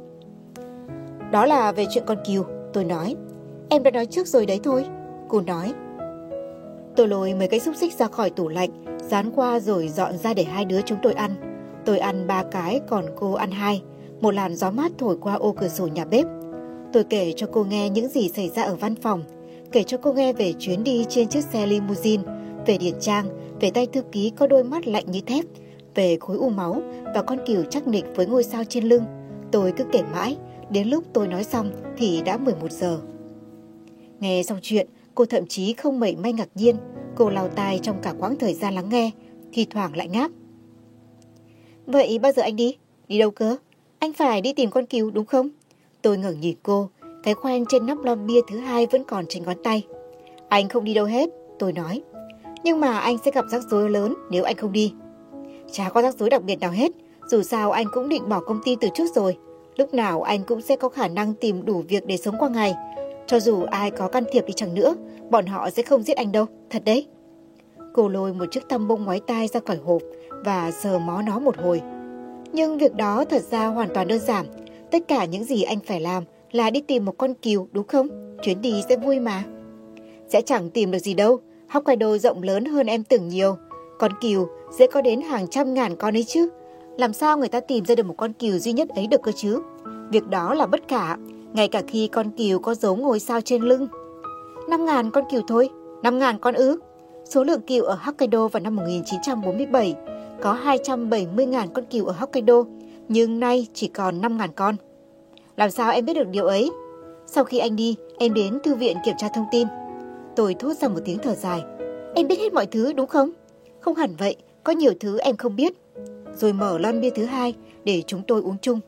Đó là về chuyện con cừu, tôi nói. Em đã nói trước rồi đấy thôi, cô nói. Tôi lôi mấy cái xúc xích ra khỏi tủ lạnh, dán qua rồi dọn ra để hai đứa chúng tôi ăn. Tôi ăn 3 cái, còn cô ăn 2. Một làn gió mát thổi qua ô cửa sổ nhà bếp. Tôi kể cho cô nghe những gì xảy ra ở văn phòng, kể cho cô nghe về chuyến đi trên chiếc xe limousine, về Điền Trang, về tay thư ký có đôi mắt lạnh như thép, về khối u máu và con cừu chắc nịch với ngôi sao trên lưng. Tôi cứ kể mãi, đến lúc tôi nói xong thì đã 11 giờ. Nghe xong chuyện, cô thậm chí không mảy may ngạc nhiên. Cô lau tai trong cả quãng thời gian lắng nghe, thi thoảng lại ngáp. Vậy bao giờ anh đi? Đi đâu cơ? Anh phải đi tìm con cừu đúng không? Tôi ngẩng nhìn cô, cái khoen trên nắp lon bia thứ 2 vẫn còn trên ngón tay. Anh không đi đâu hết, tôi nói. Nhưng mà anh sẽ gặp rắc rối lớn nếu anh không đi. Chả có rắc rối đặc biệt nào hết, dù sao anh cũng định bỏ công ty từ trước rồi. Lúc nào anh cũng sẽ có khả năng tìm đủ việc để sống qua ngày. Cho dù ai có can thiệp đi chăng nữa, bọn họ sẽ không giết anh đâu, thật đấy. Cô lôi một chiếc tăm bông ngoái tai ra khỏi hộp và sờ mó nó một hồi. Nhưng việc đó thật ra hoàn toàn đơn giản. Tất cả những gì anh phải làm là đi tìm một con cừu đúng không? Chuyến đi sẽ vui mà. Sẽ chẳng tìm được gì đâu. Hokkaido rộng lớn hơn em tưởng nhiều. Con cừu sẽ có đến hàng trăm ngàn con ấy chứ. Làm sao người ta tìm ra được một con cừu duy nhất ấy được cơ chứ? Việc đó là bất khả, ngay cả khi con cừu có dấu ngôi sao trên lưng. 5.000 con cừu thôi. 5.000 con ư? Số lượng cừu ở Hokkaido vào năm 1947 có 270.000 con cừu ở Hokkaido, nhưng nay chỉ còn 5.000 con. Làm sao em biết được điều ấy? Sau khi anh đi, em đến thư viện kiểm tra thông tin. Tôi thốt ra một tiếng thở dài. Em biết hết mọi thứ đúng không? Không hẳn vậy, có nhiều thứ em không biết. Rồi mở lon bia thứ 2 để chúng tôi uống chung.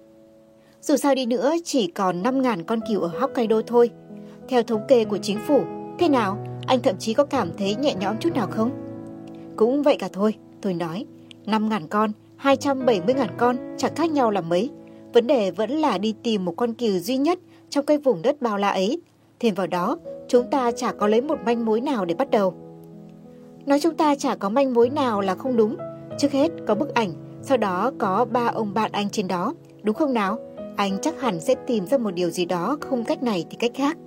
Dù sao đi nữa, chỉ còn 5.000 con cừu ở Hokkaido thôi. Theo thống kê của chính phủ, thế nào? Anh thậm chí có cảm thấy nhẹ nhõm chút nào không? Cũng vậy cả thôi, tôi nói. 5.000 con, 270.000 con, chẳng khác nhau là mấy. Vấn đề vẫn là đi tìm một con cừu duy nhất trong cái vùng đất bao la ấy. Thêm vào đó, chúng ta chả có lấy một manh mối nào để bắt đầu. Nói chúng ta chả có manh mối nào là không đúng. Trước hết có bức ảnh, sau đó có 3 ông bạn anh trên đó, đúng không nào? Anh chắc hẳn sẽ tìm ra một điều gì đó, không cách này thì cách khác.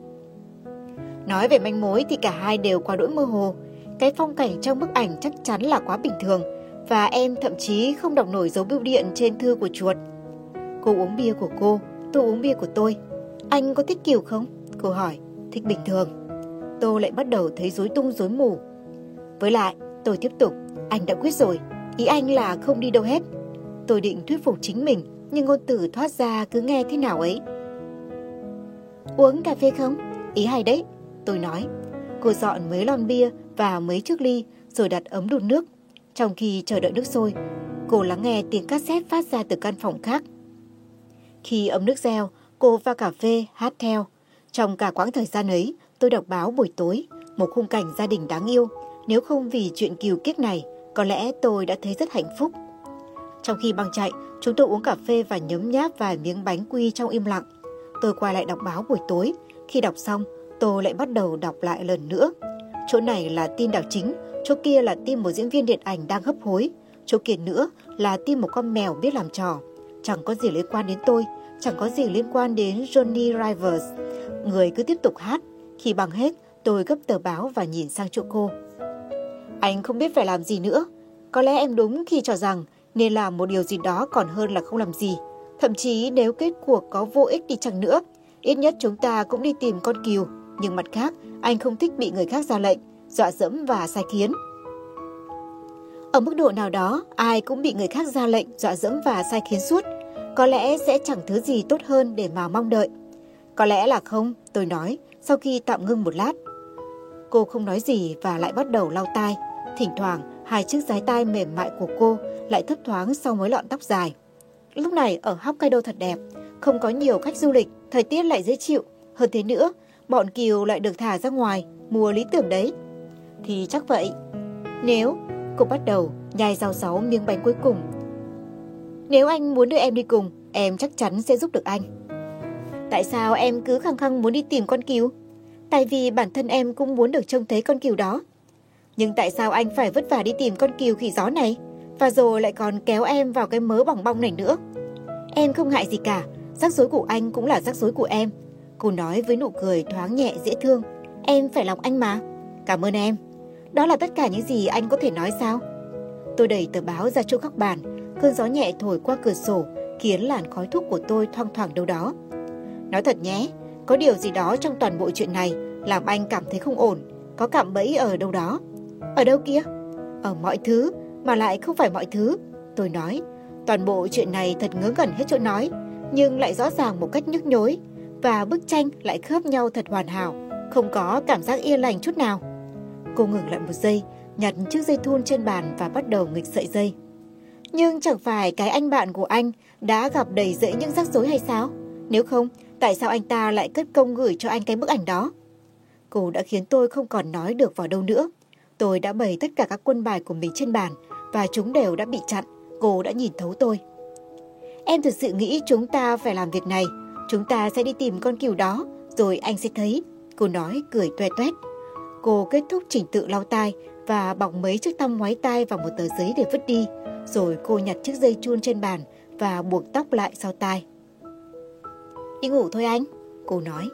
Nói về manh mối thì cả hai đều quá đỗi mơ hồ. Cái phong cảnh trong bức ảnh chắc chắn là quá bình thường, và em thậm chí không đọc nổi dấu bưu điện trên thư của chuột. Cô uống bia của cô, tôi uống bia của tôi. Anh có thích cừu không? Cô hỏi. Thích bình thường. Tôi lại bắt đầu thấy rối tung rối mù. Với lại, tôi tiếp tục. Anh đã quyết rồi. Ý anh là không đi đâu hết. Tôi định thuyết phục chính mình, nhưng ngôn từ thoát ra cứ nghe thế nào ấy. Uống cà phê không? Ý hay đấy, tôi nói. Cô dọn mấy lon bia và mấy chiếc ly rồi đặt ấm đun nước. Trong khi chờ đợi nước sôi, cô lắng nghe tiếng cassette phát ra từ căn phòng khác. Khi ấm nước reo, cô pha cà phê, hát theo. Trong cả quãng thời gian ấy, tôi đọc báo buổi tối, một khung cảnh gia đình đáng yêu. Nếu không vì chuyện cừu kiếc này, có lẽ tôi đã thấy rất hạnh phúc. Trong khi băng chạy, chúng tôi uống cà phê và nhấm nháp vài miếng bánh quy trong im lặng. Tôi quay lại đọc báo buổi tối. Khi đọc xong, tôi lại bắt đầu đọc lại lần nữa. Chỗ này là tin đảo chính, chỗ kia là tin một diễn viên điện ảnh đang hấp hối, chỗ kia nữa là tin một con mèo biết làm trò. Chẳng có gì liên quan đến tôi, chẳng có gì liên quan đến Johnny Rivers. Người cứ tiếp tục hát. Khi bằng hết, tôi gấp tờ báo và nhìn sang chỗ cô. Anh không biết phải làm gì nữa. Có lẽ em đúng khi cho rằng nên làm một điều gì đó còn hơn là không làm gì. Thậm chí nếu kết cuộc có vô ích đi chăng nữa, ít nhất chúng ta cũng đi tìm con cừu. Nhưng mặt khác, anh không thích bị người khác ra lệnh, dọa dẫm và sai khiến. Ở mức độ nào đó, ai cũng bị người khác ra lệnh, dọa dẫm và sai khiến suốt. Có lẽ sẽ chẳng thứ gì tốt hơn để mà mong đợi. Có lẽ là không, tôi nói, sau khi tạm ngưng một lát. Cô không nói gì và lại bắt đầu lau tai. Thỉnh thoảng, hai chiếc dái tai mềm mại của cô lại thấp thoáng sau mối lọn tóc dài. Lúc này ở Hokkaido thật đẹp, không có nhiều khách du lịch, thời tiết lại dễ chịu. Hơn thế nữa, bọn cừu lại được thả ra ngoài, mùa lý tưởng đấy. Thì chắc vậy. Nếu, cô bắt đầu nhai rau sáu miếng bánh cuối cùng. Nếu anh muốn đưa em đi cùng, em chắc chắn sẽ giúp được anh. Tại sao em cứ khăng khăng muốn đi tìm con cừu? Tại vì bản thân em cũng muốn được trông thấy con cừu đó. Nhưng tại sao anh phải vất vả đi tìm con cừu khỉ gió này? Và rồi lại còn kéo em vào cái mớ bỏng bong này nữa. Em không ngại gì cả, rắc rối của anh cũng là rắc rối của em. Cô nói với nụ cười thoáng nhẹ dễ thương. Em phải lòng anh mà. Cảm ơn em. Đó là tất cả những gì anh có thể nói sao? Tôi đẩy tờ báo ra chỗ góc bàn. Cơn gió nhẹ thổi qua cửa sổ khiến làn khói thuốc của tôi thoang thoảng đâu đó. Nói thật nhé, có điều gì đó trong toàn bộ chuyện này làm anh cảm thấy không ổn. Có cạm bẫy ở đâu đó. Ở đâu kia? Ở mọi thứ, mà lại không phải mọi thứ. Tôi nói, toàn bộ chuyện này thật ngớ ngẩn hết chỗ nói, nhưng lại rõ ràng một cách nhức nhối. Và bức tranh lại khớp nhau thật hoàn hảo, không có cảm giác yên lành chút nào. Cô ngừng lại một giây, nhặt chiếc dây thun trên bàn và bắt đầu nghịch sợi dây. Nhưng chẳng phải cái anh bạn của anh đã gặp đầy rẫy những rắc rối hay sao? Nếu không, tại sao anh ta lại cất công gửi cho anh cái bức ảnh đó? Cô đã khiến tôi không còn nói được vào đâu nữa. Tôi đã bày tất cả các quân bài của mình trên bàn và chúng đều đã bị chặn. Cô đã nhìn thấu tôi. Em thực sự nghĩ chúng ta phải làm việc này. Chúng ta sẽ đi tìm con cừu đó, rồi anh sẽ thấy. Cô nói cười toe toét. Cô kết thúc trình tự lau tai và bọc mấy chiếc tăm ngoái tai vào một tờ giấy để vứt đi. Rồi cô nhặt chiếc dây chun trên bàn và buộc tóc lại sau tai. Đi ngủ thôi anh, cô nói.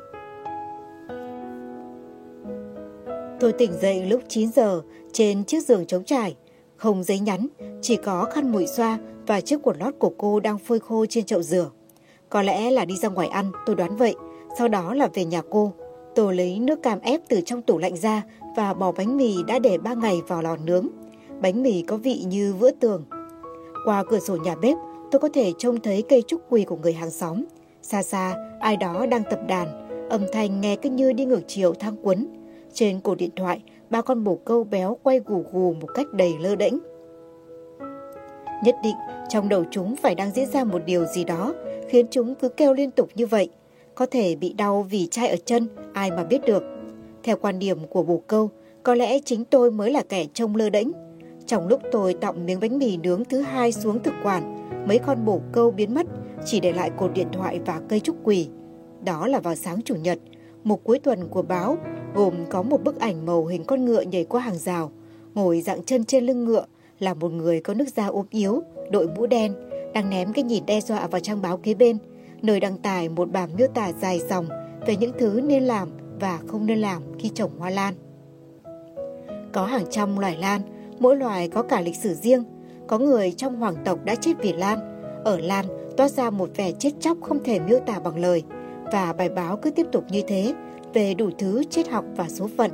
Tôi tỉnh dậy lúc 9 giờ trên chiếc giường trống trải. Không giấy nhắn, chỉ có khăn mùi xoa và chiếc quần lót của cô đang phơi khô trên chậu rửa. Có lẽ là đi ra ngoài ăn, tôi đoán vậy. Sau đó là về nhà cô. Tôi lấy nước cam ép từ trong tủ lạnh ra và bỏ bánh mì đã để 3 ngày vào lò nướng. Bánh mì có vị như vữa tường. Qua cửa sổ nhà bếp, tôi có thể trông thấy cây trúc quỳ của người hàng xóm. Xa xa, ai đó đang tập đàn. Âm thanh nghe cứ như đi ngược chiều thang cuốn. Trên cổ điện thoại, 3 con bồ câu béo quay gù gù một cách đầy lơ đễnh. Nhất định, trong đầu chúng phải đang diễn ra một điều gì đó, khiến chúng cứ kêu liên tục như vậy. Có thể bị đau vì chai ở chân, ai mà biết được. Theo quan điểm của bồ câu, có lẽ chính tôi mới là kẻ trông lơ đễnh. Trong lúc tôi tọng miếng bánh mì nướng thứ 2 xuống thực quản, mấy con bồ câu biến mất, chỉ để lại cột điện thoại và cây trúc quỳ. Đó là vào sáng Chủ nhật, một cuối tuần của báo, gồm có một bức ảnh màu hình con ngựa nhảy qua hàng rào. Ngồi dạng chân trên lưng ngựa là một người có nước da ốm yếu, đội mũ đen, đang ném cái nhìn đe dọa vào trang báo kế bên, nơi đăng tải một bản miêu tả dài dòng về những thứ nên làm và không nên làm khi trồng hoa lan. Có hàng trăm loài lan, mỗi loài có cả lịch sử riêng. Có người trong hoàng tộc đã chết vì lan. Ở lan toát ra một vẻ chết chóc không thể miêu tả bằng lời. Và bài báo cứ tiếp tục như thế, về đủ thứ triết học và số phận.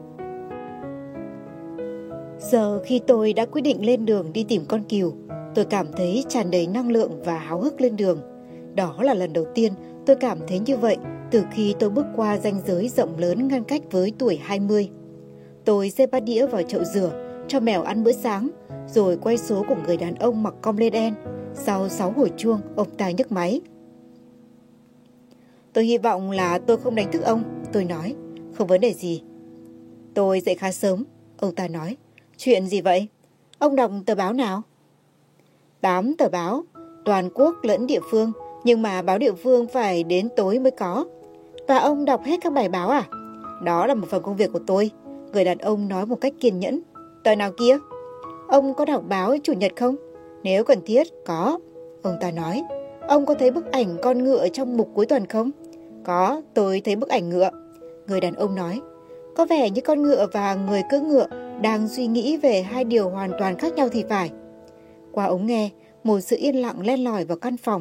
Giờ khi tôi đã quyết định lên đường đi tìm con cừu, tôi cảm thấy tràn đầy năng lượng và háo hức lên đường. Đó là lần đầu tiên tôi cảm thấy như vậy từ khi tôi bước qua ranh giới rộng lớn ngăn cách với tuổi 20. Tôi xếp bát đĩa vào chậu rửa, cho mèo ăn bữa sáng, rồi quay số của người đàn ông mặc com lê đen. Sau 6 hồi chuông, ông ta nhấc máy. Tôi hy vọng là tôi không đánh thức ông, tôi nói. Không vấn đề gì. Tôi dậy khá sớm, ông ta nói. Chuyện gì vậy? Ông đọc tờ báo nào? 8 tờ báo, toàn quốc lẫn địa phương, nhưng mà báo địa phương phải đến tối mới có. Và ông đọc hết các bài báo à? Đó là một phần công việc của tôi, người đàn ông nói một cách kiên nhẫn. Tờ nào kia? Ông có đọc báo Chủ nhật không? Nếu cần thiết, có. Ông ta nói. Ông có thấy bức ảnh con ngựa trong mục cuối tuần không? Có, tôi thấy bức ảnh ngựa. Người đàn ông nói. Có vẻ như con ngựa và người cưỡi ngựa đang suy nghĩ về hai điều hoàn toàn khác nhau thì phải. Qua ống nghe, một sự yên lặng len lỏi vào căn phòng.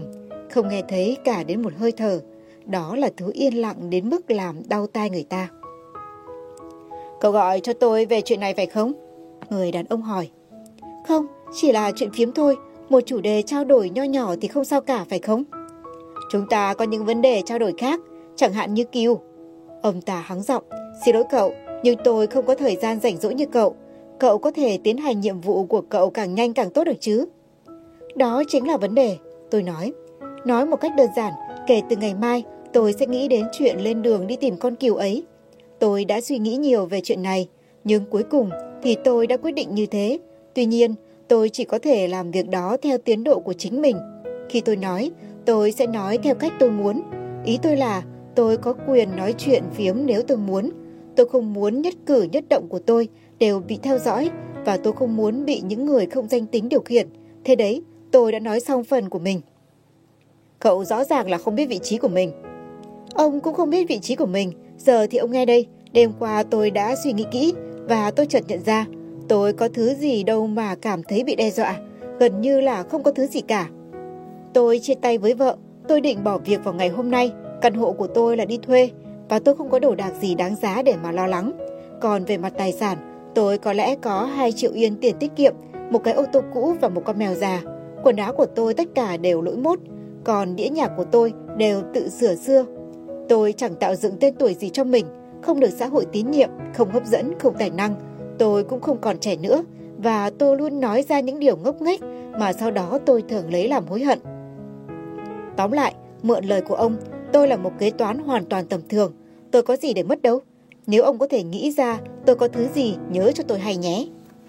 không nghe thấy cả đến một hơi thở. Đó là thứ yên lặng đến mức làm đau tai người ta. Cậu gọi cho tôi về chuyện này phải không? Người đàn ông hỏi. Không, chỉ là chuyện phiếm thôi. Một chủ đề trao đổi nho nhỏ thì không sao cả phải không? Chúng ta có những vấn đề trao đổi khác, chẳng hạn như Kiều. Ông ta hắng giọng. Xin lỗi cậu, nhưng tôi không có thời gian rảnh rỗi như cậu. Cậu có thể tiến hành nhiệm vụ của cậu càng nhanh càng tốt được chứ? Đó chính là vấn đề, tôi nói. Nói một cách đơn giản, kể từ ngày mai tôi sẽ nghĩ đến chuyện lên đường đi tìm con Kiều ấy. Tôi đã suy nghĩ nhiều về chuyện này, nhưng cuối cùng thì tôi đã quyết định như thế. Tuy nhiên, tôi chỉ có thể làm việc đó theo tiến độ của chính mình. Khi tôi nói, tôi sẽ nói theo cách tôi muốn. Ý tôi là tôi có quyền nói chuyện phiếm nếu tôi muốn. Tôi không muốn nhất cử nhất động của tôi đều bị theo dõi và tôi không muốn bị những người không danh tính điều khiển. Thế đấy, tôi đã nói xong phần của mình. Cậu rõ ràng là không biết vị trí của mình. Ông cũng không biết vị trí của mình. Giờ thì ông nghe đây. Đêm qua tôi đã suy nghĩ kỹ và tôi chợt nhận ra tôi có thứ gì đâu mà cảm thấy bị đe dọa. Gần như là không có thứ gì cả. Tôi chia tay với vợ. Tôi định bỏ việc vào ngày hôm nay. Căn hộ của tôi là đi thuê và tôi không có đồ đạc gì đáng giá để mà lo lắng. Còn về mặt tài sản, tôi có lẽ có 2 triệu yên tiền tiết kiệm, một cái ô tô cũ và một con mèo già. Quần áo của tôi tất cả đều lỗi mốt, còn đĩa nhạc của tôi đều tự sửa xưa. Tôi chẳng tạo dựng tên tuổi gì cho mình, không được xã hội tín nhiệm, không hấp dẫn, không tài năng. Tôi cũng không còn trẻ nữa và tôi luôn nói ra những điều ngốc nghếch mà sau đó tôi thường lấy làm hối hận. Tóm lại, mượn lời của ông, tôi là một kế toán hoàn toàn tầm thường. Tôi có gì để mất đâu. Nếu ông có thể nghĩ ra tôi có thứ gì, nhớ cho tôi hay nhé.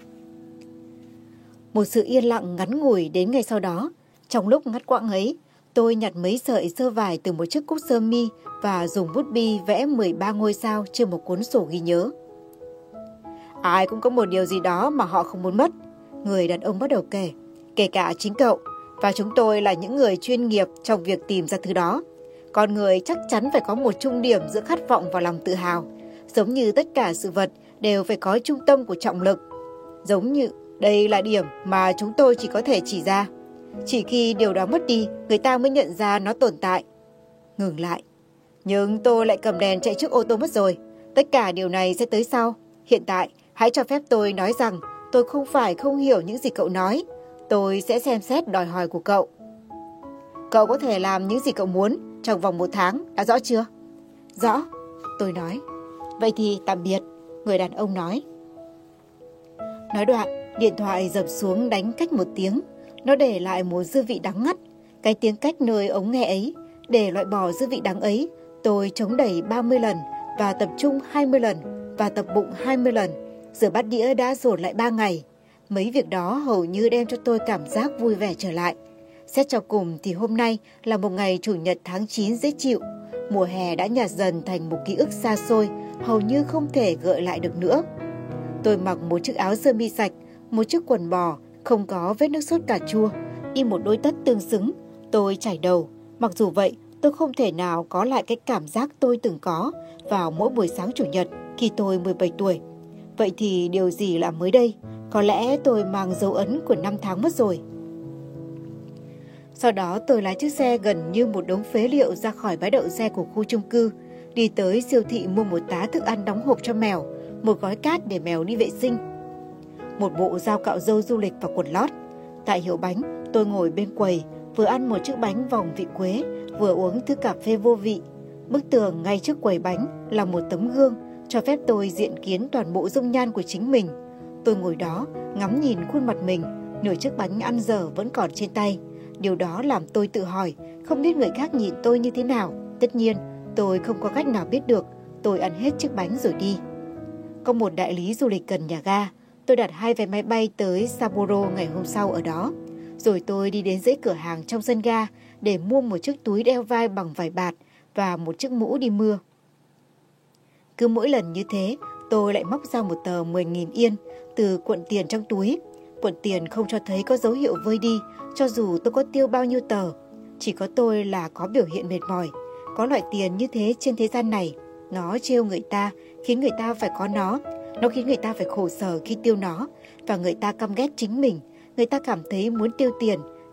Một sự yên lặng ngắn ngủi đến ngay sau đó. Trong lúc ngắt quãng ấy, tôi nhặt mấy sợi sơ vải từ một chiếc cúc sơ mi và dùng bút bi vẽ 13 ngôi sao trên một cuốn sổ ghi nhớ. Ai cũng có một điều gì đó mà họ không muốn mất. Người đàn ông bắt đầu kể cả chính cậu. Và chúng tôi là những người chuyên nghiệp trong việc tìm ra thứ đó. Con người chắc chắn phải có một trung điểm giữa khát vọng và lòng tự hào. Giống như tất cả sự vật đều phải có trung tâm của trọng lực. Giống như đây là điểm mà chúng tôi chỉ có thể chỉ ra. Chỉ khi điều đó mất đi, người ta mới nhận ra nó tồn tại. Ngừng lại. Nhưng tôi lại cầm đèn chạy trước ô tô mất rồi. Tất cả điều này sẽ tới sau. Hiện tại, hãy cho phép tôi nói rằng tôi không phải không hiểu những gì cậu nói. Tôi sẽ xem xét đòi hỏi của cậu. Cậu có thể làm những gì cậu muốn trong vòng 1 tháng, đã rõ chưa? Rõ, tôi nói. Vậy thì tạm biệt, người đàn ông nói. Nói đoạn, điện thoại dập xuống đánh cách 1 tiếng. Nó để lại một dư vị đắng ngắt. Cái tiếng cách nơi ống nghe ấy, để loại bỏ dư vị đắng ấy, tôi chống đẩy 30 lần và tập trung 20 lần và tập bụng 20 lần. Rửa bát đĩa đã dồn lại 3 ngày. Mấy việc đó hầu như đem cho tôi cảm giác vui vẻ trở lại. Xét cho cùng thì hôm nay là một ngày chủ nhật tháng 9 dễ chịu. Mùa hè đã nhạt dần thành một ký ức xa xôi, hầu như không thể gợi lại được nữa. Tôi mặc một chiếc áo sơ mi sạch, một chiếc quần bò, không có vết nước sốt cà chua, y một đôi tất tương xứng. Tôi chải đầu. Mặc dù vậy, tôi không thể nào có lại cái cảm giác tôi từng có vào mỗi buổi sáng chủ nhật khi tôi 17 tuổi. Vậy thì điều gì là mới đây? Có lẽ tôi mang dấu ấn của 5 tháng mất rồi. Sau đó tôi lái chiếc xe gần như một đống phế liệu ra khỏi bãi đậu xe của khu chung cư, đi tới siêu thị mua một tá thức ăn đóng hộp cho mèo, một gói cát để mèo đi vệ sinh, một bộ dao cạo râu du lịch và quần lót. Tại hiệu bánh, tôi ngồi bên quầy, vừa ăn một chiếc bánh vòng vị quế, vừa uống thứ cà phê vô vị. Bức tường ngay trước quầy bánh là một tấm gương, cho phép tôi diện kiến toàn bộ dung nhan của chính mình. Tôi ngồi đó, ngắm nhìn khuôn mặt mình, nửa chiếc bánh ăn dở vẫn còn trên tay. Điều đó làm tôi tự hỏi, không biết người khác nhìn tôi như thế nào. Tất nhiên, tôi không có cách nào biết được. Tôi ăn hết chiếc bánh rồi đi. Có một đại lý du lịch gần nhà ga. Tôi đặt 2 vé máy bay tới Sapporo ngày hôm sau ở đó. Rồi tôi đi đến dãy cửa hàng trong sân ga để mua một chiếc túi đeo vai bằng vải bạt và một chiếc mũ đi mưa. Cứ mỗi lần như thế, tôi lại móc ra một tờ 10.000 yên từ cuộn tiền trong túi. Cuộn tiền không cho thấy có dấu hiệu vơi đi, cho dù tôi có tiêu bao nhiêu tờ. Chỉ có tôi là có biểu hiện mệt mỏi. Có loại tiền như thế trên thế gian này. Nó trêu người ta, khiến người ta phải có nó. Nó khiến người ta phải khổ sở khi tiêu nó. Và người ta căm ghét chính mình. Người ta cảm thấy muốn tiêu tiền,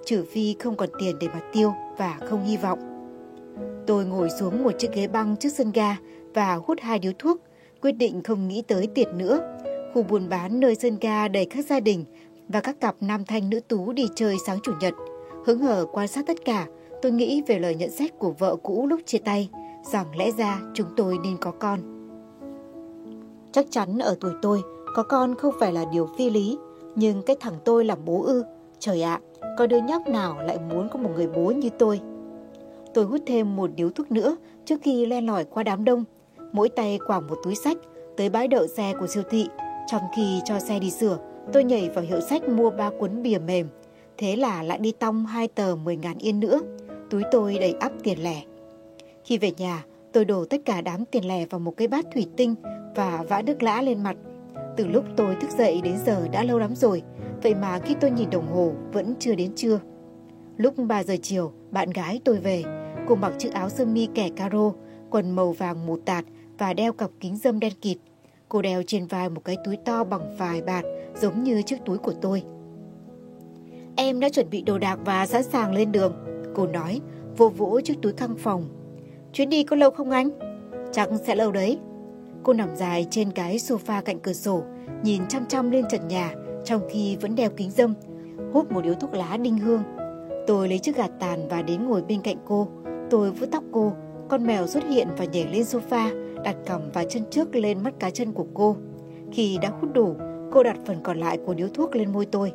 trừ phi không còn tiền để mà tiêu và không hy vọng. Tôi ngồi xuống một chiếc ghế băng trước sân ga và hút 2 điếu thuốc, quyết định không nghĩ tới tiền nữa. Khu buôn bán nơi sân ga đầy các gia đình và các cặp nam thanh nữ tú đi chơi sáng chủ nhật. Hứng hở quan sát tất cả, tôi nghĩ về lời nhận xét của vợ cũ lúc chia tay, rằng lẽ ra chúng tôi nên có con. Chắc chắn ở tuổi tôi, có con không phải là điều phi lý, nhưng cái thằng tôi làm bố ư? Trời ạ, có đứa nhóc nào lại muốn có một người bố như tôi? Tôi hút thêm một điếu thuốc nữa trước khi len lỏi qua đám đông, mỗi tay quàng một túi sách tới bãi đậu xe của siêu thị. Trong khi cho xe đi sửa, tôi nhảy vào hiệu sách mua 3 cuốn bìa mềm. Thế là lại đi tong 2 tờ 10.000 yên nữa. Túi tôi đầy ắp tiền lẻ. Khi về nhà, tôi đổ tất cả đám tiền lẻ vào một cái bát thủy tinh và vã nước lã lên mặt. Từ lúc tôi thức dậy đến giờ đã lâu lắm rồi, vậy mà khi tôi nhìn đồng hồ vẫn chưa đến trưa. Lúc 3 giờ chiều, bạn gái tôi về. Cô mặc chiếc áo sơ mi kẻ caro, quần màu vàng mù tạt và đeo cặp kính râm đen kịt. Cô đeo trên vai một cái túi to bằng vải bạt giống như chiếc túi của tôi. Em đã chuẩn bị đồ đạc và sẵn sàng lên đường, cô nói, vỗ vỗ chiếc túi căng phòng. Chuyến đi có lâu không anh? Chắc sẽ lâu đấy. Cô nằm dài trên cái sofa cạnh cửa sổ, nhìn chăm chăm lên trần nhà trong khi vẫn đeo kính râm, hút một điếu thuốc lá đinh hương. Tôi lấy chiếc gạt tàn và đến ngồi bên cạnh cô. Tôi vuốt tóc cô, con mèo xuất hiện và nhảy lên sofa, đặt cằm và chân trước lên mắt cá chân của cô. Khi đã hút đủ, cô đặt phần còn lại của điếu thuốc lên môi tôi.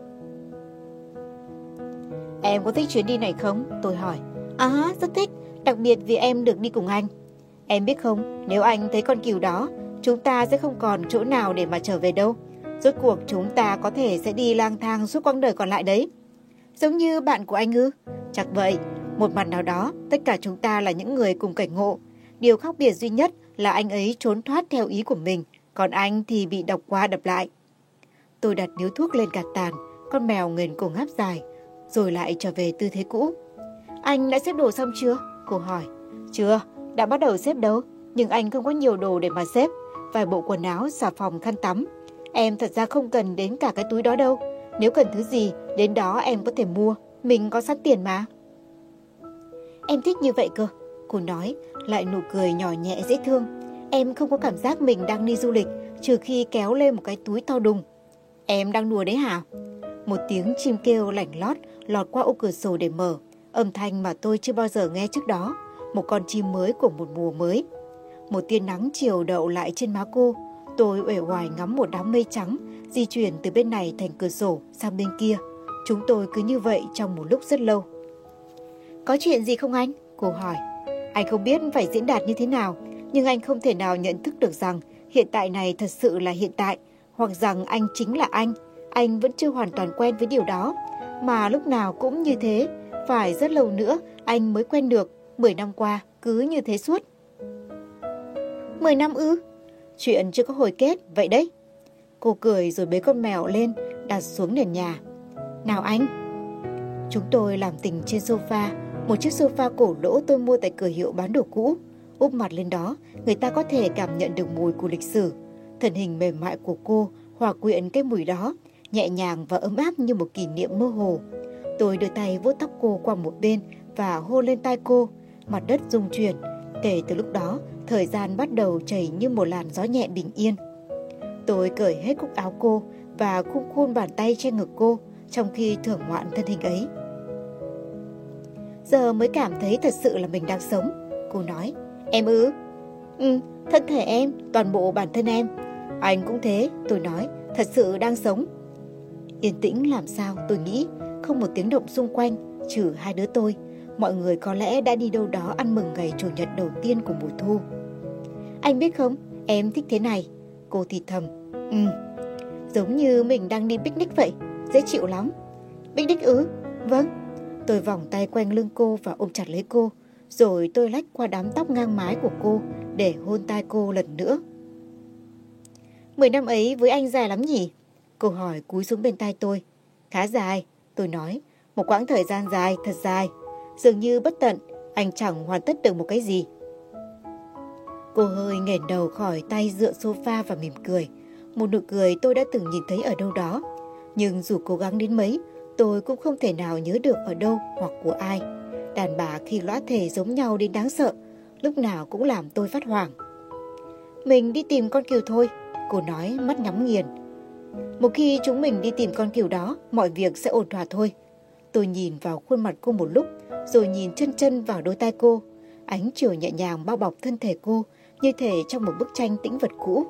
Em có thích chuyến đi này không? Tôi hỏi. Rất thích, đặc biệt vì em được đi cùng anh. Em biết không, nếu anh thấy con cừu đó, chúng ta sẽ không còn chỗ nào để mà trở về đâu. Rốt cuộc chúng ta có thể sẽ đi lang thang suốt quãng đời còn lại đấy. Giống như bạn của anh ư? Chắc vậy, một mặt nào đó, tất cả chúng ta là những người cùng cảnh ngộ. Điều khác biệt duy nhất là anh ấy trốn thoát theo ý của mình, còn anh thì bị đập qua đập lại. Tôi đặt điếu thuốc lên gạt tàn, con mèo nghền cổ ngáp dài, rồi lại trở về tư thế cũ. Anh đã xếp đồ xong chưa? Cô hỏi. Chưa, đã bắt đầu xếp đâu, nhưng anh không có nhiều đồ để mà xếp. Vài bộ quần áo, xà phòng, khăn tắm. Em thật ra không cần đến cả cái túi đó đâu. Nếu cần thứ gì, đến đó em có thể mua. Mình có sẵn tiền mà. Em thích như vậy cơ, cô nói, lại nụ cười nhỏ nhẹ dễ thương. Em không có cảm giác mình đang đi du lịch, trừ khi kéo lên một cái túi to đùng. Em đang đùa đấy hả? Một tiếng chim kêu lảnh lót lọt qua ô cửa sổ để mở, âm thanh mà tôi chưa bao giờ nghe trước đó. Một con chim mới của một mùa mới. Một tia nắng chiều đậu lại trên má cô. Tôi uể oải ngắm một đám mây trắng di chuyển từ bên này thành cửa sổ sang bên kia. Chúng tôi cứ như vậy trong một lúc rất lâu. Có chuyện gì không anh? Cô hỏi. Anh không biết phải diễn đạt như thế nào, nhưng anh không thể nào nhận thức được rằng hiện tại này thật sự là hiện tại, hoặc rằng anh chính là anh. Anh vẫn chưa hoàn toàn quen với điều đó, mà lúc nào cũng như thế. Phải rất lâu nữa anh mới quen được. 10 năm qua cứ như thế suốt. 10 năm ư? Chuyện chưa có hồi kết vậy đấy. Cô cười rồi bế con mèo lên, đặt xuống nền nhà. Nào anh. Chúng tôi làm tình trên sofa, một chiếc sofa cổ lỗ tôi mua tại cửa hiệu bán đồ cũ. Úp mặt lên đó, người ta có thể cảm nhận được mùi của lịch sử. Thân hình mềm mại của cô hòa quyện cái mùi đó, nhẹ nhàng và ấm áp như một kỷ niệm mơ hồ. Tôi đưa tay vuốt tóc cô qua một bên và hôn lên tai cô. Mặt đất rung chuyển. Kể từ lúc đó, thời gian bắt đầu chảy như một làn gió nhẹ bình yên. Tôi cởi hết cúc áo cô và khuôn bàn tay trên ngực cô, trong khi thưởng ngoạn thân hình ấy. Giờ mới cảm thấy thật sự là mình đang sống, cô nói. Em ư? Thân thể em, toàn bộ bản thân em. Anh cũng thế, tôi nói, thật sự đang sống. Yên tĩnh làm sao, tôi nghĩ, không một tiếng động xung quanh, trừ hai đứa tôi. Mọi người có lẽ đã đi đâu đó ăn mừng ngày chủ nhật đầu tiên của mùa thu. Anh biết không, em thích thế này. Cô thì thầm. Giống như mình đang đi picnic vậy, dễ chịu lắm. Picnic ư? Vâng. Tôi vòng tay quanh lưng cô và ôm chặt lấy cô. Rồi tôi lách qua đám tóc ngang mái của cô để hôn tai cô lần nữa. 10 năm ấy với anh dài lắm nhỉ? Cô hỏi cúi xuống bên tai tôi. Khá dài, tôi nói. Một quãng thời gian dài, thật dài. Dường như bất tận, anh chẳng hoàn tất được một cái gì. Cô hơi nghển đầu khỏi tay dựa sofa và mỉm cười. Một nụ cười tôi đã từng nhìn thấy ở đâu đó. Nhưng dù cố gắng đến mấy, Tôi cũng không thể nào nhớ được ở đâu hoặc của ai. Đàn bà khi lõa thể giống nhau đến đáng sợ, lúc nào cũng làm tôi phát hoảng. Mình đi tìm con cừu thôi, cô nói mắt nhắm nghiền. Một khi chúng mình đi tìm con cừu đó, mọi việc sẽ ổn thỏa thôi. Tôi nhìn vào khuôn mặt cô một lúc, rồi nhìn chân vào đôi tai cô. Ánh chiều nhẹ nhàng bao bọc thân thể cô, như thể trong một bức tranh tĩnh vật cũ.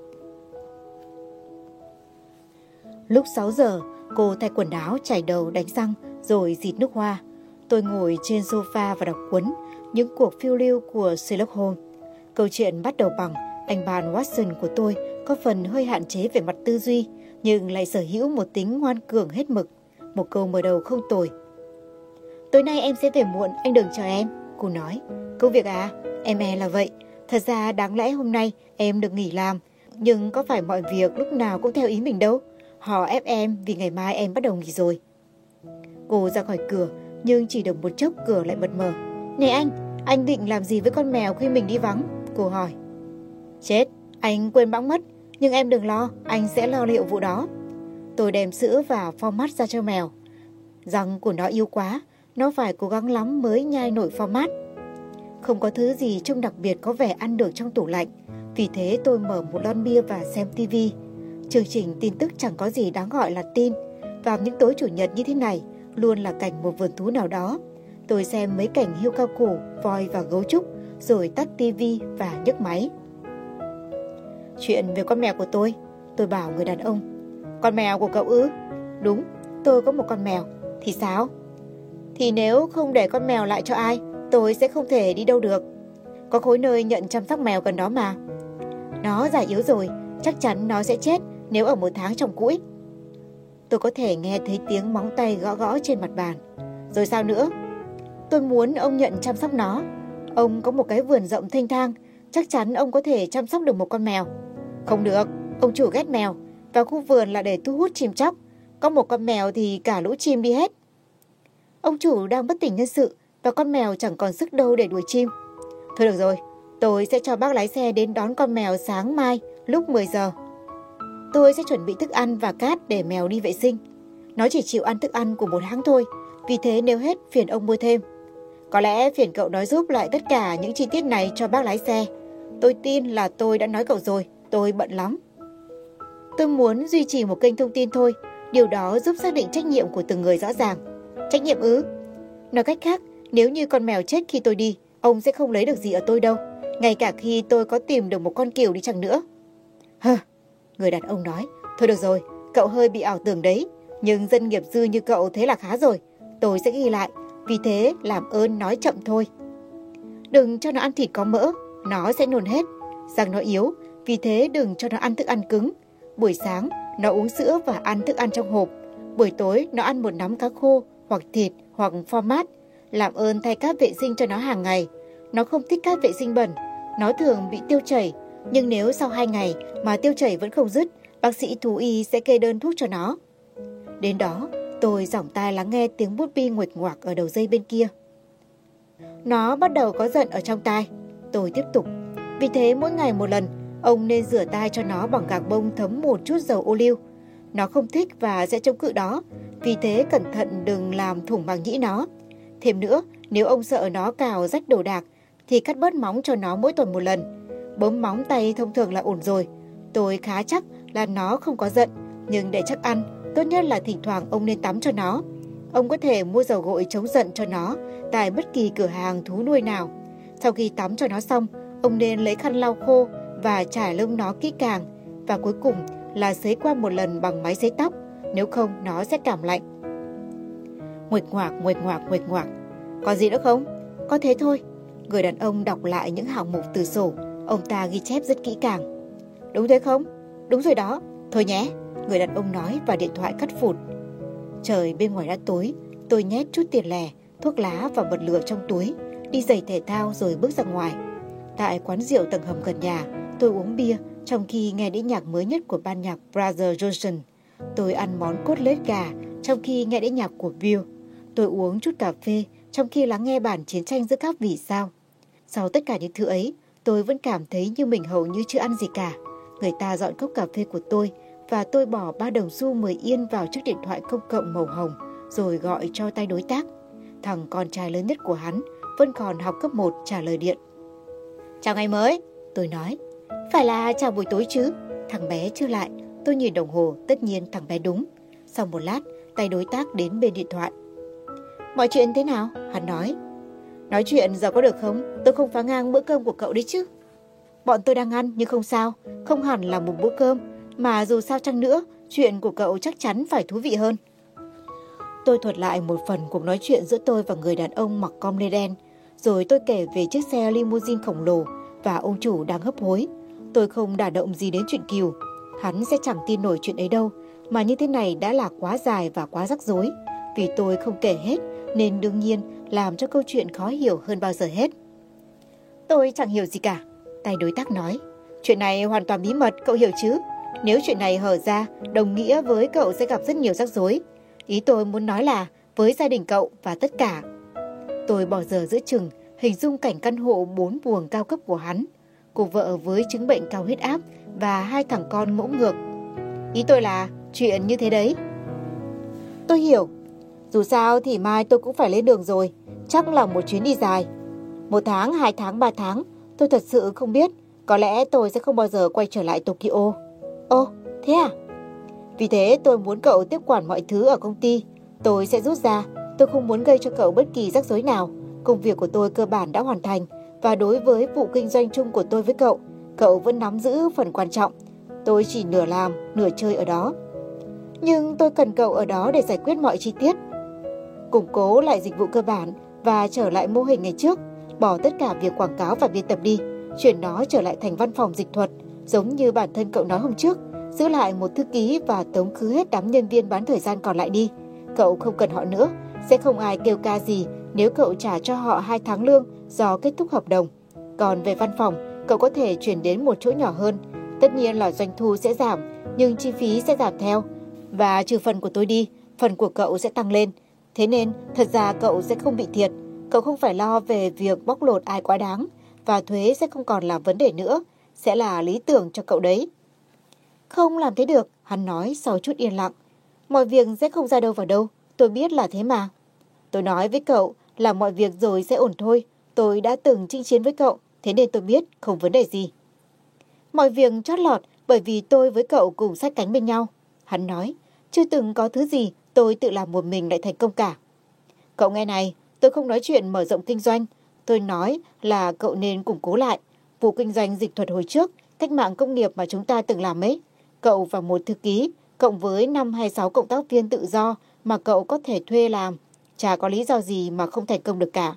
Lúc 6 giờ, cô thay quần áo, chải đầu, đánh răng, rồi rịt nước hoa. Tôi ngồi trên sofa và đọc cuốn Những cuộc phiêu lưu của Sherlock Holmes. Câu chuyện bắt đầu bằng anh bạn Watson của tôi có phần hơi hạn chế về mặt tư duy, nhưng lại sở hữu một tính ngoan cường hết mực. Một câu mở đầu không tồi. Tối nay em sẽ về muộn, anh đừng chờ em, cô nói. Công việc à? Em là vậy. Thật ra đáng lẽ hôm nay em được nghỉ làm, nhưng có phải mọi việc lúc nào cũng theo ý mình đâu. Họ ép em vì ngày mai em bắt đầu nghỉ rồi. Cô ra khỏi cửa, nhưng chỉ được một chốc cửa lại bật mở. Này anh định làm gì với con mèo khi mình đi vắng? Cô hỏi. Chết, anh quên bẵng mất, nhưng em đừng lo, anh sẽ lo liệu vụ đó. Tôi đem sữa và format ra cho mèo. Răng của nó yếu quá, nó phải cố gắng lắm mới nhai nổi format. Không có thứ gì trông đặc biệt có vẻ ăn được trong tủ lạnh, vì thế tôi mở một lon bia và xem tivi. Chương trình tin tức chẳng có gì đáng gọi là tin. Vào những tối chủ nhật như thế này, luôn là cảnh một vườn thú nào đó. Tôi xem mấy cảnh hươu cao cổ, voi và gấu trúc, rồi tắt tivi và nhấc máy. Chuyện về con mèo của tôi bảo người đàn ông. Con mèo của cậu ư? Đúng, tôi có một con mèo. Thì sao? Thì nếu không để con mèo lại cho ai, tôi sẽ không thể đi đâu được. Có khối nơi nhận chăm sóc mèo gần đó mà. Nó già yếu rồi, chắc chắn nó sẽ chết nếu ở một tháng trong cũi. Tôi có thể nghe thấy tiếng móng tay gõ gõ trên mặt bàn. Rồi sao nữa? Tôi muốn ông nhận chăm sóc nó. Ông có một cái vườn rộng thênh thang, chắc chắn ông có thể chăm sóc được một con mèo. Không được, ông chủ ghét mèo. Vào khu vườn là để thu hút chim chóc. Có một con mèo thì cả lũ chim đi hết. Ông chủ đang bất tỉnh nhân sự và con mèo chẳng còn sức đâu để đuổi chim. Thôi được rồi, tôi sẽ cho bác lái xe đến đón con mèo sáng mai lúc 10 giờ. Tôi sẽ chuẩn bị thức ăn và cát để mèo đi vệ sinh. Nó chỉ chịu ăn thức ăn của một hãng thôi, vì thế nếu hết phiền ông mua thêm. Có lẽ phiền cậu nói giúp lại tất cả những chi tiết này cho bác lái xe. Tôi tin là tôi đã nói cậu rồi, tôi bận lắm. Tôi muốn duy trì một kênh thông tin thôi, điều đó giúp xác định trách nhiệm của từng người rõ ràng. Trách nhiệm ư? Nói cách khác, nếu như con mèo chết khi tôi đi, ông sẽ không lấy được gì ở tôi đâu, ngay cả khi tôi có tìm được một con cừu đi chăng nữa. Người đàn ông nói, thôi được rồi, cậu hơi bị ảo tưởng đấy, nhưng dân nghiệp dư như cậu thế là khá rồi. Tôi sẽ ghi lại, vì thế làm ơn nói chậm thôi. Đừng cho nó ăn thịt có mỡ, nó sẽ nôn hết. Răng nó yếu, vì thế đừng cho nó ăn thức ăn cứng. Buổi sáng, nó uống sữa và ăn thức ăn trong hộp. Buổi tối, nó ăn một nắm cá khô, hoặc thịt, hoặc format. Làm ơn thay cát vệ sinh cho nó hàng ngày. Nó không thích cát vệ sinh bẩn. Nó thường bị tiêu chảy, nhưng nếu sau 2 ngày mà tiêu chảy vẫn không dứt, bác sĩ thú y sẽ kê đơn thuốc cho nó. Đến đó, tôi dõng tai lắng nghe tiếng bút bi nguệch ngoạc ở đầu dây bên kia. Nó bắt đầu có giận ở trong tai. Tôi tiếp tục. Vì thế mỗi ngày một lần, ông nên rửa tai cho nó bằng gạc bông thấm một chút dầu ô liu. Nó không thích và sẽ chống cự đó, vì thế cẩn thận đừng làm thủng màng nhĩ nó. Thêm nữa, nếu ông sợ nó cào rách đồ đạc, thì cắt bớt móng cho nó mỗi tuần một lần. Bấm móng tay thông thường là ổn rồi. Tôi khá chắc là nó không có giận, nhưng để chắc ăn, tốt nhất là thỉnh thoảng ông nên tắm cho nó. Ông có thể mua dầu gội chống giận cho nó tại bất kỳ cửa hàng thú nuôi nào. Sau khi tắm cho nó xong, ông nên lấy khăn lau khô và trải lông nó kỹ càng. Và cuối cùng là sấy qua một lần bằng máy sấy tóc, nếu không nó sẽ cảm lạnh. Nguệch ngoạc. Có gì nữa không? Có thế thôi. Người đàn ông đọc lại những hạng mục từ sổ. Ông ta ghi chép rất kỹ càng. Đúng thế không? Đúng rồi đó. Thôi nhé, người đàn ông nói và điện thoại cắt phụt. Trời bên ngoài đã tối. Tôi nhét chút tiền lẻ, thuốc lá và bật lửa trong túi, đi giày thể thao rồi bước ra ngoài. Tại quán rượu tầng hầm gần nhà, tôi uống bia trong khi nghe đĩa nhạc mới nhất của ban nhạc Brother Johnson. Tôi ăn món cốt lết gà trong khi nghe đĩa nhạc của Bill. Tôi uống chút cà phê trong khi lắng nghe bản chiến tranh giữa các vì sao. Sau tất cả những thứ ấy, tôi vẫn cảm thấy như mình hầu như chưa ăn gì cả. Người ta dọn cốc cà phê của tôi và tôi bỏ 3 đồng xu 10 yên vào chiếc điện thoại công cộng màu hồng rồi gọi cho tay đối tác. Thằng con trai lớn nhất của hắn vẫn còn học cấp 1 trả lời điện. Chào ngày mới, tôi nói. Phải là chào buổi tối chứ? Thằng bé chưa lại. Tôi nhìn đồng hồ, tất nhiên thằng bé đúng. Sau một lát, tay đối tác đến bên điện thoại. Mọi chuyện thế nào? Hắn nói. Nói chuyện giờ có được không? Tôi không phá ngang bữa cơm của cậu đấy chứ. Bọn tôi đang ăn nhưng không sao. Không hẳn là một bữa cơm. Mà dù sao chăng nữa, chuyện của cậu chắc chắn phải thú vị hơn. Tôi thuật lại một phần cuộc nói chuyện giữa tôi và người đàn ông mặc com lê đen. Rồi tôi kể về chiếc xe limousine khổng lồ và ông chủ đang hấp hối. Tôi không đả động gì đến chuyện Kiều. Hắn sẽ chẳng tin nổi chuyện ấy đâu. Mà như thế này đã là quá dài và quá rắc rối. Vì tôi không kể hết nên đương nhiên làm cho câu chuyện khó hiểu hơn bao giờ hết. Tôi chẳng hiểu gì cả, tay đối tác nói. Chuyện này hoàn toàn bí mật, cậu hiểu chứ? Nếu chuyện này hở ra, đồng nghĩa với cậu sẽ gặp rất nhiều rắc rối. Ý tôi muốn nói là với gia đình cậu và tất cả. Tôi bỏ giờ giữa chừng, hình dung cảnh căn hộ 4 buồng cao cấp của hắn. Cô vợ với chứng bệnh cao huyết áp và 2 thằng con ngỗ ngược. Ý tôi là chuyện như thế đấy. Tôi hiểu. Dù sao thì mai tôi cũng phải lên đường rồi. Chắc là một chuyến đi dài. 1 tháng, 2 tháng, 3 tháng. Tôi thật sự không biết. Có lẽ tôi sẽ không bao giờ quay trở lại Tokyo. Ồ, thế à? Vì thế tôi muốn cậu tiếp quản mọi thứ ở công ty. Tôi sẽ rút ra. Tôi không muốn gây cho cậu bất kỳ rắc rối nào. Công việc của tôi cơ bản đã hoàn thành. Và đối với vụ kinh doanh chung của tôi với cậu, cậu vẫn nắm giữ phần quan trọng. Tôi chỉ nửa làm, nửa chơi ở đó. Nhưng tôi cần cậu ở đó để giải quyết mọi chi tiết. Củng cố lại dịch vụ cơ bản và trở lại mô hình ngày trước. Bỏ tất cả việc quảng cáo và biên tập đi. Chuyển nó trở lại thành văn phòng dịch thuật. Giống như bản thân cậu nói hôm trước. Giữ lại một thư ký và tống khứ hết đám nhân viên bán thời gian còn lại đi. Cậu không cần họ nữa. Sẽ không ai kêu ca gì nếu cậu trả cho họ 2 tháng lương do kết thúc hợp đồng. Còn về văn phòng, cậu có thể chuyển đến một chỗ nhỏ hơn. Tất nhiên là doanh thu sẽ giảm, nhưng chi phí sẽ giảm theo. Và trừ phần của tôi đi, phần của cậu sẽ tăng lên. Thế nên, thật ra cậu sẽ không bị thiệt. Cậu không phải lo về việc bóc lột ai quá đáng. Và thuế sẽ không còn là vấn đề nữa. Sẽ là lý tưởng cho cậu đấy. Không làm thế được, hắn nói sau chút yên lặng. Mọi việc sẽ không ra đâu vào đâu. Tôi biết là thế mà. Tôi nói với cậu là mọi việc rồi sẽ ổn thôi. Tôi đã từng chinh chiến với cậu, thế nên tôi biết không vấn đề gì. Mọi việc chót lọt bởi vì tôi với cậu cùng sát cánh bên nhau. Hắn nói, chưa từng có thứ gì tôi tự làm một mình lại thành công cả. Cậu nghe này, tôi không nói chuyện mở rộng kinh doanh. Tôi nói là cậu nên củng cố lại. Vụ kinh doanh dịch thuật hồi trước, cách mạng công nghiệp mà chúng ta từng làm ấy. Cậu và một thư ký, cộng với 5 hay 6 cộng tác viên tự do mà cậu có thể thuê làm. Chả có lý do gì mà không thành công được cả.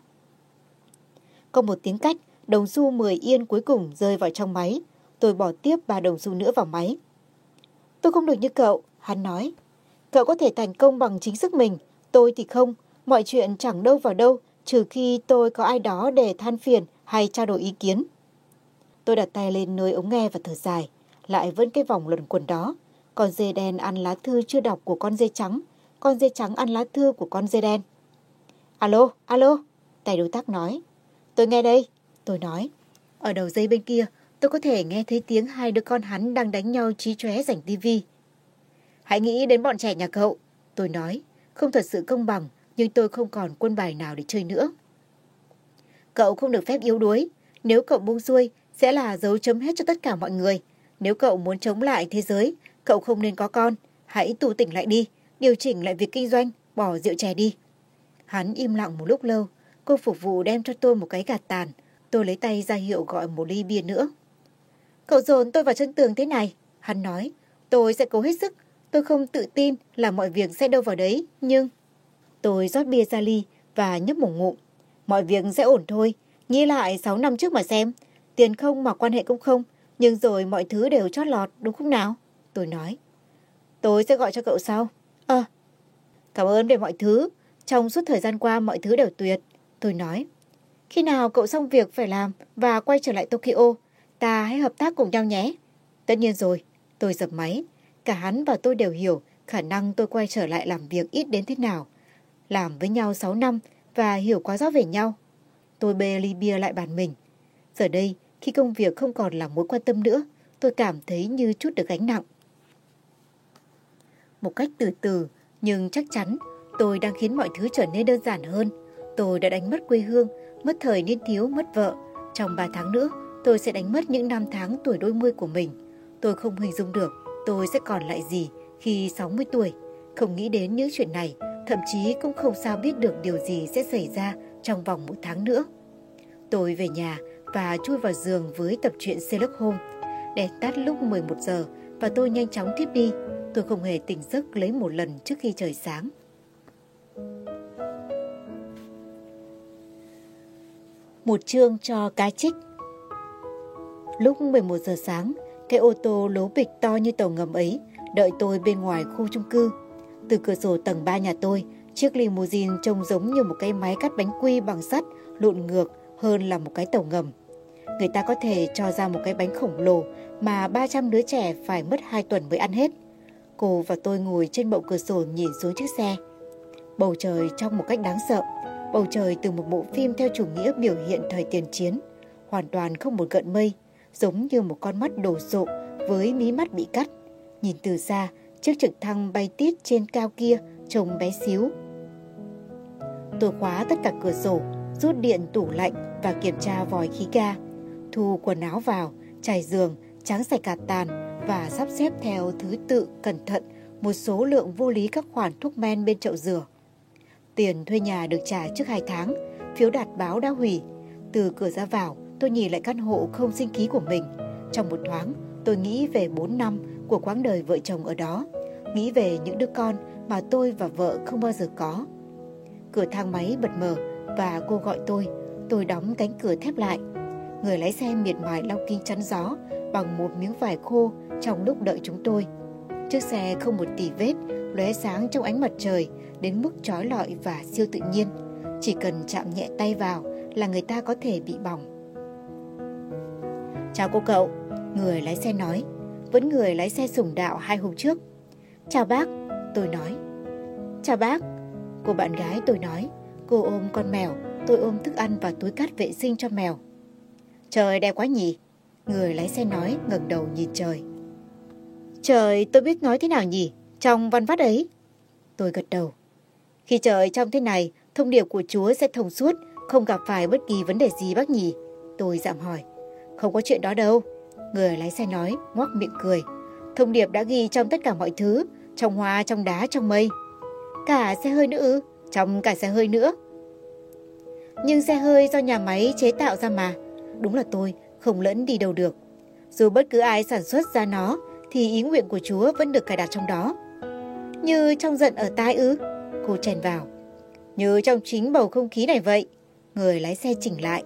Có một tiếng cách, đồng xu 10 yên cuối cùng rơi vào trong máy. Tôi bỏ tiếp 3 đồng xu nữa vào máy. Tôi không được như cậu, hắn nói. Cậu có thể thành công bằng chính sức mình, tôi thì không. Mọi chuyện chẳng đâu vào đâu, trừ khi tôi có ai đó để than phiền hay trao đổi ý kiến. Tôi đặt tay lên nơi ống nghe và thở dài. Lại vẫn cái vòng luẩn quẩn đó. Con dê đen ăn lá thư chưa đọc của con dê trắng. Con dê trắng ăn lá thư của con dê đen. Alo, alo, tay đối tác nói. Tôi nghe đây, tôi nói. Ở đầu dây bên kia, tôi có thể nghe thấy tiếng 2 đứa con hắn đang đánh nhau chí chóe rảnh tivi. Hãy nghĩ đến bọn trẻ nhà cậu, tôi nói. Không thật sự công bằng, nhưng tôi không còn quân bài nào để chơi nữa. Cậu không được phép yếu đuối. Nếu cậu buông xuôi, sẽ là dấu chấm hết cho tất cả mọi người. Nếu cậu muốn chống lại thế giới, cậu không nên có con. Hãy tù tỉnh lại đi, điều chỉnh lại việc kinh doanh, bỏ rượu chè đi. Hắn im lặng một lúc lâu. Cô phục vụ đem cho tôi một cái gạt tàn. Tôi lấy tay ra hiệu gọi một ly bia nữa. Cậu dồn tôi vào chân tường thế này, hắn nói. Tôi sẽ cố hết sức. Tôi không tự tin là mọi việc sẽ đâu vào đấy, nhưng... Tôi rót bia ra ly và nhấp một ngụm. Mọi việc sẽ ổn thôi. Nghĩ lại 6 năm trước mà xem. Tiền không mà quan hệ cũng không. Nhưng rồi mọi thứ đều chót lọt, đúng không nào? Tôi nói. Tôi sẽ gọi cho cậu sau. Cảm ơn về mọi thứ. Trong suốt thời gian qua mọi thứ đều tuyệt. Tôi nói. Khi nào cậu xong việc phải làm và quay trở lại Tokyo, ta hãy hợp tác cùng nhau nhé. Tất nhiên rồi. Tôi dập máy. Cả hắn và tôi đều hiểu khả năng tôi quay trở lại làm việc ít đến thế nào. Làm với nhau 6 năm và hiểu quá rõ về nhau. Tôi bê ly bia lại bàn mình. Giờ đây, khi công việc không còn là mối quan tâm nữa, tôi cảm thấy như chút được gánh nặng. Một cách từ từ, nhưng chắc chắn, Tôi đang khiến mọi thứ trở nên đơn giản hơn. Tôi đã đánh mất quê hương, mất thời niên thiếu, mất vợ. Trong 3 tháng nữa, tôi sẽ đánh mất những năm tháng tuổi đôi mươi của mình. Tôi không hình dung được tôi sẽ còn lại gì khi 60 tuổi. Không nghĩ đến những chuyện này, thậm chí cũng không sao biết được điều gì sẽ xảy ra trong vòng 1 tháng nữa. Tôi về nhà và chui vào giường với tập truyện Sherlock Holmes. Đèn tắt lúc 11 giờ và tôi nhanh chóng thiếp đi. Tôi không hề tỉnh giấc lấy một lần trước khi trời sáng. Một chương cho cá trích. Lúc 11 giờ sáng, cái ô tô lố bịch to như tàu ngầm ấy đợi tôi bên ngoài khu chung cư. Từ cửa sổ tầng 3 nhà tôi, chiếc limousine trông giống như một cái máy cắt bánh quy bằng sắt lộn ngược hơn là một cái tàu ngầm. Người ta có thể cho ra một cái bánh khổng lồ mà 300 đứa trẻ phải mất 2 tuần mới ăn hết. Cô và tôi ngồi trên bậu cửa sổ nhìn xuống chiếc xe. Bầu trời trong một cách đáng sợ. Bầu trời từ một bộ phim theo chủ nghĩa biểu hiện thời tiền chiến. Hoàn toàn không một gợn mây, giống như một con mắt đổ sộ với mí mắt bị cắt. Nhìn từ xa, chiếc trực thăng bay tít trên cao kia trông bé xíu. Tôi khóa tất cả cửa sổ, rút điện tủ lạnh và kiểm tra vòi khí ga. Thu quần áo vào, trải giường, tráng sạch gạt tàn và sắp xếp theo thứ tự cẩn thận một số lượng vô lý các khoản thuốc men bên chậu rửa. Tiền thuê nhà được trả trước 2 tháng, phiếu đặt báo đã hủy. Từ cửa ra vào, tôi nhìn lại căn hộ không sinh ký của mình. Trong một thoáng, tôi nghĩ về 4 năm của quãng đời vợ chồng ở đó, nghĩ về những đứa con mà tôi và vợ không bao giờ có. Cửa thang máy bật mở và cô gọi tôi đóng cánh cửa thép lại. Người lái xe miệt mài lau kính chắn gió bằng một miếng vải khô trong lúc đợi chúng tôi. Chiếc xe không một tì vết, lóe sáng trong ánh mặt trời đến mức chói lọi và siêu tự nhiên. Chỉ cần chạm nhẹ tay vào là người ta có thể bị bỏng. Chào cô cậu, người lái xe nói, vẫn người lái xe sủng đạo 2 hôm trước. Chào bác, tôi nói. Chào bác, cô bạn gái tôi nói. Cô ôm con mèo, tôi ôm thức ăn và túi cát vệ sinh cho mèo. Trời đẹp quá nhỉ, người lái xe nói, ngẩng đầu nhìn trời. Trời, tôi biết nói thế nào nhỉ, trong văn vắt ấy. Tôi gật đầu. Khi trời trong thế này, thông điệp của Chúa sẽ thông suốt, không gặp phải bất kỳ vấn đề gì bác nhỉ? Tôi dạm hỏi. Không có chuyện đó đâu, người lái xe nói, ngoác miệng cười. Thông điệp đã ghi trong tất cả mọi thứ, trong hoa, trong đá, trong mây. Cả xe hơi nữa ư? Trong cả xe hơi nữa. Nhưng xe hơi do nhà máy chế tạo ra mà. Đúng là tôi không lẫn đi đâu được. Dù bất cứ ai sản xuất ra nó, thì ý nguyện của Chúa vẫn được cài đặt trong đó. Như trong giận ở tai ư? Cô chèn vào. Như trong chính bầu không khí này vậy. Người lái xe chỉnh lại.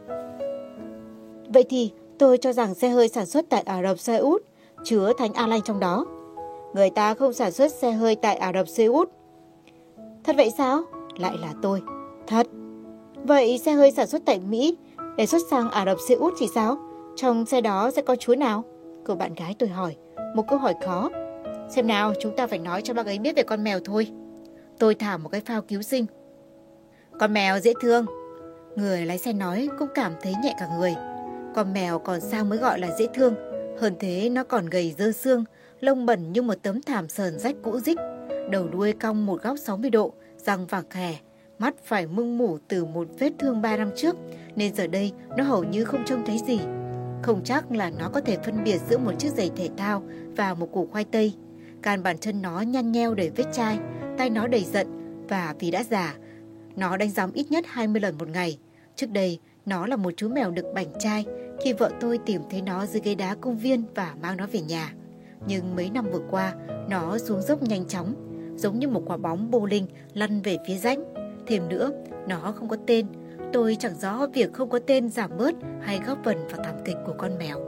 Vậy thì tôi cho rằng xe hơi sản xuất tại Ả Rập Xê Út chứa thánh A-lanh trong đó. Người ta không sản xuất xe hơi tại Ả Rập Xê Út. Thật vậy sao? Lại là tôi. Thật. Vậy xe hơi sản xuất tại Mỹ để xuất sang Ả Rập Xê Út thì sao? Trong xe đó sẽ có Chúa nào? Cô bạn gái tôi hỏi. Một câu hỏi khó. Xem nào, chúng ta phải nói cho bác ấy biết về con mèo thôi. Tôi thả một cái phao cứu sinh. Con mèo dễ thương. Người lái xe nói, cũng cảm thấy nhẹ cả người. Con mèo còn sao mới gọi là dễ thương. Hơn thế nó còn gầy dơ xương, lông bẩn như một tấm thảm sờn rách cũ rích, đầu đuôi cong một góc 60 độ, răng vàng khè, mắt phải mưng mủ từ một vết thương 3 năm trước, nên giờ đây nó hầu như không trông thấy gì. Không chắc là nó có thể phân biệt giữa một chiếc giày thể thao và một củ khoai tây. Can bàn chân nó nhăn nheo đầy vết chai, tay nó đầy giận, và vì đã già, nó đánh giám ít nhất 20 lần một ngày. Trước đây, nó là một chú mèo đực bảnh trai khi vợ tôi tìm thấy nó dưới ghế đá công viên và mang nó về nhà. Nhưng mấy năm vừa qua, nó xuống dốc nhanh chóng, giống như một quả bóng bowling lăn về phía rãnh. Thêm nữa, nó không có tên. Tôi chẳng rõ việc không có tên giảm bớt hay góp phần vào thảm kịch của con mèo.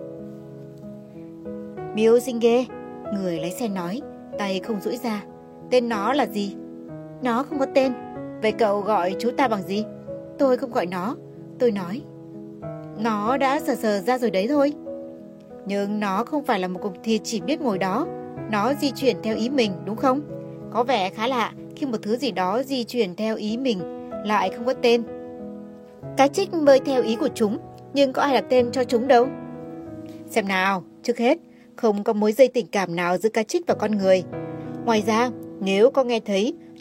Miêu xinh ghê, người lái xe nói, tay không duỗi ra. Tên nó là gì? Nó không có tên. Vậy cậu gọi chú ta bằng gì? Tôi không gọi nó. Tôi nói. Nó đã sờ ra rồi đấy thôi. Nhưng nó không phải là một cục thịt chỉ biết ngồi đó. Nó di chuyển theo ý mình, đúng không? Có vẻ khá lạ khi một thứ gì đó di chuyển theo ý mình lại không có tên. Cá trích bơi theo ý của chúng, nhưng có ai đặt tên cho chúng đâu. Xem nào, trước hết, không có mối dây tình cảm nào giữa cá trích và con người. Ngoài ra, nếu có nghe thấy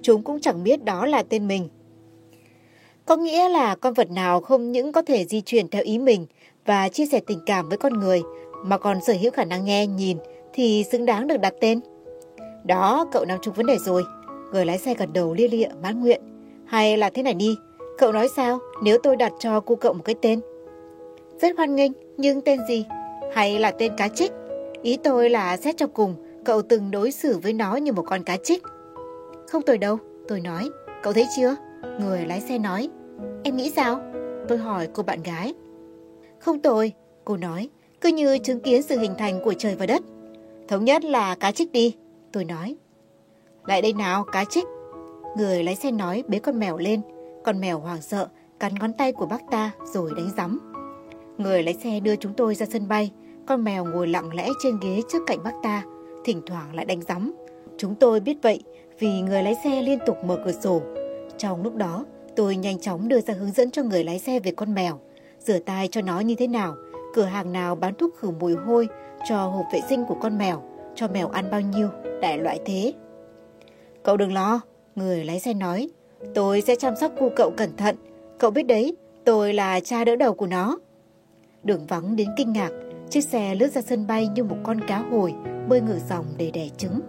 chúng cũng chẳng biết đó là tên mình. Có nghĩa là con vật nào không những có thể di chuyển theo ý mình và chia sẻ tình cảm với con người, mà còn sở hữu khả năng nghe, nhìn thì xứng đáng được đặt tên. Đó, cậu nắm trúng vấn đề rồi. Người lái xe gật đầu lia lịa mãn nguyện. Hay là thế này đi, cậu nói sao nếu tôi đặt cho cô cậu một cái tên? Rất hoan nghênh, nhưng tên gì? Hay là tên cá trích? Ý tôi là xét cho cùng, cậu từng đối xử với nó như một con cá trích. Không tồi đâu, tôi nói. Cậu thấy chưa? Người lái xe nói. Em nghĩ sao? Tôi hỏi cô bạn gái. Không tồi, cô nói. Cứ như chứng kiến sự hình thành của trời và đất. Thống nhất là cá trích đi, tôi nói. Lại đây nào, cá trích. Người lái xe nói, bế con mèo lên. Con mèo hoảng sợ, cắn ngón tay của bác ta rồi đánh giấm. Người lái xe đưa chúng tôi ra sân bay. Con mèo ngồi lặng lẽ trên ghế trước cạnh bác ta, thỉnh thoảng lại đánh giấm. Chúng tôi biết vậy vì người lái xe liên tục mở cửa sổ. Trong lúc đó, tôi nhanh chóng đưa ra hướng dẫn cho người lái xe về con mèo, rửa tay cho nó như thế nào, cửa hàng nào bán thuốc khử mùi hôi cho hộp vệ sinh của con mèo, cho mèo ăn bao nhiêu, đại loại thế. Cậu đừng lo, người lái xe nói, tôi sẽ chăm sóc cu cậu cẩn thận. Cậu biết đấy, tôi là cha đỡ đầu của nó. Đường vắng đến kinh ngạc, chiếc xe lướt ra sân bay như một con cá hồi bơi ngược dòng để đẻ trứng.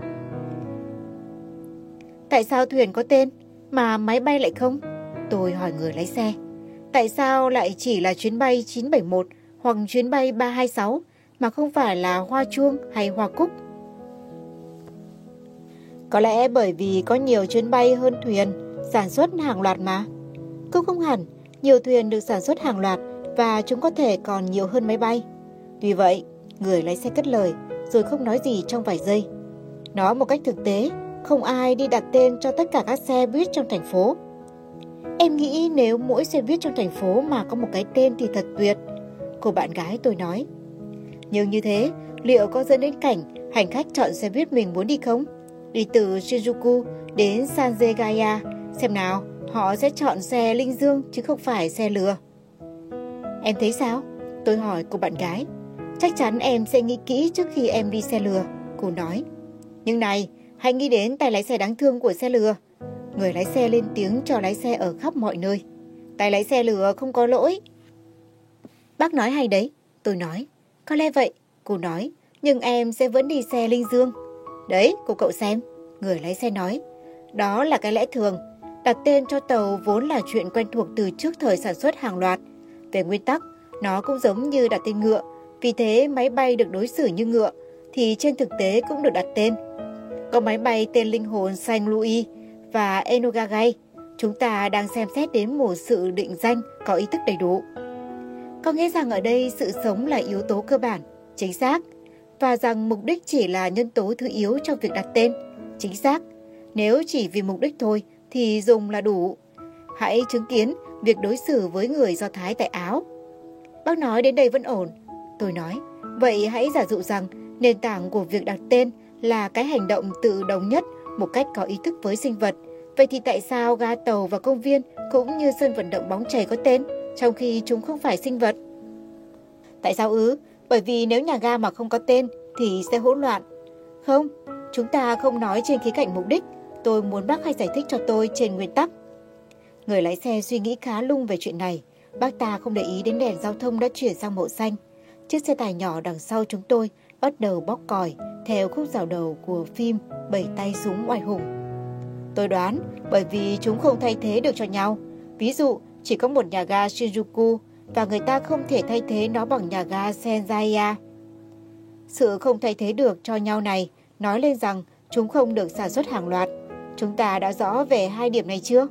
Tại sao thuyền có tên mà máy bay lại không? Tôi hỏi người lái xe. Tại sao lại chỉ là chuyến bay 971 hoặc chuyến bay 326 mà không phải là Hoa Chuông hay Hoa Cúc? Có lẽ bởi vì có nhiều chuyến bay hơn thuyền sản xuất hàng loạt mà. Cũng không hẳn, nhiều thuyền được sản xuất hàng loạt và chúng có thể còn nhiều hơn máy bay. Tuy vậy, người lái xe cất lời rồi không nói gì trong vài giây. Nói một cách thực tế, không ai đi đặt tên cho tất cả các xe buýt trong thành phố. Em nghĩ nếu mỗi xe buýt trong thành phố mà có một cái tên thì thật tuyệt, cô bạn gái tôi nói. Nhưng như thế, liệu có dẫn đến cảnh hành khách chọn xe buýt mình muốn đi không? Đi từ Shinjuku đến Sanjegaya, xem nào, họ sẽ chọn xe linh dương chứ không phải xe lừa. Em thấy sao? Tôi hỏi cô bạn gái. Chắc chắn em sẽ nghĩ kỹ trước khi em đi xe lừa, cô nói. Nhưng này, hãy nghĩ đến tay lái xe đáng thương của xe lừa. Người lái xe lên tiếng cho lái xe ở khắp mọi nơi. Tay lái xe lừa không có lỗi. Bác nói hay đấy, tôi nói. Có lẽ vậy, cô nói, nhưng em sẽ vẫn đi xe linh dương. Đấy, cô cậu xem, người lái xe nói. Đó là cái lẽ thường. Đặt tên cho tàu vốn là chuyện quen thuộc từ trước thời sản xuất hàng loạt. Về nguyên tắc, nó cũng giống như đặt tên ngựa. Vì thế máy bay được đối xử như ngựa thì trên thực tế cũng được đặt tên. Có máy bay tên linh hồn Saint Louis và Enola Gay. Chúng ta đang xem xét đến một sự định danh có ý thức đầy đủ. Có nghĩa rằng ở đây sự sống là yếu tố cơ bản, chính xác. Và rằng mục đích chỉ là nhân tố thứ yếu trong việc đặt tên, chính xác. Nếu chỉ vì mục đích thôi thì dùng là đủ. Hãy chứng kiến việc đối xử với người Do Thái tại Áo. Bác nói đến đây vẫn ổn. Tôi nói, vậy hãy giả dụ rằng nền tảng của việc đặt tên là cái hành động tự đồng nhất một cách có ý thức với sinh vật. Vậy thì tại sao ga tàu và công viên cũng như sân vận động bóng chày có tên, trong khi chúng không phải sinh vật? Tại sao ư? Bởi vì nếu nhà ga mà không có tên thì sẽ hỗn loạn. Không, chúng ta không nói trên khía cạnh mục đích. Tôi muốn bác hãy giải thích cho tôi trên nguyên tắc. Người lái xe suy nghĩ khá lung về chuyện này. Bác ta không để ý đến đèn giao thông đã chuyển sang màu xanh. Chiếc xe tải nhỏ đằng sau chúng tôi bắt đầu bóc còi theo khúc dạo đầu của phim Bảy tay súng oai hùng. Tôi đoán bởi vì chúng không thay thế được cho nhau. Ví dụ, chỉ có một nhà ga Shinjuku và người ta không thể thay thế nó bằng nhà ga Senzaya. Sự không thay thế được cho nhau này nói lên rằng chúng không được sản xuất hàng loạt. Chúng ta đã rõ về hai điểm này chưa?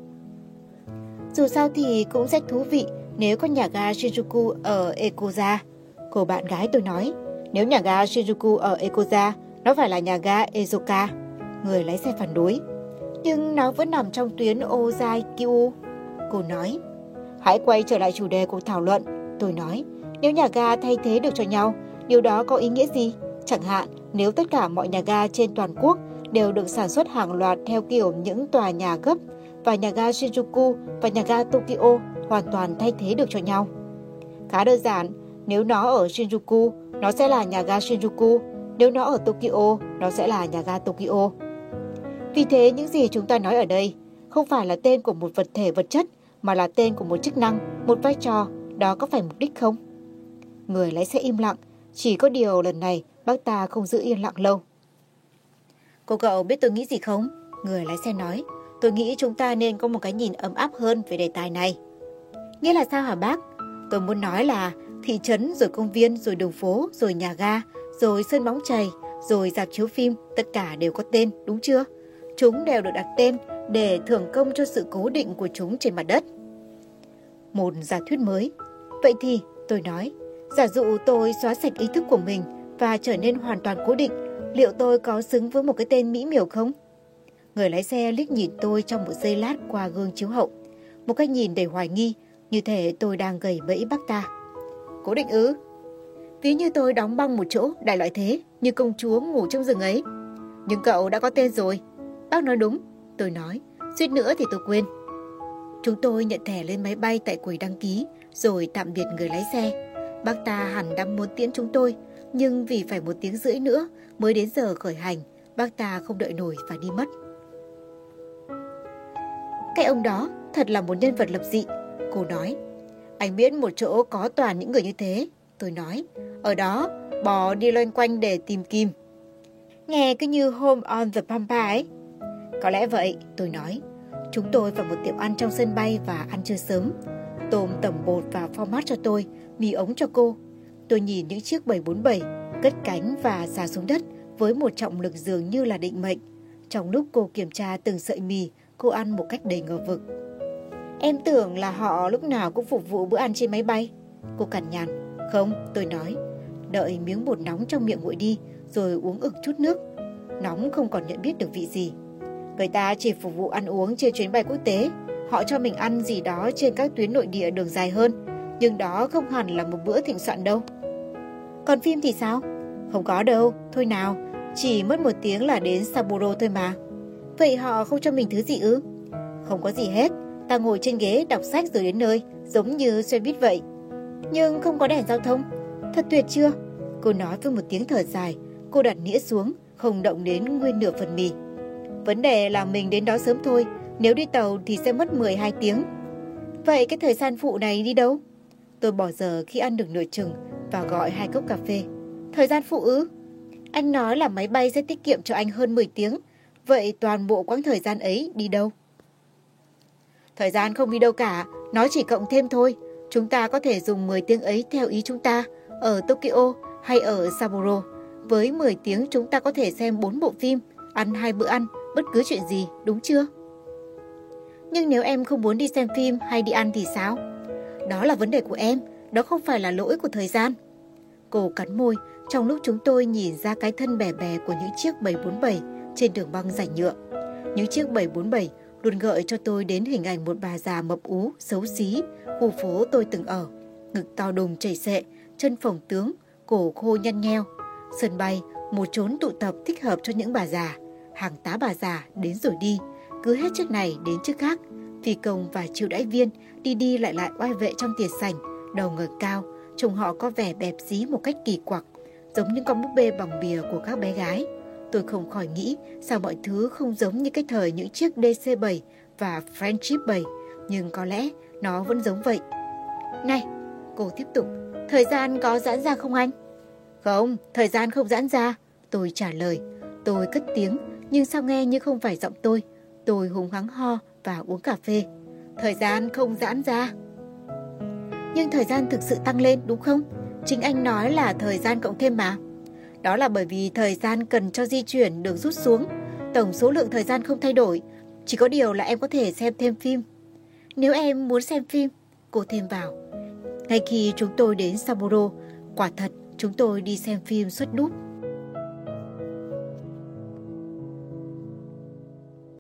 Dù sao thì cũng rất thú vị nếu có nhà ga Shinjuku ở Ekoza. Cô bạn gái tôi nói, nếu nhà ga Shinjuku ở Ekoza, nó phải là nhà ga Ezoka. Người lái xe phản đối. Nhưng nó vẫn nằm trong tuyến Ozai-kyu. Cô nói, hãy quay trở lại chủ đề cuộc thảo luận. Tôi nói, nếu nhà ga thay thế được cho nhau, điều đó có ý nghĩa gì? Chẳng hạn, nếu tất cả mọi nhà ga trên toàn quốc đều được sản xuất hàng loạt theo kiểu những tòa nhà gấp và nhà ga Shinjuku và nhà ga Tokyo hoàn toàn thay thế được cho nhau. Khá đơn giản, nếu nó ở Shinjuku, nó sẽ là nhà ga Shinjuku, nếu nó ở Tokyo, nó sẽ là nhà ga Tokyo. Vì thế những gì chúng ta nói ở đây không phải là tên của một vật thể vật chất, mà là tên của một chức năng, một vai trò. Đó có phải mục đích không? Người lái xe im lặng. Chỉ có điều lần này bác ta không giữ yên lặng lâu. Cô cậu biết tôi nghĩ gì không? Người lái xe nói. Tôi nghĩ chúng ta nên có một cái nhìn ấm áp hơn về đề tài này. Nghĩa là sao hả bác? Tôi muốn nói là thị trấn, rồi công viên, rồi đường phố, rồi nhà ga, rồi sân bóng chày, rồi rạp chiếu phim, tất cả đều có tên, đúng chưa? Chúng đều được đặt tên để thưởng công cho sự cố định của chúng trên mặt đất. Một giả thuyết mới. Vậy thì, tôi nói, giả dụ tôi xóa sạch ý thức của mình và trở nên hoàn toàn cố định, liệu tôi có xứng với một cái tên mỹ miều không? Người lái xe liếc nhìn tôi trong một giây lát qua gương chiếu hậu. Một cái nhìn đầy hoài nghi, như thể tôi đang gầy bẫy bác ta. Cố định ư? Ví như tôi đóng băng một chỗ, đại loại thế, như công chúa ngủ trong rừng ấy. Nhưng cậu đã có tên rồi. Bác nói đúng, tôi nói. Suýt nữa thì tôi quên. Chúng tôi nhận thẻ lên máy bay tại quầy đăng ký, rồi tạm biệt người lái xe. Bác ta hẳn đang muốn tiễn chúng tôi, nhưng vì phải 1 tiếng rưỡi nữa mới đến giờ khởi hành, bác ta không đợi nổi và đi mất. Cái ông đó thật là một nhân vật lập dị, cô nói. Anh biết một chỗ có toàn những người như thế, tôi nói. Ở đó, bò đi loanh quanh để tìm kim. Nghe cứ như Home on the Pampa ấy. Có lẽ vậy, tôi nói. Chúng tôi vào một tiệm ăn trong sân bay và ăn trưa sớm. Tôm tẩm bột và format cho tôi, mì ống cho cô. Tôi nhìn những chiếc 747 cất cánh và xà xuống đất với một trọng lực dường như là định mệnh. Trong lúc cô kiểm tra từng sợi mì, cô ăn một cách đầy ngờ vực. Em tưởng là họ lúc nào cũng phục vụ bữa ăn trên máy bay. Cô cằn nhằn. Không, tôi nói. Đợi miếng bột nóng trong miệng nguội đi, rồi uống ực chút nước. Nóng không còn nhận biết được vị gì. Người ta chỉ phục vụ ăn uống trên chuyến bay quốc tế. Họ cho mình ăn gì đó trên các tuyến nội địa đường dài hơn. Nhưng đó không hẳn là một bữa thịnh soạn đâu. Còn phim thì sao? Không có đâu, thôi nào. Chỉ mất 1 tiếng là đến Sapporo thôi mà. Vậy họ không cho mình thứ gì ư? Không có gì hết. Ta ngồi trên ghế đọc sách rồi đến nơi, giống như xe buýt vậy. Nhưng không có đèn giao thông. Thật tuyệt chưa? Cô nói với một tiếng thở dài. Cô đặt nĩa xuống, không động đến nguyên nửa phần mì. Vấn đề là mình đến đó sớm thôi. Nếu đi tàu thì sẽ mất 12 tiếng. Vậy cái thời gian phụ này đi đâu? Tôi bỏ giờ khi ăn được nửa chừng và gọi 2 cốc cà phê. Thời gian phụ ư? Anh nói là máy bay sẽ tiết kiệm cho anh hơn 10 tiếng. Vậy toàn bộ quãng thời gian ấy đi đâu? Thời gian không đi đâu cả, nó chỉ cộng thêm thôi. Chúng ta có thể dùng 10 tiếng ấy theo ý chúng ta, ở Tokyo hay ở Sapporo. Với 10 tiếng chúng ta có thể xem 4 bộ phim, ăn 2 bữa ăn, bất cứ chuyện gì, đúng chưa? Nhưng nếu em không muốn đi xem phim hay đi ăn thì sao? Đó là vấn đề của em, đó không phải là lỗi của thời gian. Cô cắn môi, trong lúc chúng tôi nhìn ra cái thân bè bè của những chiếc 747 trên đường băng rải nhựa. Những chiếc 747 luôn gợi cho tôi đến hình ảnh một bà già mập ú, xấu xí, khu phố tôi từng ở. Ngực to đùng chảy xệ, chân phồng tướng, cổ khô nhăn nheo. Sân bay, một chốn tụ tập thích hợp cho những bà già. Hàng tá bà già đến rồi đi, cứ hết chiếc này đến chiếc khác. Phi công và chiêu đãi viên đi đi lại lại oai vệ trong tiền sảnh, đầu ngẩng cao, trông họ có vẻ bẹp dí một cách kỳ quặc, giống những con búp bê bằng bìa của các bé gái. Tôi không khỏi nghĩ sao mọi thứ không giống như cái thời những chiếc DC-7 và Friendship 7, nhưng có lẽ nó vẫn giống vậy. Này, cô tiếp tục, thời gian có giãn ra không anh? Không, thời gian không giãn ra, tôi trả lời. Tôi cất tiếng, nhưng sao nghe như không phải giọng tôi. Tôi hùng hắng ho và uống cà phê. Thời gian không giãn ra. Nhưng thời gian thực sự tăng lên đúng không? Chính anh nói là thời gian cộng thêm mà. Đó là bởi vì thời gian cần cho di chuyển được rút xuống. Tổng số lượng thời gian không thay đổi. Chỉ có điều là em có thể xem thêm phim. Nếu em muốn xem phim, cô thêm vào. Ngay khi chúng tôi đến Sapporo, quả thật chúng tôi đi xem phim suất đúp.